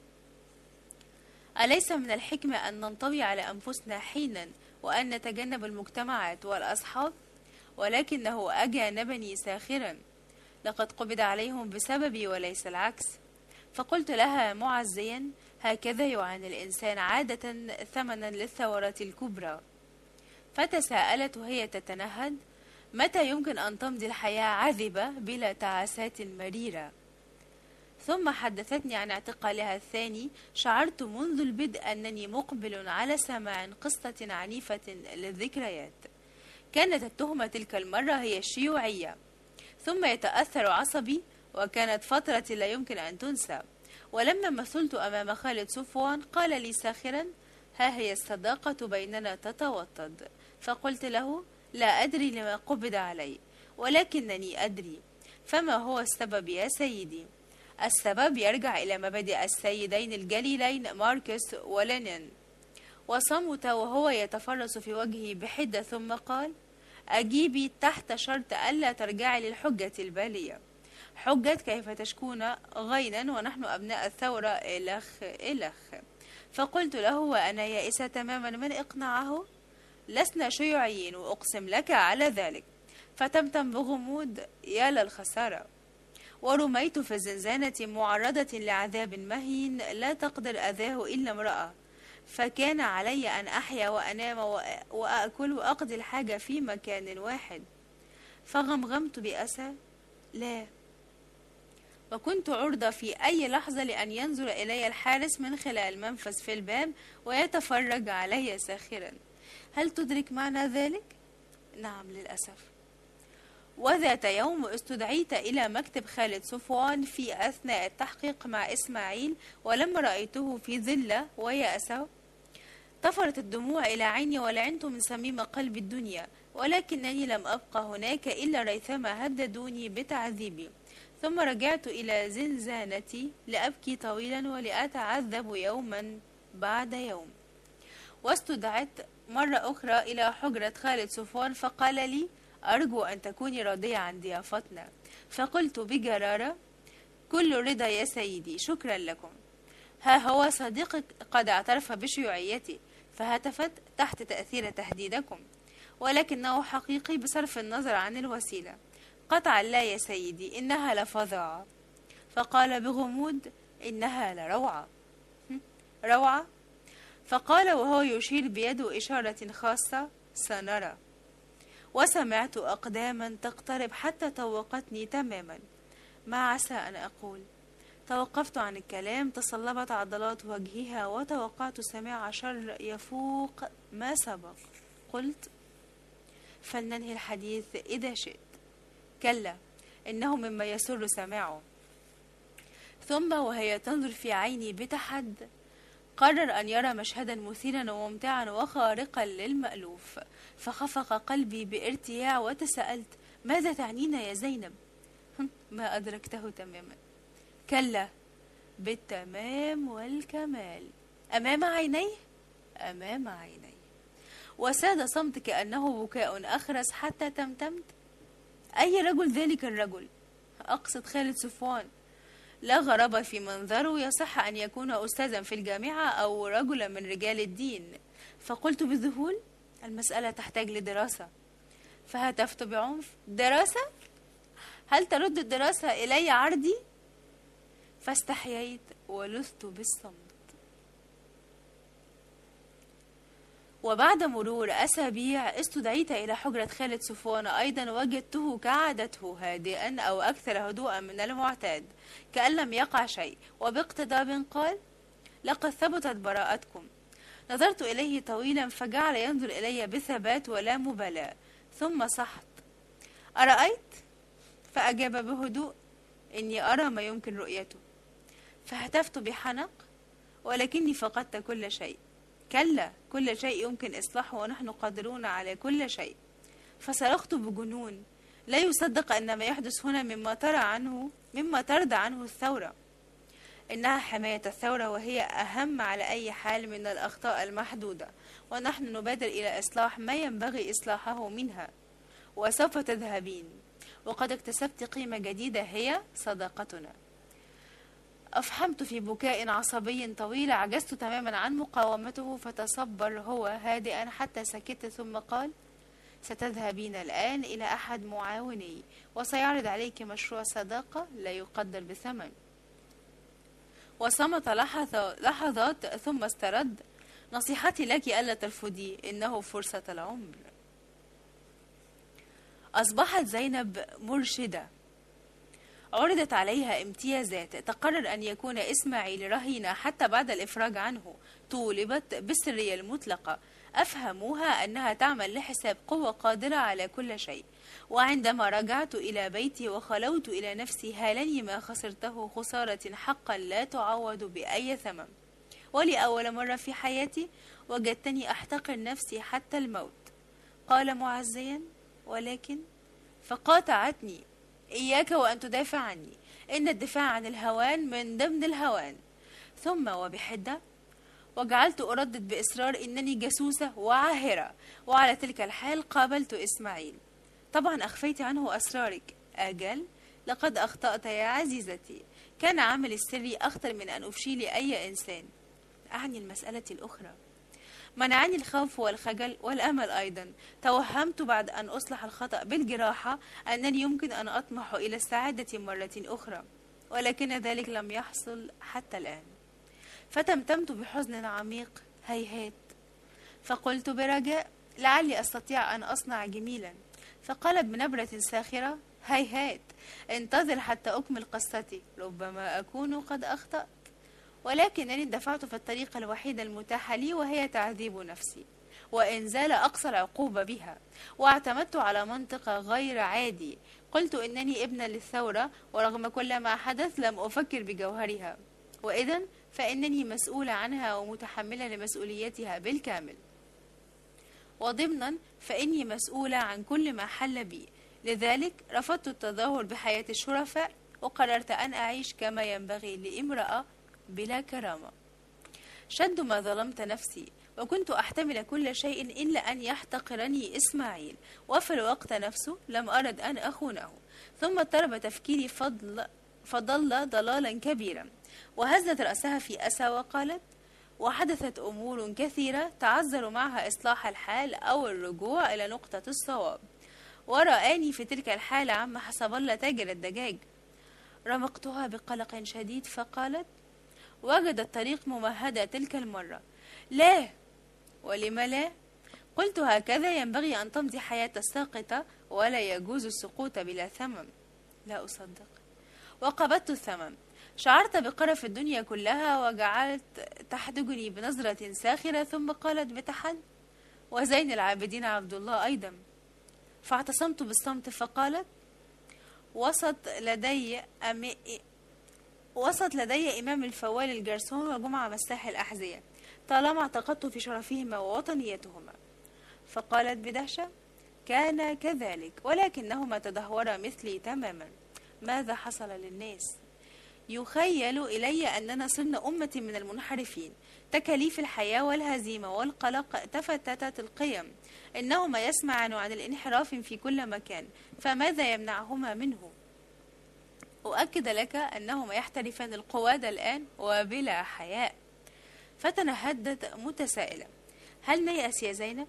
أليس من الحكمة أن ننطوي على أنفسنا حينا وأن نتجنب المجتمعات والأصحاب؟ ولكنه أجانبني ساخرا: لقد قبض عليهم بسببي وليس العكس. فقلت لها معزيا: هكذا يعاني الإنسان عادة ثمنا للثورات الكبرى. فتساءلت وهي تتنهد: متى يمكن أن تمضي الحياة عذبة بلا تعاسات مريرة؟ ثم حدثتني عن اعتقالها الثاني. شعرت منذ البدء أنني مقبل على سماع قصة عنيفة للذكريات. كانت التهمة تلك المرة هي الشيوعية. ثم يتأثر عصبي، وكانت فترة لا يمكن أن تنسى. ولما مثلت أمام خالد صفوان قال لي ساخرا: ها هي الصداقة بيننا تتوطد. فقلت له: لا أدري لما قبض علي، ولكنني أدري. فما هو السبب يا سيدي؟ السبب يرجع إلى مبادئ السيدين الجليلين ماركس ولينين. وصمت وهو يتفرس في وجهي بحدة، ثم قال: أجيبي تحت شرط ألا ترجعي للحجة البالية. حجة كيف تشكون غينا ونحن أبناء الثورة إلخ إلخ. فقلت له وأنا يائسة تماما من إقناعه: لسنا شيوعيين وأقسم لك على ذلك. فتمتم بغموض: يا للخسارة. ورميت في الزنزانة معرضة لعذاب مهين لا تقدر أذاه إلا امرأة. فكان علي أن أحيا وأنام وأأكل وأقضي الحاجة في مكان واحد. فغمغمت بأسى: لا. وكنت عرضة في أي لحظة لأن ينظر إلي الحارس من خلال منفذ في الباب ويتفرج علي ساخرا. هل تدرك معنى ذلك؟ نعم للأسف. وذات يوم استدعيت إلى مكتب خالد صفوان في أثناء التحقيق مع إسماعيل، ولما رأيته في ذلة ويأسى طفرت الدموع إلى عيني ولعنت من صميم قلب الدنيا، ولكنني لم أبقى هناك إلا ريثما هددوني بتعذيبي. ثم رجعت إلى زنزانتي لأبكي طويلا ولأتعذب يوما بعد يوم. واستدعت مرة أخرى إلى حجرة خالد صفوان فقال لي: أرجو أن تكوني راضية عن ضيافتنا. فقلت بجرارة: كل رضا يا سيدي، شكرا لكم. ها هو صديقك قد اعترف بشيوعيتي. فهتفت تحت تأثير تهديدكم، ولكنه حقيقي بصرف النظر عن الوسيلة. قطعا لا يا سيدي، إنها لفظاعة. فقال بغموض: إنها لروعة. روعة؟ فقال وهو يشير بيده إشارة خاصة: سنرى. وسمعت أقداما تقترب حتى طوقتني تماما. ما عسى أن أقول. توقفت عن الكلام، تصلبت عضلات وجهها، وتوقعت سماع شر يفوق ما سبق. قلت: فلننهي الحديث إذا شئت. كلا، إنه مما يسر سماعه. ثم وهي تنظر في عيني بتحد قرر أن يرى مشهدا مثيرا وممتعا وخارقا للمألوف. فخفق قلبي بارتياع وتساءلت: ماذا تعنين يا زينب؟ ما أدركته تماما. كلا، بالتمام والكمال. أمام عينيه؟ أمام عينيه. وساد صمت كأنه بكاء أخرس حتى تمتمت. أي رجل ذلك الرجل؟ أقصد خالد صفوان. لا غرابة في منظره، يصح أن يكون أستاذا في الجامعة أو رجلا من رجال الدين. فقلت بذهول: المسألة تحتاج لدراسة. فهتفت بعنف: دراسة؟ هل ترد الدراسة إلي عرضي؟ فاستحييت ولثت بالصمت. وبعد مرور أسابيع استدعيت إلى حجرة خالد صفوان أيضا، وجدته كعادته هادئا أو أكثر هدوءا من المعتاد، كأن لم يقع شيء، وباقتضاب قال: لقد ثبتت براءتكم. نظرت إليه طويلا فجعل ينظر إلي بثبات ولا مبالاة، ثم صحت: أرأيت؟ فأجاب بهدوء: إني أرى ما يمكن رؤيته. فهتفت بحنق: ولكني فقدت كل شيء. كلا، كل شيء يمكن إصلاحه ونحن قادرون على كل شيء. فصرخت بجنون: لا يصدق أن ما يحدث هنا مما ترى عنه مما ترضى عنه الثورة. إنها حماية الثورة، وهي أهم على أي حال من الأخطاء المحدودة، ونحن نبادر إلى إصلاح ما ينبغي إصلاحه منها. وسوف تذهبين، وقد اكتسبت قيمة جديدة هي صداقتنا. أفحمت في بكاء عصبي طويل عجزت تماما عن مقاومته، فتصبر هو هادئا حتى سكت، ثم قال: ستذهبين الآن إلى أحد معاوني، وسيعرض عليك مشروع صداقة لا يقدر بثمن. وصمت لحظات ثم استرد: نصيحتي لك ألا ترفضي، إنه فرصة العمر. أصبحت زينب مرشدة، عرضت عليها امتيازات، تقرر أن يكون إسماعيل رهينة حتى بعد الإفراج عنه، طولبت بالسرية المطلقة، أفهموها أنها تعمل لحساب قوة قادرة على كل شيء. وعندما رجعت إلى بيتي وخلوت إلى نفسي هالني ما خسرته خسارة حقا لا تعوض بأي ثمن. ولأول مرة في حياتي وجدتني أحتقر نفسي حتى الموت. قال معزيا: ولكن. فقاطعتني: إياك وأن تدافع عني، إن الدفاع عن الهوان من ضمن الهوان. ثم وبحدة وجعلت أردد بإصرار إنني جاسوسة وعاهرة، وعلى تلك الحال قابلت إسماعيل. طبعا أخفيت عنه أسرارك. أجل، لقد أخطأت يا عزيزتي، كان عملي السري أخطر من أن أفشي لأي إنسان. أعني المسألة الأخرى. منعني الخوف والخجل والأمل أيضا. توهمت بعد أن أصلح الخطأ بالجراحة أنني يمكن أن أطمح إلى السعادة مرة أخرى، ولكن ذلك لم يحصل حتى الآن. فتمتمت بحزن عميق: هيهات. فقلت برجاء: لعلي أستطيع أن أصنع جميلا. فقالت بنبرة ساخرة: هيهات، انتظر حتى أكمل قصتي، ربما أكون قد أخطأت. ولكنني اندفعت في الطريقة الوحيدة المتاحة لي، وهي تعذيب نفسي وإنزال أقصى العقوبة بها. واعتمدت على منطق غير عادي. قلت إنني ابنة للثورة، ورغم كل ما حدث لم أفكر بجوهرها، وإذن فإنني مسؤولة عنها ومتحملة لمسؤوليتها بالكامل، وضمنا فإني مسؤولة عن كل ما حل بي. لذلك رفضت التظاهر بحياة الشرفاء، وقررت أن أعيش كما ينبغي لامرأة بلا كرامة. شد ما ظلمت نفسي، وكنت أحتمل كل شيء إلا أن يحتقرني إسماعيل، وفي الوقت نفسه لم أرد أن أخونه. ثم اضطرب تفكيري فضل فضل ضلالا كبيرا. وهزت رأسها في أسى وقالت: وحدثت أمور كثيرة تعذر معها إصلاح الحال أو الرجوع إلى نقطة الصواب. ورآني في تلك الحالة عم حسب الله تاجر الدجاج. رمقتها بقلق شديد فقالت: وجد الطريق ممهدة تلك المرة. لا. ولم لا؟ قلت: هكذا ينبغي أن تمضي حياة الساقطة، ولا يجوز السقوط بلا ثمن. لا أصدق. وقبضت الثمن. شعرت بقرف الدنيا كلها، وجعلت تحدجني بنظرة ساخرة، ثم قالت بتحد: وزين العابدين عبد الله أيضا. فاعتصمت بالصمت فقالت: وسط لدي أمي... وسط لدي إمام الفوال الجرسون وجمعة مساح الأحذية، طالما اعتقدت في شرفهما ووطنيتهما. فقالت بدهشة: كان كذلك، ولكنهما تدهورا مثلي تماما. ماذا حصل للناس؟ يخيل إلي أننا صرنا أمة من المنحرفين. تكاليف الحياة والهزيمة والقلق تفتتت القيم. إنهما يسمعان عن الانحراف في كل مكان، فماذا يمنعهما منه؟ أؤكد لك أنهما يحترفان القواد الآن وبلا حياء. فتنهدت متسائلة: هل نيأس يا زينب؟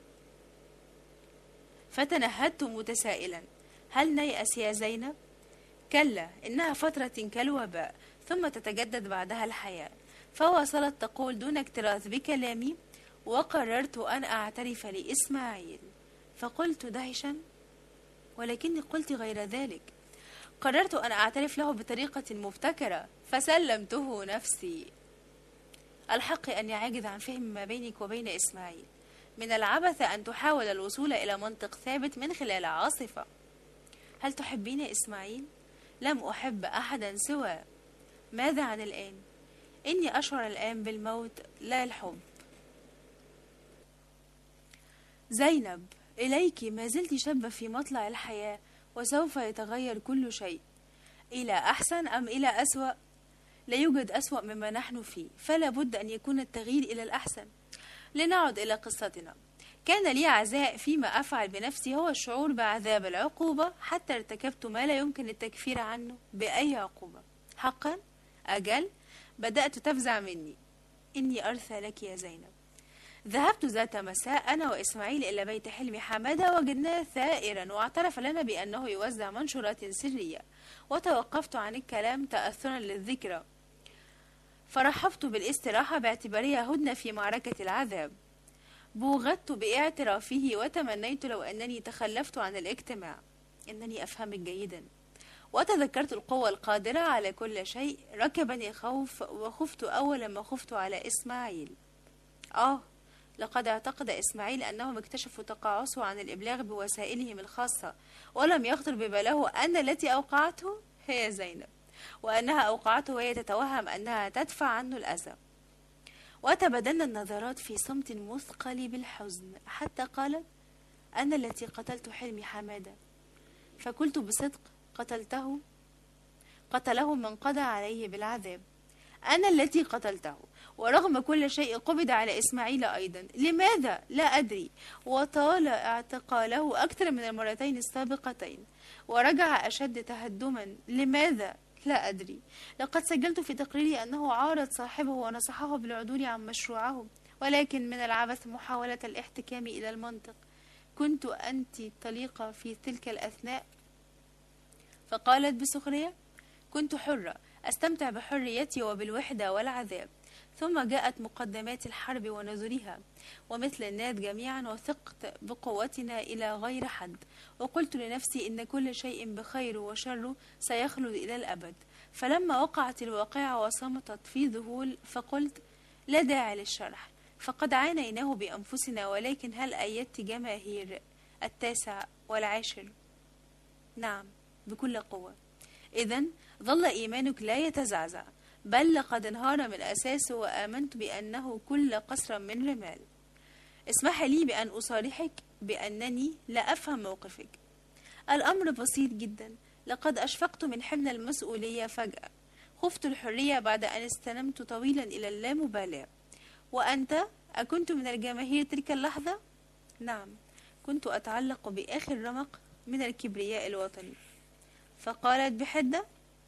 فتنهدت متسائلا: هل نيأس يا زينب؟ كلا، إنها فترة كالوباء، ثم تتجدد بعدها الحياة. فواصلت تقول دون اكتراث بكلامي: وقررت أن أعترف لإسماعيل. فقلت دهشا: ولكني قلت غير ذلك. قررت أن أعترف له بطريقة مبتكرة، فسلمته نفسي. الحق أني عاجز عن فهم ما بينك وبين إسماعيل. من العبث أن تحاول الوصول إلى منطق ثابت من خلال عاصفة. هل تحبين إسماعيل؟ لم أحب أحدا سوى. ماذا عن الآن؟ إني أشعر الآن بالموت لا الحب. زينب، إليك، ما زلت شابة في مطلع الحياة، وسوف يتغير كل شيء. إلى أحسن أم إلى أسوأ؟ لا يوجد أسوأ مما نحن فيه، فلا بد أن يكون التغيير إلى الأحسن. لنعد إلى قصتنا. كان لي عزاء فيما أفعل بنفسي هو الشعور بعذاب العقوبة، حتى ارتكبت ما لا يمكن التكفير عنه بأي عقوبة. حقا؟ أجل؟ بدأت تفزع مني. إني أرثى لك يا زينب. ذهبت ذات مساء أنا وإسماعيل إلى بيت حلمي حمادة، وجدناه ثائرا، واعترف لنا بأنه يوزع منشورات سرية، وتوقفت عن الكلام تأثرا للذكرى. فرحبت بالاستراحة باعتبارها هدنة في معركة العذاب. بوغدت باعترافه وتمنيت لو أنني تخلفت عن الاجتماع. إنني أفهمك جيدا. وتذكرت القوة القادرة على كل شيء. ركبني خوف، وخفت أول ما خفت على إسماعيل. آه، لقد اعتقد إسماعيل أنهم اكتشفوا تقاعسه عن الإبلاغ بوسائلهم الخاصة، ولم يخطر بباله أن التي أوقعته هي زينب، وأنها أوقعته وهي تتوهم أنها تدفع عنه الأذى. وتبادلنا النظرات في صمت مثقل بالحزن، حتى قالت: أنا التي قتلت حلمي حمادة. فقلت بصدق: قتلته؟ قتله من قضى عليه بالعذاب. أنا التي قتلته، ورغم كل شيء قبض على إسماعيل أيضا. لماذا؟ لا أدري. وطال اعتقاله أكثر من المرتين السابقتين، ورجع أشد تهدما. لماذا؟ لا أدري. لقد سجلت في تقريري أنه عارض صاحبه ونصحه بالعدول عن مشروعه، ولكن من العبث محاولة الاحتكام إلى المنطق. كنت أنت طليقة في تلك الأثناء؟ فقالت بسخرية: كنت حرة، أستمتع بحريتي وبالوحدة والعذاب. ثم جاءت مقدمات الحرب ونذرها، ومثل الناس جميعا وثقت بقوتنا إلى غير حد، وقلت لنفسي إن كل شيء بخير وشر سيخلد إلى الأبد. فلما وقعت الواقعة وصمتت في ذهول، فقلت: لا داعي للشرح، فقد عانيناه بأنفسنا، ولكن هل أيدت جماهير التاسع والعاشر؟ نعم، بكل قوة. إذن ظل إيمانك لا يتزعزع، بل لقد انهار من أساسه، وآمنت بأنه كل قصر من رمال. اسمح لي بأن أصارحك بأنني لا أفهم موقفك. الأمر بسيط جدا. لقد أشفقت من حمل المسؤولية فجأة. خفت الحرية بعد أن استلمت طويلا إلى اللامبالاة. وأنت، أكنت من الجماهير تلك اللحظة؟ نعم، كنت أتعلق بآخر رمق من الكبرياء الوطني. فقالت بحدة: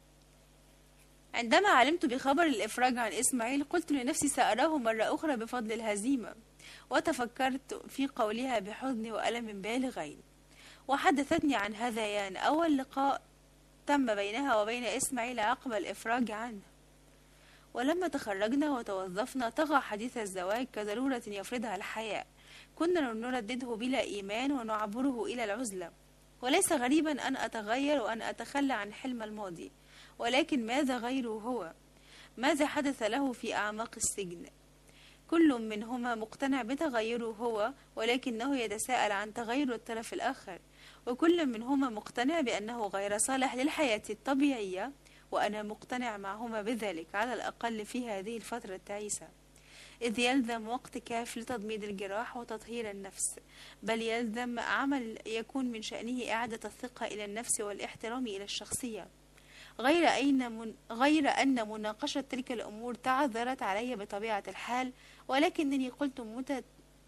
عندما علمت بخبر الإفراج عن إسماعيل، قلت لنفسي سأراه مرة أخرى بفضل الهزيمة. وتفكرت في قولها بحزن وألم بالغين. وحدثتني عن هذيان أول لقاء تم بينها وبين إسماعيل عقب الإفراج عنه. ولما تخرجنا وتوظفنا، طغى حديث الزواج كضرورة يفرضها الحياة. كنا نردده بلا إيمان ونعبره إلى العزلة. وليس غريبا أن أتغير وأن أتخلى عن حلم الماضي، ولكن ماذا غيره هو؟ ماذا حدث له في أعماق السجن؟ كل منهما مقتنع بتغيره هو، ولكنه يتساءل عن تغير الطرف الآخر. وكل منهما مقتنع بأنه غير صالح للحياة الطبيعية، وأنا مقتنع معهما بذلك، على الأقل في هذه الفترة التعيسة. إذ يلزم وقت كاف لتضميد الجراح وتطهير النفس، بل يلزم عمل يكون من شأنه إعادة الثقة إلى النفس والاحترام إلى الشخصية. غير, أين من غير أن مناقشة تلك الأمور تعذرت علي بطبيعة الحال، ولكنني قلت مت...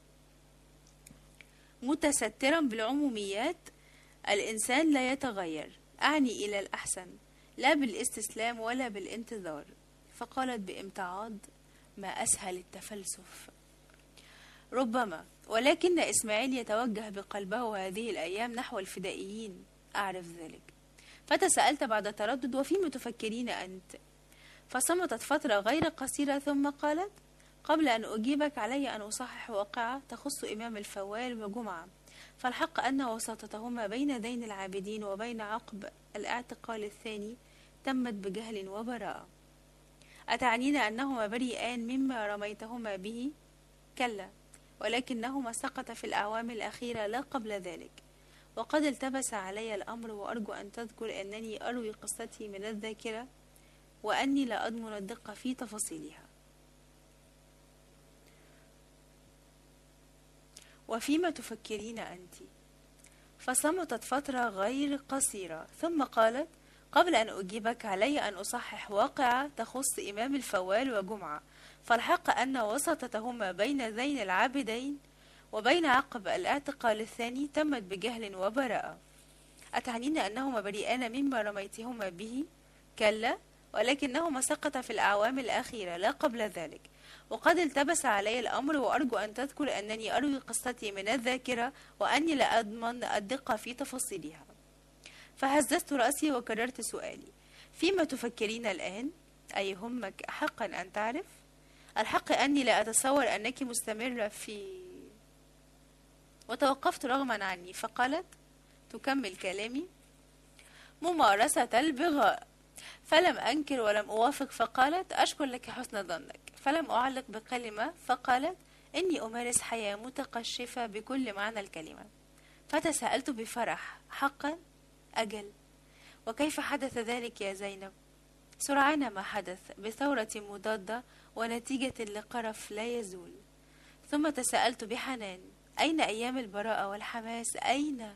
متسترا بالعموميات: الإنسان لا يتغير، أعني إلى الأحسن، لا بالاستسلام ولا بالانتظار. فقالت بامتعاض: ما أسهل التفلسف. ربما، ولكن إسماعيل يتوجه بقلبه هذه الأيام نحو الفدائيين، أعرف ذلك. فتساءلت بعد تردد: وفيما تفكرين أنت؟ فصمتت فترة غير قصيرة ثم قالت: قبل أن أجيبك علي أن أصحح واقعة تخص إمام الفوال وجمعة، فالحق أن وساطتهما بين ذين العابدين وبين عقب الاعتقال الثاني تمت بجهل وبراءة. أتعنين أنهما بريئان مما رميتهما به؟ كلا، ولكنهما سقط في الأعوام الأخيرة لا قبل ذلك. وقد التبس علي الأمر، وأرجو أن تذكر أنني أروي قصتي من الذاكرة، وأني لا أضمن الدقة في تفاصيلها. وفيما تفكرين أنت؟ فصمتت فترة غير قصيرة ثم قالت: قبل أن أجيبك علي أن أصحح واقعة تخص إمام الفوال وجمعة، فالحق أن وسطتهما بين ذين العابدين وبين عقب الاعتقال الثاني تمت بجهل وبراءة. أتعنين أنهما بريئان مما رميتهما به؟ كلا، ولكنهما سقط في الأعوام الأخيرة لا قبل ذلك. وقد التبس علي الأمر، وأرجو أن تذكر أنني أروي قصتي من الذاكرة، وأني لا أضمن الدقة في تفاصيلها. فهززت رأسي وكررت سؤالي: فيما تفكرين الآن؟ أيهمك حقا أن تعرف؟ الحق أني لا أتصور أنك مستمرة في... وتوقفت رغما عني، فقالت تكمل كلامي: ممارسة البغاء. فلم أنكر ولم أوافق، فقالت: أشكر لك حسن ظنك. فلم أعلق بكلمة، فقالت: إني أمارس حياة متقشفة بكل معنى الكلمة. فتساءلت بفرح: حقا؟ أجل، وكيف حدث ذلك يا زينب؟ سرعان ما حدث، بثورة مضادة ونتيجة لقرف لا يزول. ثم تساءلت بحنان: أين أيام البراءة والحماس؟ أين؟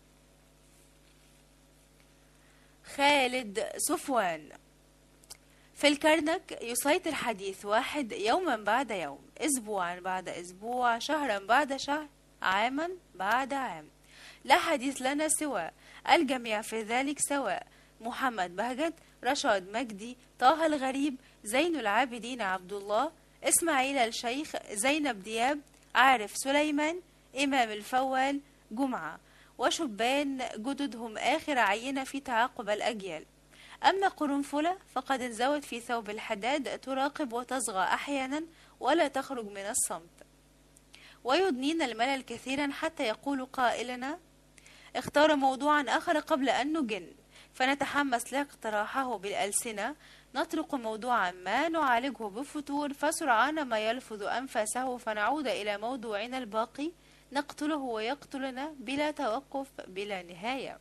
خالد صفوان. في الكرنك يسيطر حديث واحد يوما بعد يوم، أسبوعا بعد أسبوع، شهرا بعد شهر، عاما بعد عام. لا حديث لنا سوى، الجميع في ذلك سواء: محمد بهجت، رشاد مجدي، طه الغريب، زين العابدين عبد الله، إسماعيل الشيخ، زينب دياب، عارف سليمان، إمام الفوال، جمعة، وشبان جدد هم آخر عينة في تعاقب الأجيال. أما قرنفلة فقد انزوت في ثوب الحداد، تراقب وتصغى أحيانا ولا تخرج من الصمت، ويدنين الملل كثيرا حتى يقول قائلنا: اختار موضوعا آخر قبل أن نجن، فنتحمس لاقتراحه بالألسنة، نطرق موضوعا ما نعالجه بفتور، فسرعان ما يلفظ أنفاسه فنعود إلى موضوعنا الباقي، نقتله ويقتلنا بلا توقف بلا نهاية.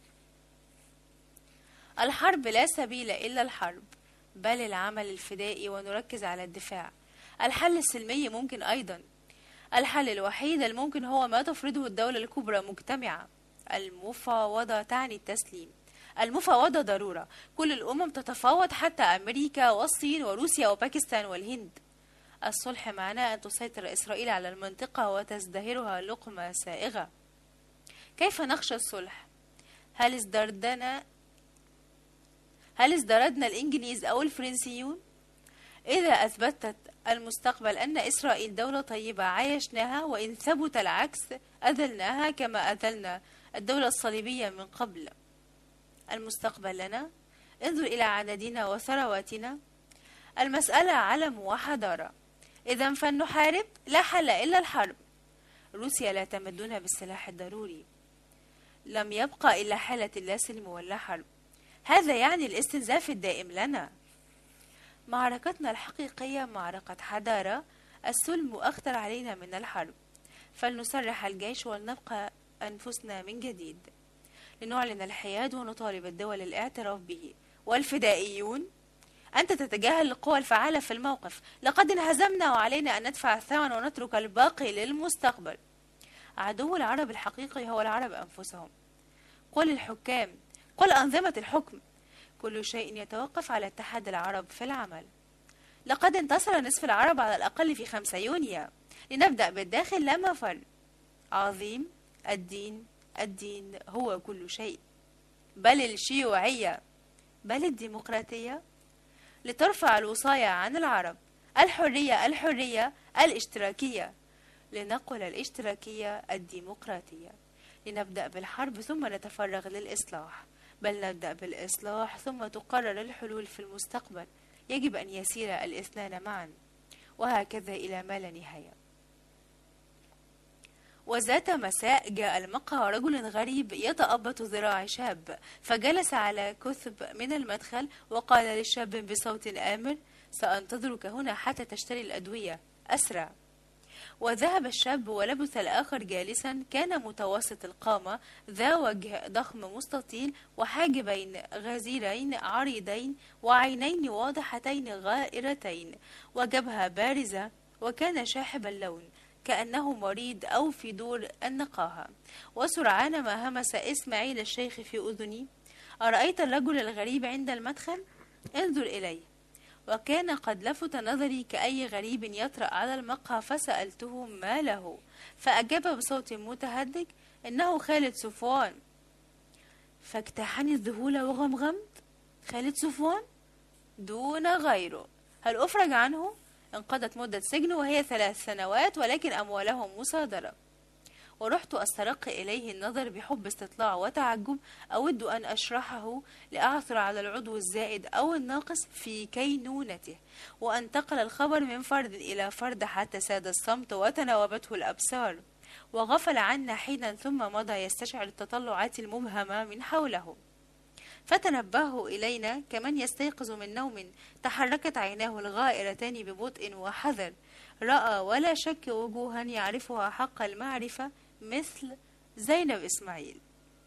الحرب لا سبيل إلا الحرب، بل العمل الفدائي، ونركز على الدفاع. الحل السلمي ممكن أيضا. الحل الوحيد الممكن هو ما تفرضه الدولة الكبرى مجتمعة. المفاوضة تعني التسليم. المفاوضة ضرورة. كل الأمم تتفاوض، حتى أمريكا والصين وروسيا وباكستان والهند. الصلح معناه أن تسيطر إسرائيل على المنطقة وتزدهرها لقمة سائغة. كيف نخشى الصلح؟ هل ازدردنا هل ازدردنا الإنجليز أو الفرنسيون؟ إذا أثبتت المستقبل أن إسرائيل دولة طيبة عايشناها، وإن ثبت العكس أذلناها كما أذلنا الدولة الصليبية من قبل. المستقبل لنا. انظر إلى عددنا وثرواتنا. المسألة علم وحضارة. إذا فلنحارب، لا حل إلا الحرب. روسيا لا تمدنا بالسلاح الضروري. لم يبقى إلا حالة لا سلم ولا حرب. هذا يعني الاستنزاف الدائم لنا. معركتنا الحقيقية معركة حضارة. السلم أخطر علينا من الحرب. فلنسرح الجيش ولنبقى أنفسنا من جديد، لنعلن الحياد ونطالب الدول الاعتراف به. والفدائيون؟ أنت تتجاهل القوى الفعالة في الموقف. لقد انهزمنا وعلينا أن ندفع الثمن ونترك الباقي للمستقبل. عدو العرب الحقيقي هو العرب أنفسهم. قل الحكام، قل أنظمة الحكم، كل شيء يتوقف على اتحاد العرب في العمل. لقد انتصر نصف العرب على الأقل في خمسة يونيو. لنبدأ بالداخل لا مفر. عظيم. الدين الدين هو كل شيء، بل الشيوعية، بل الديمقراطية. لترفع الوصاية عن العرب. الحرية الحرية الاشتراكية. لنقل الاشتراكية الديمقراطية. لنبدأ بالحرب ثم نتفرغ للإصلاح، بل نبدأ بالإصلاح ثم تقرر الحلول في المستقبل. يجب أن يسير الاثنان معا، وهكذا إلى ما لا نهاية. وذات مساء جاء المقهى رجل غريب يتأبط ذراع شاب، فجلس على كثب من المدخل وقال للشاب بصوت آمر: سأنتظرك هنا حتى تشتري الأدوية، أسرع. وذهب الشاب ولبث الآخر جالسا. كان متوسط القامة، ذا وجه ضخم مستطيل، وحاجبين غزيرين عريضين، وعينين واضحتين غائرتين، وجبهة بارزة، وكان شاحب اللون كأنه مريض أو في دور النقاهة. وسرعان ما همس إسماعيل الشيخ في أذني: أرأيت الرجل الغريب عند المدخل؟ انظر إليه. وكان قد لفت نظري كأي غريب يطرأ على المقهى، فسألته ما له، فأجاب بصوت متهدج: إنه خالد صفوان. فاجتاحني الذهول وغمغمت: خالد صفوان؟ دون غيره. هل أفرج عنه؟ انقضت مدة سجنه وهي ثلاث سنوات، ولكن أمواله مصادرة. ورحت أسترق إليه النظر بحب استطلاع وتعجب، أود أن أشرحه لأعثر على العضو الزائد أو الناقص في كينونته، وانتقل الخبر من فرد إلى فرد حتى ساد الصمت وتناوبته الأبصار، وغفل عنا حينا ثم مضى يستشعر التطلعات المبهمة من حوله. فتنبهوا إلينا كمن يستيقظ من نوم. تحركت عيناه الغائرتان ببطء وحذر. رأى ولا شك وجوها يعرفها حق المعرفة، مثل زينب إسماعيل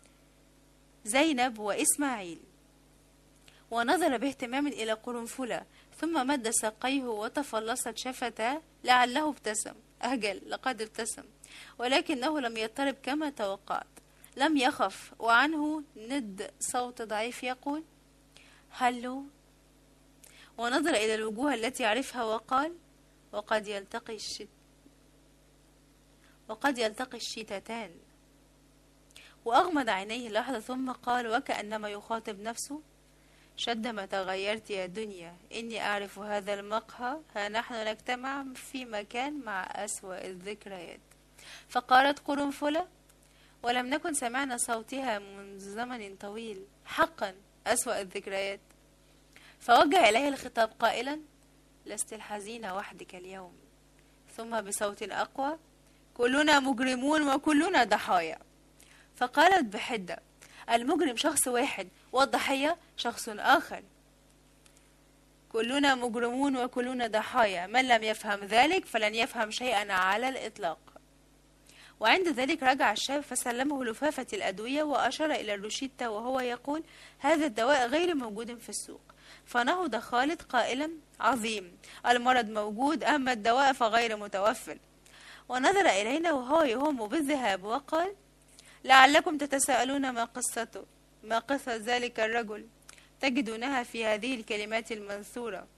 زينب وإسماعيل. ونظر باهتمام إلى قرنفلة، ثم مد ساقيه وتفلصت شفتاه، لعله ابتسم. أجل، لقد ابتسم، ولكنه لم يضطرب كما توقعت. لم يخف، وعنه ند صوت ضعيف يقول: هلو. ونظر إلى الوجوه التي يعرفها وقال: وقد يلتقي الشت وقد يلتقي الشتتان. وأغمض عينيه لحظة ثم قال وكأنما يخاطب نفسه: شد ما تغيرت يا دنيا، إني أعرف هذا المقهى، ها نحن نجتمع في مكان مع أسوأ الذكريات. فقالت قرنفلة: ولم نكن سمعنا صوتها منذ زمن طويل، حقا أسوأ الذكريات. فوجه إليه الخطاب قائلا: لست الحزينة وحدك اليوم. ثم بصوت أقوى: كلنا مجرمون وكلنا ضحايا. فقالت بحدة: المجرم شخص واحد والضحية شخص آخر. كلنا مجرمون وكلنا ضحايا، من لم يفهم ذلك فلن يفهم شيئا على الإطلاق. وعند ذلك رجع الشاب فسلمه لفافة الأدوية وأشار إلى الروشتة وهو يقول: هذا الدواء غير موجود في السوق. فنهض خالد قائلا: عظيم، المرض موجود، أما الدواء فغير متوفر. ونظر إلينا وهو يهم بالذهاب وقال: لعلكم تتساءلون ما قصته، ما قصة ذلك الرجل. تجدونها في هذه الكلمات المنثورة: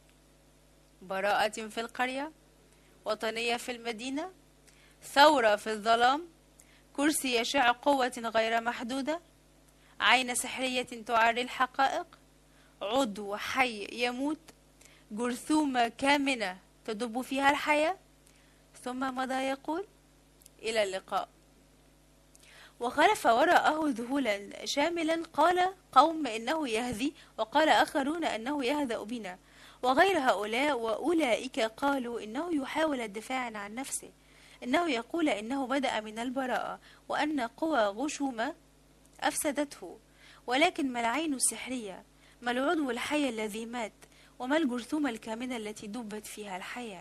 براءة في القرية، وطنية في المدينة، ثورة في الظلام، كرسي يشع قوة غير محدودة، عين سحرية تعري الحقائق، عضو حي يموت، جرثومة كامنة تدب فيها الحياة. ثم مضى يقول: إلى اللقاء. وخلف وراءه ذهولا شاملا، قال قوم إنه يهذي، وقال آخرون أنه يهدأ بنا، وغير هؤلاء وأولئك قالوا إنه يحاول الدفاع عن نفسه، إنه يقول إنه بدأ من البراءة، وأن قوى غشومة أفسدته. ولكن ما العين السحرية؟ ما العضو الحي الذي مات؟ وما الجرثومة الكامنة التي دبت فيها الحياة؟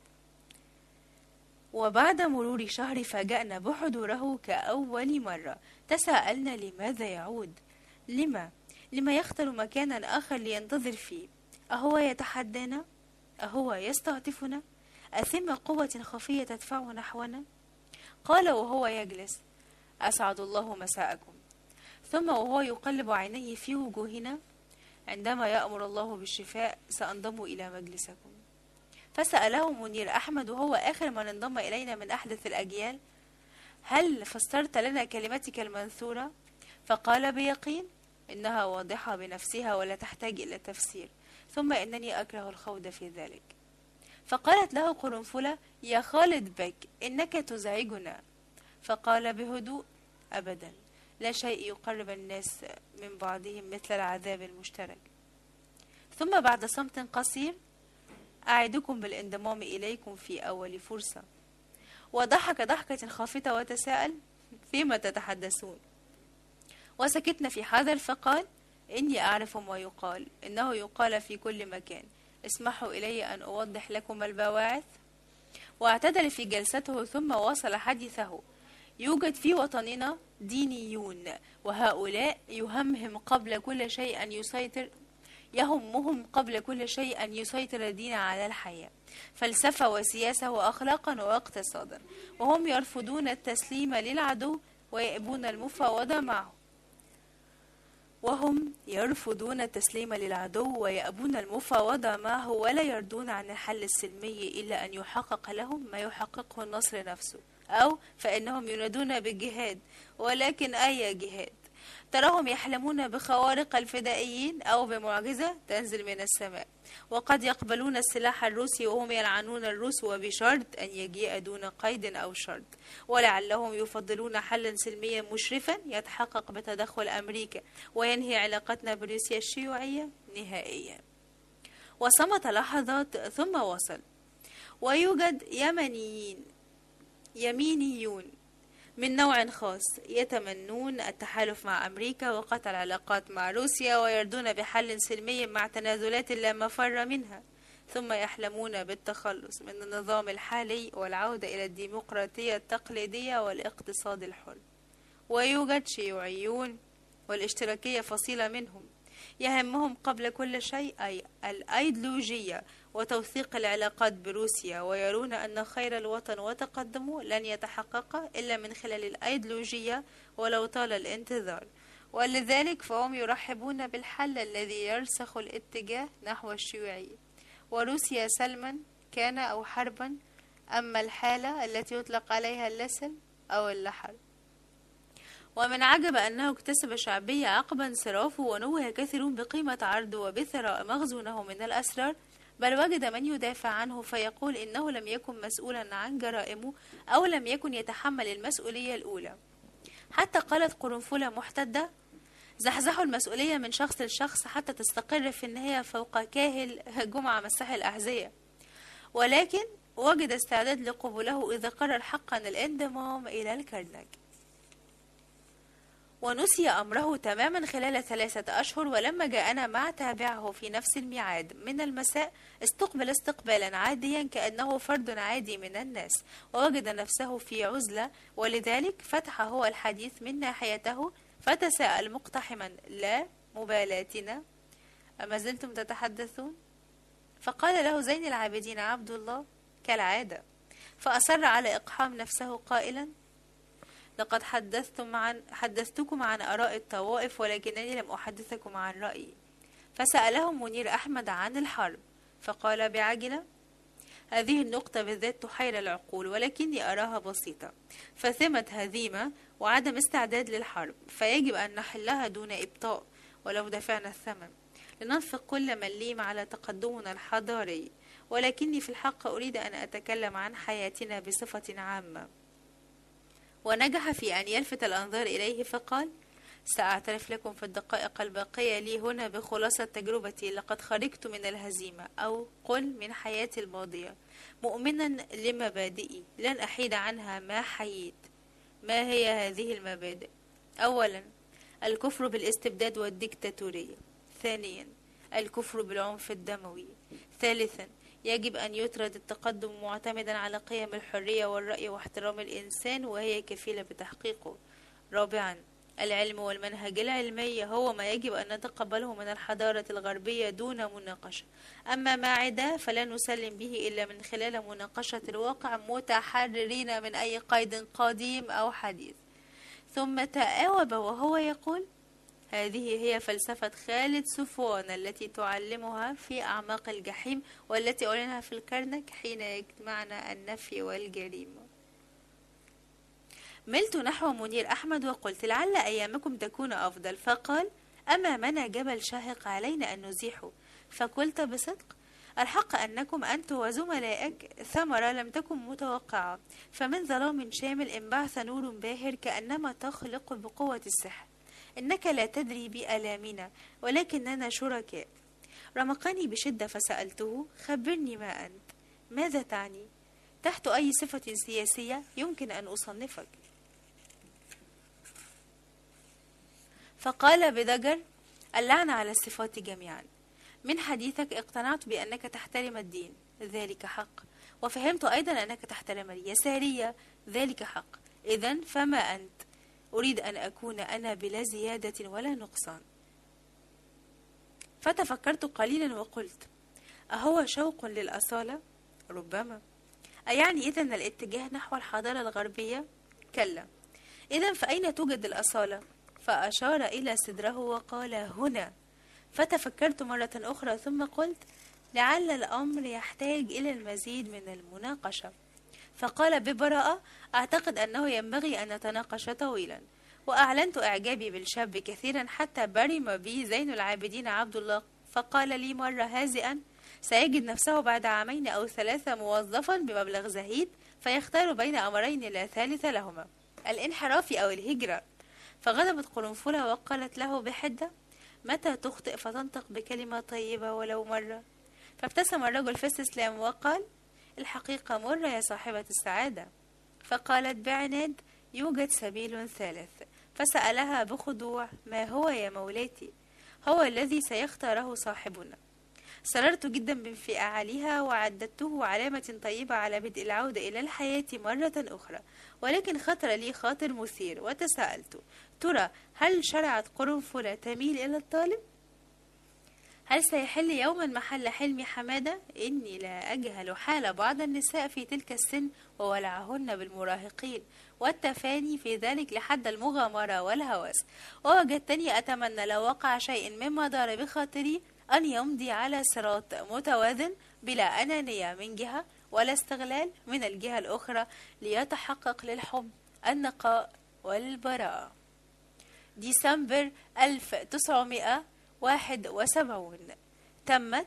وبعد مرور شهر فاجأنا بحضوره كأول مرة. تساءلنا لماذا يعود؟ لما؟ لما يختار مكانا آخر لينتظر فيه؟ أهو يتحدانا؟ أهو يستعطفنا؟ أثم قوة خفية تدفعه نحونا؟ قال وهو يجلس: أسعد الله مساءكم. ثم وهو يقلب عينيه في وجوهنا: عندما يأمر الله بالشفاء سأنضم إلى مجلسكم. فسأله منير أحمد وهو آخر من انضم إلينا من أحدث الأجيال: هل فسرت لنا كلمتك المنثورة؟ فقال بيقين: إنها واضحة بنفسها ولا تحتاج إلى تفسير، ثم إنني أكره الخوض في ذلك. فقالت له قرنفلة: يا خالد بك، إنك تزعجنا. فقال بهدوء: أبدا، لا شيء يقرب الناس من بعضهم مثل العذاب المشترك. ثم بعد صمت قصير: أعدكم بالانضمام إليكم في أول فرصة. وضحك ضحكة خافتة وتساءل: فيما تتحدثون؟ وسكتنا في حذر، فقال: إني أعرف ما يقال، إنه يقال في كل مكان، اسمحوا إلي أن أوضح لكم البواعث. واعتدل في جلسته ثم واصل حديثه: يوجد في وطننا دينيون، وهؤلاء يهمهم قبل كل شيء أن يسيطر يهمهم قبل كل شيء أن يسيطر الدين على الحياة، فلسفة وسياسة وأخلاقا واقتصادا، وهم يرفضون التسليم للعدو ويأبون المفاوضة معه وهم يرفضون التسليم للعدو ويأبون المفاوضة معه ولا يرضون عن الحل السلمي إلا أن يحقق لهم ما يحققه النصر نفسه، أو فإنهم ينادون بالجهاد، ولكن أي جهاد؟ تراهم يحلمون بخوارق الفدائيين أو بمعجزة تنزل من السماء، وقد يقبلون السلاح الروسي وهم يلعنون الروس وبشرط أن يجيء دون قيد أو شرط، ولعلهم يفضلون حلا سلميا مشرفا يتحقق بتدخل أمريكا وينهي علاقتنا بروسيا الشيوعية نهائيا. وصمت لحظات ثم وصل: ويوجد يمنيين يمينيون من نوع خاص يتمنون التحالف مع أمريكا وقطع العلاقات مع روسيا ويرضون بحل سلمي مع تنازلات لا مفر منها، ثم يحلمون بالتخلص من النظام الحالي والعودة إلى الديمقراطية التقليدية والاقتصاد الحر. ويوجد شيوعيون والاشتراكية فصيلة منهم يهمهم قبل كل شيء أي الأيديولوجية وتوثيق العلاقات بروسيا، ويرون أن خير الوطن وتقدمه لن يتحقق إلا من خلال الأيديولوجية ولو طال الانتظار، ولذلك فهم يرحبون بالحل الذي يرسخ الاتجاه نحو الشيوعية، وروسيا سلما كان أو حربا، أما الحالة التي يطلق عليها اللسل أو اللحر. ومن عجب أنه اكتسب شعبية عقب انصرافه، ونوه كثيرون بقيمة عرضه وبثراء مخزونه من الأسرار، بل وجد من يدافع عنه فيقول إنه لم يكن مسؤولا عن جرائمه أو لم يكن يتحمل المسؤولية الأولى. حتى قالت قرنفلة محتدة: زحزحوا المسؤولية من شخص لشخص حتى تستقر في النهاية فوق كاهل جمعة مسح الأحذية. ولكن وجد استعداد لقبوله إذا قرر حقا الانضمام إلى الكرنك. ونسي أمره تماما خلال ثلاثة أشهر، ولما جاءنا مع تابعه في نفس الميعاد من المساء استقبل استقبالا عاديا كأنه فرد عادي من الناس، ووجد نفسه في عزلة، ولذلك فتح هو الحديث من ناحيته فتساءل مقتحما: لا مبالاتنا، أما زلتم تتحدثون؟ فقال له زين العابدين عبد الله: كالعادة. فأصر على إقحام نفسه قائلا: لقد حدثتم عن حدثتكم عن آراء الطوائف، ولكنني لم أحدثكم عن رأيي. فسأله منير أحمد عن الحرب، فقال بعجلة: هذه النقطة بالذات تحير العقول، ولكني أراها بسيطة، فثمة هزيمة وعدم استعداد للحرب، فيجب أن نحلها دون إبطاء ولو دفعنا الثمن، لننفق كل مليم على تقدمنا الحضاري. ولكني في الحق أريد أن أتكلم عن حياتنا بصفة عامة. ونجح في أن يلفت الأنظار إليه فقال: سأعترف لكم في الدقائق الباقية لي هنا بخلاصة تجربتي. لقد خرجت من الهزيمة، أو قل من حياتي الماضية، مؤمنا لمبادئي لن أحيد عنها ما حييت. ما هي هذه المبادئ؟ أولا، الكفر بالاستبداد والديكتاتورية. ثانيا، الكفر بالعنف الدموي. ثالثا، يجب أن يطرد التقدم معتمدا على قيم الحرية والرأي واحترام الإنسان وهي كفيلة بتحقيقه. رابعا، العلم والمنهج العلمي هو ما يجب أن نتقبله من الحضارة الغربية دون مناقشة، أما ما عدا فلا نسلم به إلا من خلال مناقشة الواقع متحررين من أي قيد قديم أو حديث. ثم تآوب وهو يقول: هذه هي فلسفة خالد صفوان التي تعلمها في أعماق الجحيم، والتي أعلنها في الكرنك حين يجمعنا النفي والجريمة. ملت نحو منير أحمد وقلت: لعل أيامكم تكون أفضل. فقال: أمامنا جبل شاهق علينا أن نزيحه. فقلت بصدق: الحق أنكم أنت وزملائك ثمرة لم تكن متوقعة، فمن ظلام شامل انبعث نور باهر كأنما تخلق بقوة السحر. إنك لا تدري بآلامنا، ولكننا شركاء. رمقني بشدة فسألته: خبرني ما أنت؟ ماذا تعني؟ تحت أي صفة سياسية يمكن أن أصنفك؟ فقال بضجر: اللعنة على الصفات جميعا. من حديثك اقتنعت بأنك تحترم الدين، ذلك حق، وفهمت أيضا أنك تحترم اليسارية، ذلك حق. إذن فما أنت؟ أريد أن أكون أنا بلا زيادة ولا نقصان. فتفكرت قليلا وقلت: أهو شوق للأصالة؟ ربما. أيعني إذن الاتجاه نحو الحضارة الغربية؟ كلا. إذن فأين توجد الأصالة؟ فأشار إلى صدره وقال: هنا. فتفكرت مرة أخرى ثم قلت: لعل الأمر يحتاج إلى المزيد من المناقشة. فقال ببراءة: أعتقد أنه ينبغي أن نتناقش طويلا. وأعلنت إعجابي بالشاب كثيرا حتى برم بي زين العابدين عبد الله، فقال لي مرة هازئا: سيجد نفسه بعد عامين أو ثلاثة موظفا بمبلغ زهيد، فيختار بين أمرين لا ثالث لهما: الانحراف أو الهجرة. فغضبت قرنفلة وقالت له بحدة: متى تخطئ فتنطق بكلمة طيبة ولو مرة؟ فابتسم الرجل في استسلام وقال: الحقيقة مرة يا صاحبة السعادة. فقالت بعناد: يوجد سبيل ثالث. فسألها بخضوع: ما هو يا مولاتي؟ هو الذي سيختاره صاحبنا. سررت جدا بانفعالها وعددته علامة طيبة على بدء العودة إلى الحياة مرة أخرى، ولكن خطر لي خاطر مثير وتساءلت: ترى هل شرعت قرنفلة تميل إلى الطالب؟ هل سيحل يوما محل حلم حمادة؟ إني لا أجهل حال بعض النساء في تلك السن وولعهن بالمراهقين والتفاني في ذلك لحد المغامرة والهوس، ووجدتني أتمنى لو وقع شيء مما دار بخاطري أن يمضي على صراط متوازن بلا أنانية من جهة ولا استغلال من الجهة الأخرى، ليتحقق للحب النقاء والبراءة. ديسمبر ألف وتسعمائة وواحد وسبعين. تمت.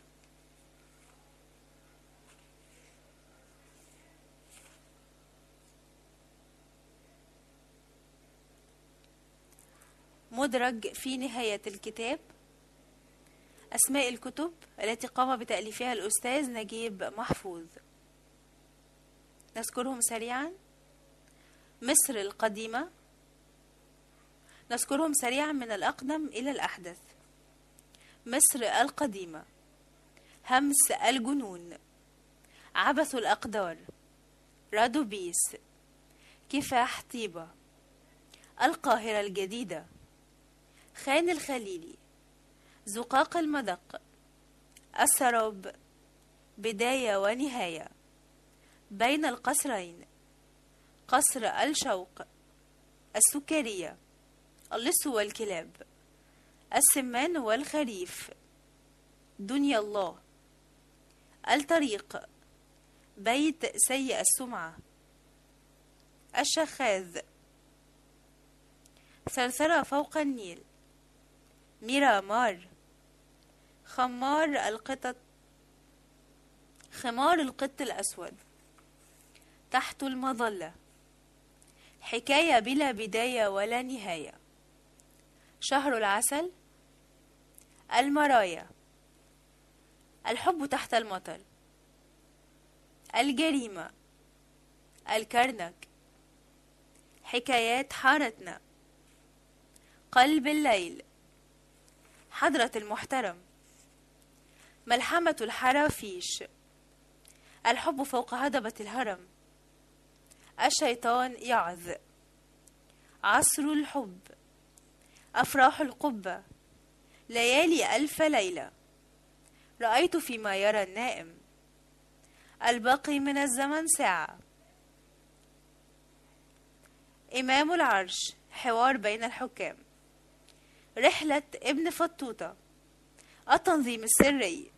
مدرج في نهاية الكتاب: أسماء الكتب التي قام بتأليفها الأستاذ نجيب محفوظ. نذكرهم سريعا: مصر القديمة، نذكرهم سريعا من الأقدم إلى الأحدث: مصر القديمة، همس الجنون، عبث الأقدار، رادوبيس، كفاح طيبة، القاهرة الجديدة، خان الخليلي، زقاق المدق، السراب، بداية ونهاية، بين القصرين، قصر الشوق، السكرية، اللص والكلاب، السمان والخريف، دنيا الله، الطريق، بيت سيء السمعة، الشخاذ، ثرثرة فوق النيل، ميرامار، خمار القطط، خمار القط الأسود، تحت المظلة، حكاية بلا بداية ولا نهاية، شهر العسل، المرايا، الحب تحت المطر، الجريمة، الكرنك، حكايات حارتنا، قلب الليل، حضرة المحترم، ملحمة الحرافيش، الحب فوق هضبة الهرم، الشيطان يعظ، عصر الحب، أفراح القبة، ليالي ألف ليلة، رأيت فيما يرى النائم، الباقي من الزمن ساعة، إمام العرش، حوار بين الحكام، رحلة ابن فطوطة، التنظيم السري،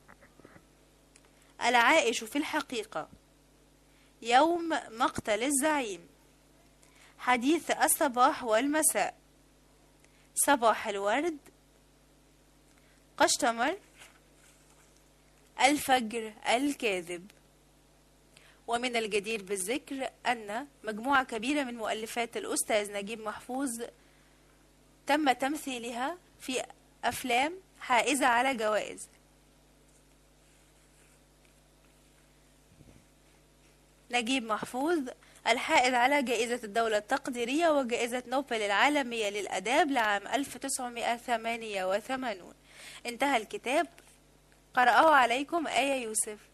العائش في الحقيقة، يوم مقتل الزعيم، حديث الصباح والمساء، صباح الورد، قشتمر، الفجر الكاذب. ومن الجدير بالذكر أن مجموعة كبيرة من مؤلفات الأستاذ نجيب محفوظ تم تمثيلها في أفلام حائزة على جوائز. نجيب محفوظ الحائز على جائزة الدولة التقديرية وجائزة نوبل العالمية للآداب لعام ألف وتسعمائة وثمانية وثمانين. انتهى الكتاب. قرأه عليكم آية يوسف.